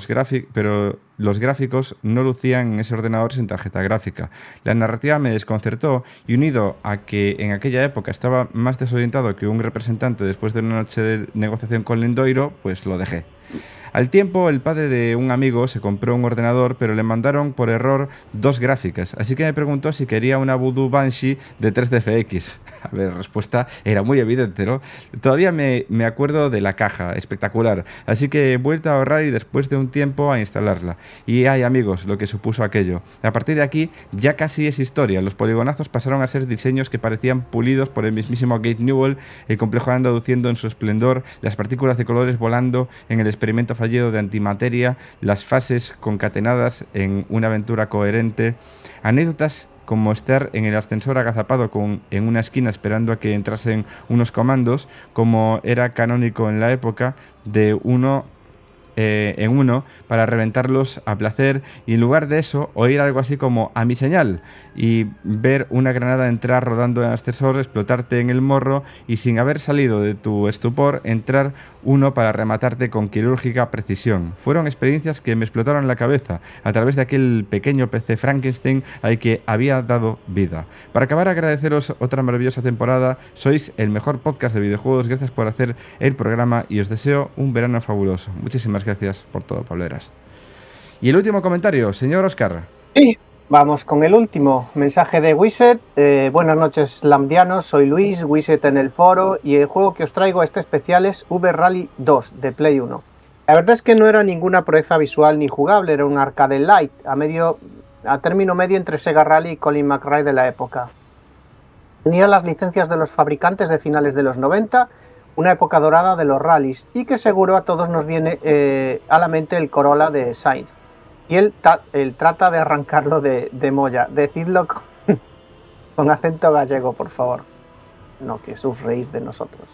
pero los gráficos no lucían en ese ordenador sin tarjeta gráfica. La narrativa me desconcertó, y unido a que en aquella época estaba más desorientado que un representante después de una noche de negociación con Lendoiro, pues lo dejé. Al tiempo, el padre de un amigo se compró un ordenador, pero le mandaron por error 2 gráficas, así que me preguntó si quería una Voodoo Banshee de 3DFX. A ver, la respuesta era muy evidente, ¿no? Todavía me acuerdo de la caja, espectacular, así que he vuelto a ahorrar y después de un tiempo a instalarla. Y ay, amigos, lo que supuso aquello. A partir de aquí ya casi es historia. Los poligonazos pasaron a ser diseños que parecían pulidos por el mismísimo Gabe Newell, el complejo aduciendo en su esplendor, las partículas de colores volando en el experimento fallido de antimateria, las fases concatenadas en una aventura coherente, anécdotas como estar en el ascensor agazapado en una esquina esperando a que entrasen unos comandos, como era canónico en la época, de uno en uno para reventarlos a placer, y en lugar de eso oír algo así como "a mi señal", y ver una granada entrar rodando en el ascensor, explotarte en el morro y, sin haber salido de tu estupor, entrar uno para rematarte con quirúrgica precisión. Fueron experiencias que me explotaron la cabeza a través de aquel pequeño PC Frankenstein al que había dado vida. Para acabar, agradeceros otra maravillosa temporada. Sois el mejor podcast de videojuegos. Gracias por hacer el programa y os deseo un verano fabuloso. Muchísimas gracias por todo, Pableras. Y el último comentario, señor Oscar. Sí, vamos con el último mensaje de Wizet. Buenas noches, lamdianos. Soy Luis, Wizet en el foro, y el juego que os traigo a este especial es V-Rally 2 de Play 1. La verdad es que no era ninguna proeza visual ni jugable, era un arcade light a término medio entre Sega Rally y Colin McRae de la época. Tenía las licencias de los fabricantes de finales de los 90, una época dorada de los rallies, y que seguro a todos nos viene a la mente el Corolla de Sainz. Y él trata de arrancarlo de Moya. Decidlo con acento gallego, por favor. No, que os reís de nosotros.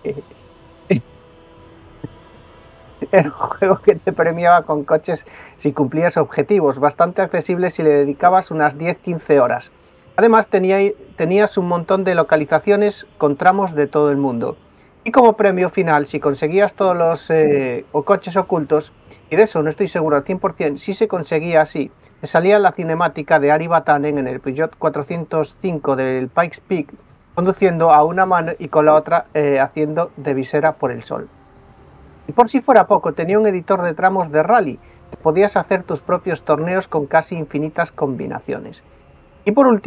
Era un juego que te premiaba con coches si cumplías objetivos, bastante accesible si le dedicabas unas 10-15 horas. Además tenías un montón de localizaciones con tramos de todo el mundo. Y como premio final, si conseguías todos los coches ocultos, y de eso no estoy seguro al 100%, si se conseguía así, te salía la cinemática de Ari Vatanen en el Peugeot 405 del Pikes Peak, conduciendo a una mano y con la otra haciendo de visera por el sol. Y por si fuera poco, tenía un editor de tramos de rally, podías hacer tus propios torneos con casi infinitas combinaciones. Y por último,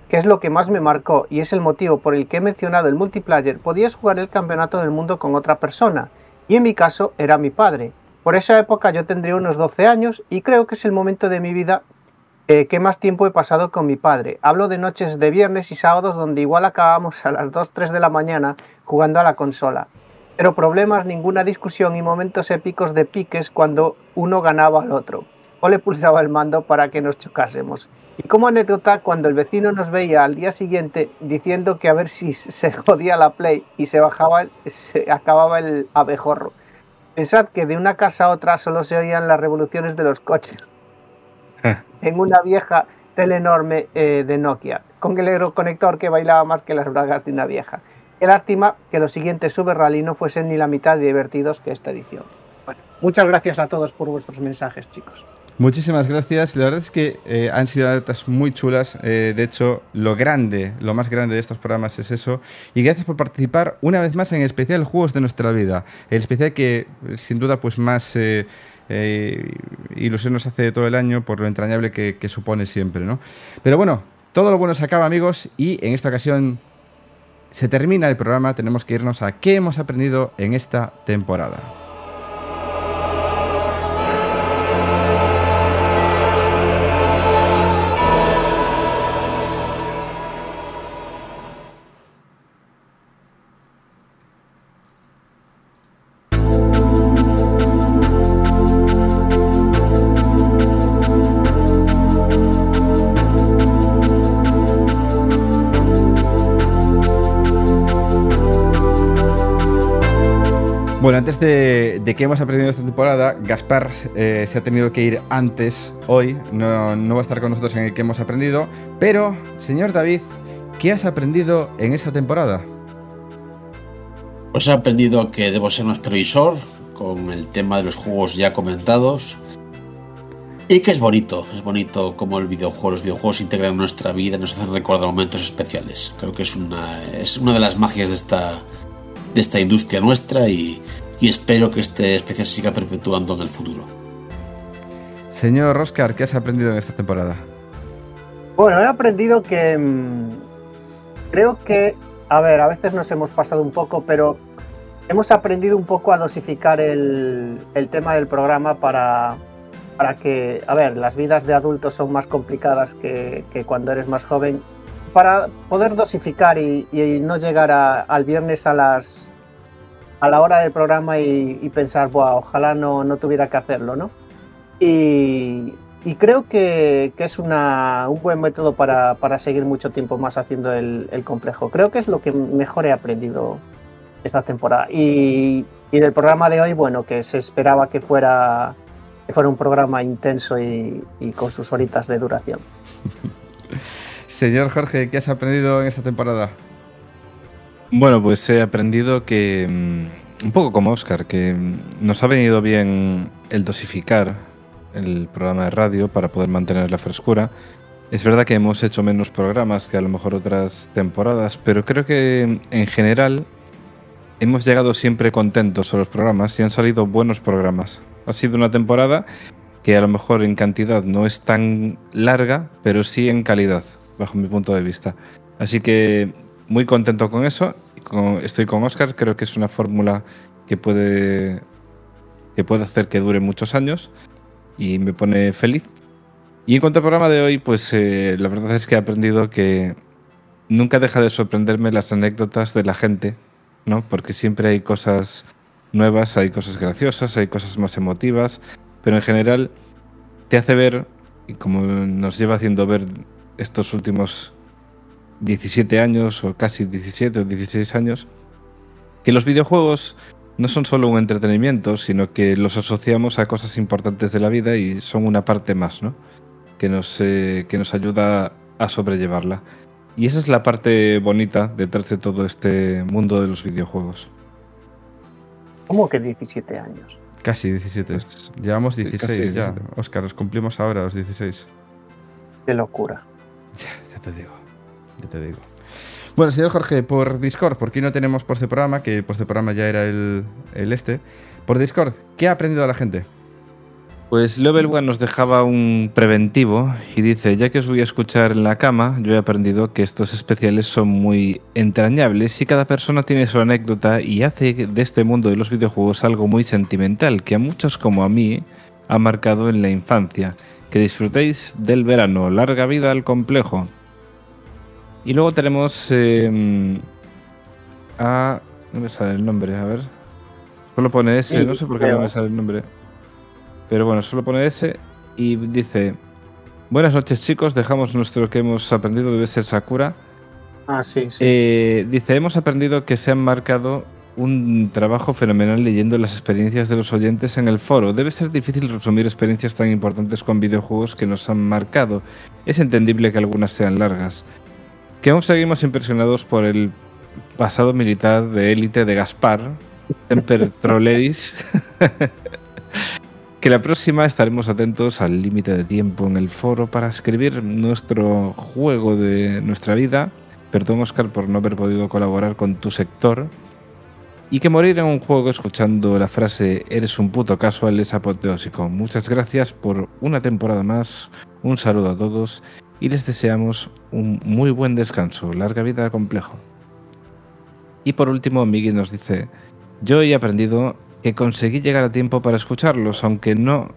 que es lo que más me marcó y es el motivo por el que he mencionado el multiplayer, podías jugar el campeonato del mundo con otra persona, y en mi caso era mi padre. Por esa época yo tendría unos 12 años y creo que es el momento de mi vida que más tiempo he pasado con mi padre. Hablo de noches de viernes y sábados donde igual acabábamos a las 2-3 de la mañana jugando a la consola. Pero problemas, ninguna discusión y momentos épicos de piques cuando uno ganaba al otro o le pulsaba el mando para que nos chocásemos. Y como anécdota, cuando el vecino nos veía al día siguiente diciendo que a ver si se jodía la Play y se acababa el abejorro. Pensad que de una casa a otra solo se oían las revoluciones de los coches. En una vieja tele enorme de Nokia, con el aeroconector que bailaba más que las bragas de una vieja. Qué lástima que los siguientes Super Rally no fuesen ni la mitad de divertidos que esta edición. Bueno, muchas gracias a todos por vuestros mensajes, chicos. Muchísimas gracias. La verdad es que han sido anécdotas muy chulas. De hecho, lo más grande de estos programas es eso. Y gracias por participar una vez más en el especial Juegos de Nuestra Vida. El especial que, sin duda, pues más ilusión nos hace todo el año por lo entrañable que supone siempre, ¿no? Pero bueno, todo lo bueno se acaba, amigos. Y en esta ocasión se termina el programa. Tenemos que irnos a qué hemos aprendido en esta temporada. Bueno, antes de qué hemos aprendido esta temporada, Gaspar se ha tenido que ir antes, hoy, no va a estar con nosotros en el que hemos aprendido, pero, señor David, ¿qué has aprendido en esta temporada? Pues he aprendido que debo ser más previsor con el tema de los juegos ya comentados y que es bonito como los videojuegos integran nuestra vida, nos hacen recordar momentos especiales. Creo que es una de las magias de esta industria nuestra y espero que este especial se siga perpetuando en el futuro. Señor Oscar, ¿qué has aprendido en esta temporada? Bueno, he aprendido que creo que, a veces nos hemos pasado un poco, pero hemos aprendido un poco a dosificar el tema del programa para que, las vidas de adultos son más complicadas que cuando eres más joven, para poder dosificar y no llegar al viernes a la hora del programa y pensar, ojalá no tuviera que hacerlo, ¿no? Y creo que es un buen método para seguir mucho tiempo más haciendo el complejo. Creo que es lo que mejor he aprendido esta temporada. Y del programa de hoy, bueno, que se esperaba que fuera un programa intenso y con sus horitas de duración. Señor Jorge, ¿qué has aprendido en esta temporada? Bueno, pues he aprendido que, un poco como Óscar, que nos ha venido bien el dosificar el programa de radio para poder mantener la frescura. Es verdad que hemos hecho menos programas que a lo mejor otras temporadas, pero creo que en general hemos llegado siempre contentos a los programas y han salido buenos programas. Ha sido una temporada que a lo mejor en cantidad no es tan larga, pero sí en calidad, bajo mi punto de vista. Así que muy contento con eso. Estoy con Óscar, creo que es una fórmula que puede hacer que dure muchos años y me pone feliz. Y en cuanto al programa de hoy, pues la verdad es que he aprendido que nunca deja de sorprenderme las anécdotas de la gente, ¿no? Porque siempre hay cosas nuevas, hay cosas graciosas, hay cosas más emotivas, pero en general te hace ver, y como nos lleva haciendo ver estos últimos 17 años o casi 17 o 16 años, que los videojuegos no son solo un entretenimiento, sino que los asociamos a cosas importantes de la vida y son una parte más, ¿no? Que nos ayuda a sobrellevarla. Y esa es la parte bonita detrás de todo este mundo de los videojuegos. ¿Cómo que 17 años? Casi 17. Llevamos 16 ya. Óscar, los cumplimos ahora los 16. Qué locura. Ya te digo. Bueno, señor Jorge, por Discord, porque no tenemos por este programa, que por este programa ya era el por Discord, ¿qué ha aprendido la gente? Pues Level nos dejaba un preventivo y dice, ya que os voy a escuchar en la cama, yo he aprendido que estos especiales son muy entrañables y cada persona tiene su anécdota y hace de este mundo de los videojuegos algo muy sentimental que a muchos como a mí ha marcado en la infancia. Que disfrutéis del verano, larga vida al complejo. Y luego tenemos no me sale el nombre, a ver. Solo pone ese, no sé por qué no me sale el nombre. Pero bueno, solo pone ese y dice: buenas noches, chicos, dejamos nuestro que hemos aprendido, debe ser Sakura. Sí. Dice, hemos aprendido que se han marcado un trabajo fenomenal leyendo las experiencias de los oyentes en el foro. Debe ser difícil resumir experiencias tan importantes con videojuegos que nos han marcado. Es entendible que algunas sean largas. Que aún seguimos impresionados por el pasado militar de élite de Gaspar, Temper Trolleris. Que la próxima estaremos atentos al límite de tiempo en el foro para escribir nuestro juego de nuestra vida. Perdón, Óscar, por no haber podido colaborar con tu sector. Y que morir en un juego escuchando la frase "eres un puto casual" es apoteósico. Muchas gracias por una temporada más. Un saludo a todos y les deseamos un muy buen descanso. Larga vida al complejo. Y por último, Miguel nos dice: yo he aprendido que conseguí llegar a tiempo para escucharlos, aunque no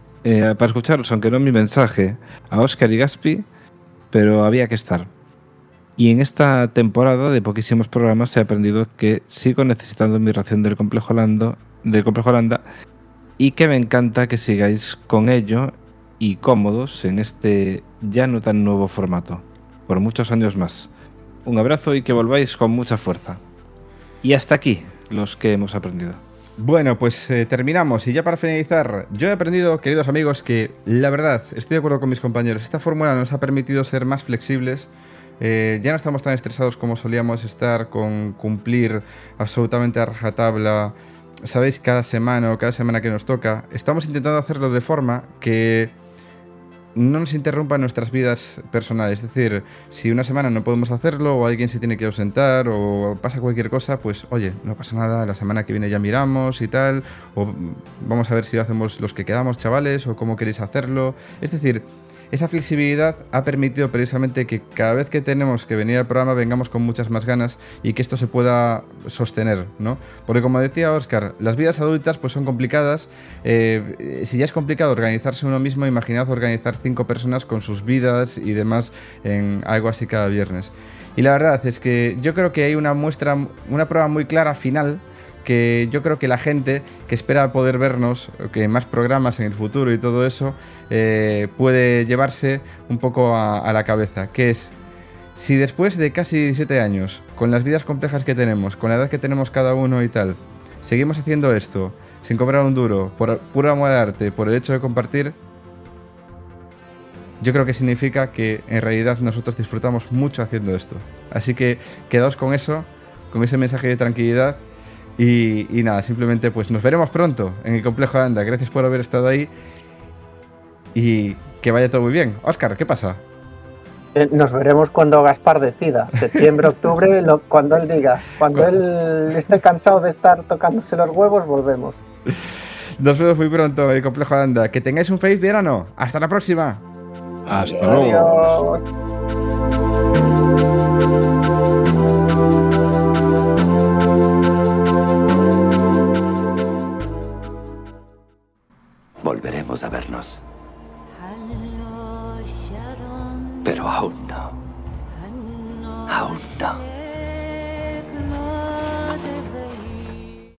mi mensaje a Óscar y Gaspi, pero había que estar. Y en esta temporada de poquísimos programas he aprendido que sigo necesitando mi ración del Complejo Holanda y que me encanta que sigáis con ello y cómodos en este ya no tan nuevo formato, por muchos años más. Un abrazo y que volváis con mucha fuerza. Y hasta aquí los que hemos aprendido. Bueno, pues terminamos y ya para finalizar, yo he aprendido, queridos amigos, que la verdad, estoy de acuerdo con mis compañeros, esta fórmula nos ha permitido ser más flexibles, ya no estamos tan estresados como solíamos estar con cumplir absolutamente a rajatabla, sabéis, cada semana o cada semana que nos toca. Estamos intentando hacerlo de forma que no nos interrumpa nuestras vidas personales. Es decir, si una semana no podemos hacerlo o alguien se tiene que ausentar o pasa cualquier cosa, pues oye, no pasa nada, la semana que viene ya miramos y tal, o vamos a ver si lo hacemos los que quedamos, chavales, o cómo queréis hacerlo. Es decir, esa flexibilidad ha permitido precisamente que cada vez que tenemos que venir al programa vengamos con muchas más ganas y que esto se pueda sostener, ¿no? Porque como decía Óscar, las vidas adultas pues son complicadas. Si ya es complicado organizarse uno mismo, imaginad organizar 5 personas con sus vidas y demás en algo así cada viernes. Y la verdad es que yo creo que hay una prueba muy clara final, que yo creo que la gente que espera poder vernos, que más programas en el futuro y todo eso, puede llevarse un poco a la cabeza, que es: si después de casi 17 años, con las vidas complejas que tenemos, con la edad que tenemos cada uno y tal, seguimos haciendo esto sin cobrar un duro, por puro amor al arte, por el hecho de compartir, yo creo que significa que en realidad nosotros disfrutamos mucho haciendo esto. Así que quedaos con eso, con ese mensaje de tranquilidad. Y nada, simplemente pues nos veremos pronto en el Complejo Holanda. Gracias por haber estado ahí y que vaya todo muy bien. Óscar, ¿qué pasa? Nos veremos cuando Gaspar decida. Septiembre, octubre, cuando él diga. Cuando él esté cansado de estar tocándose los huevos, volvemos. Nos vemos muy pronto en el Complejo Holanda. Que tengáis un feliz verano. Hasta la próxima. Hasta luego. Adiós. Volveremos a vernos. Pero aún no. Aún no.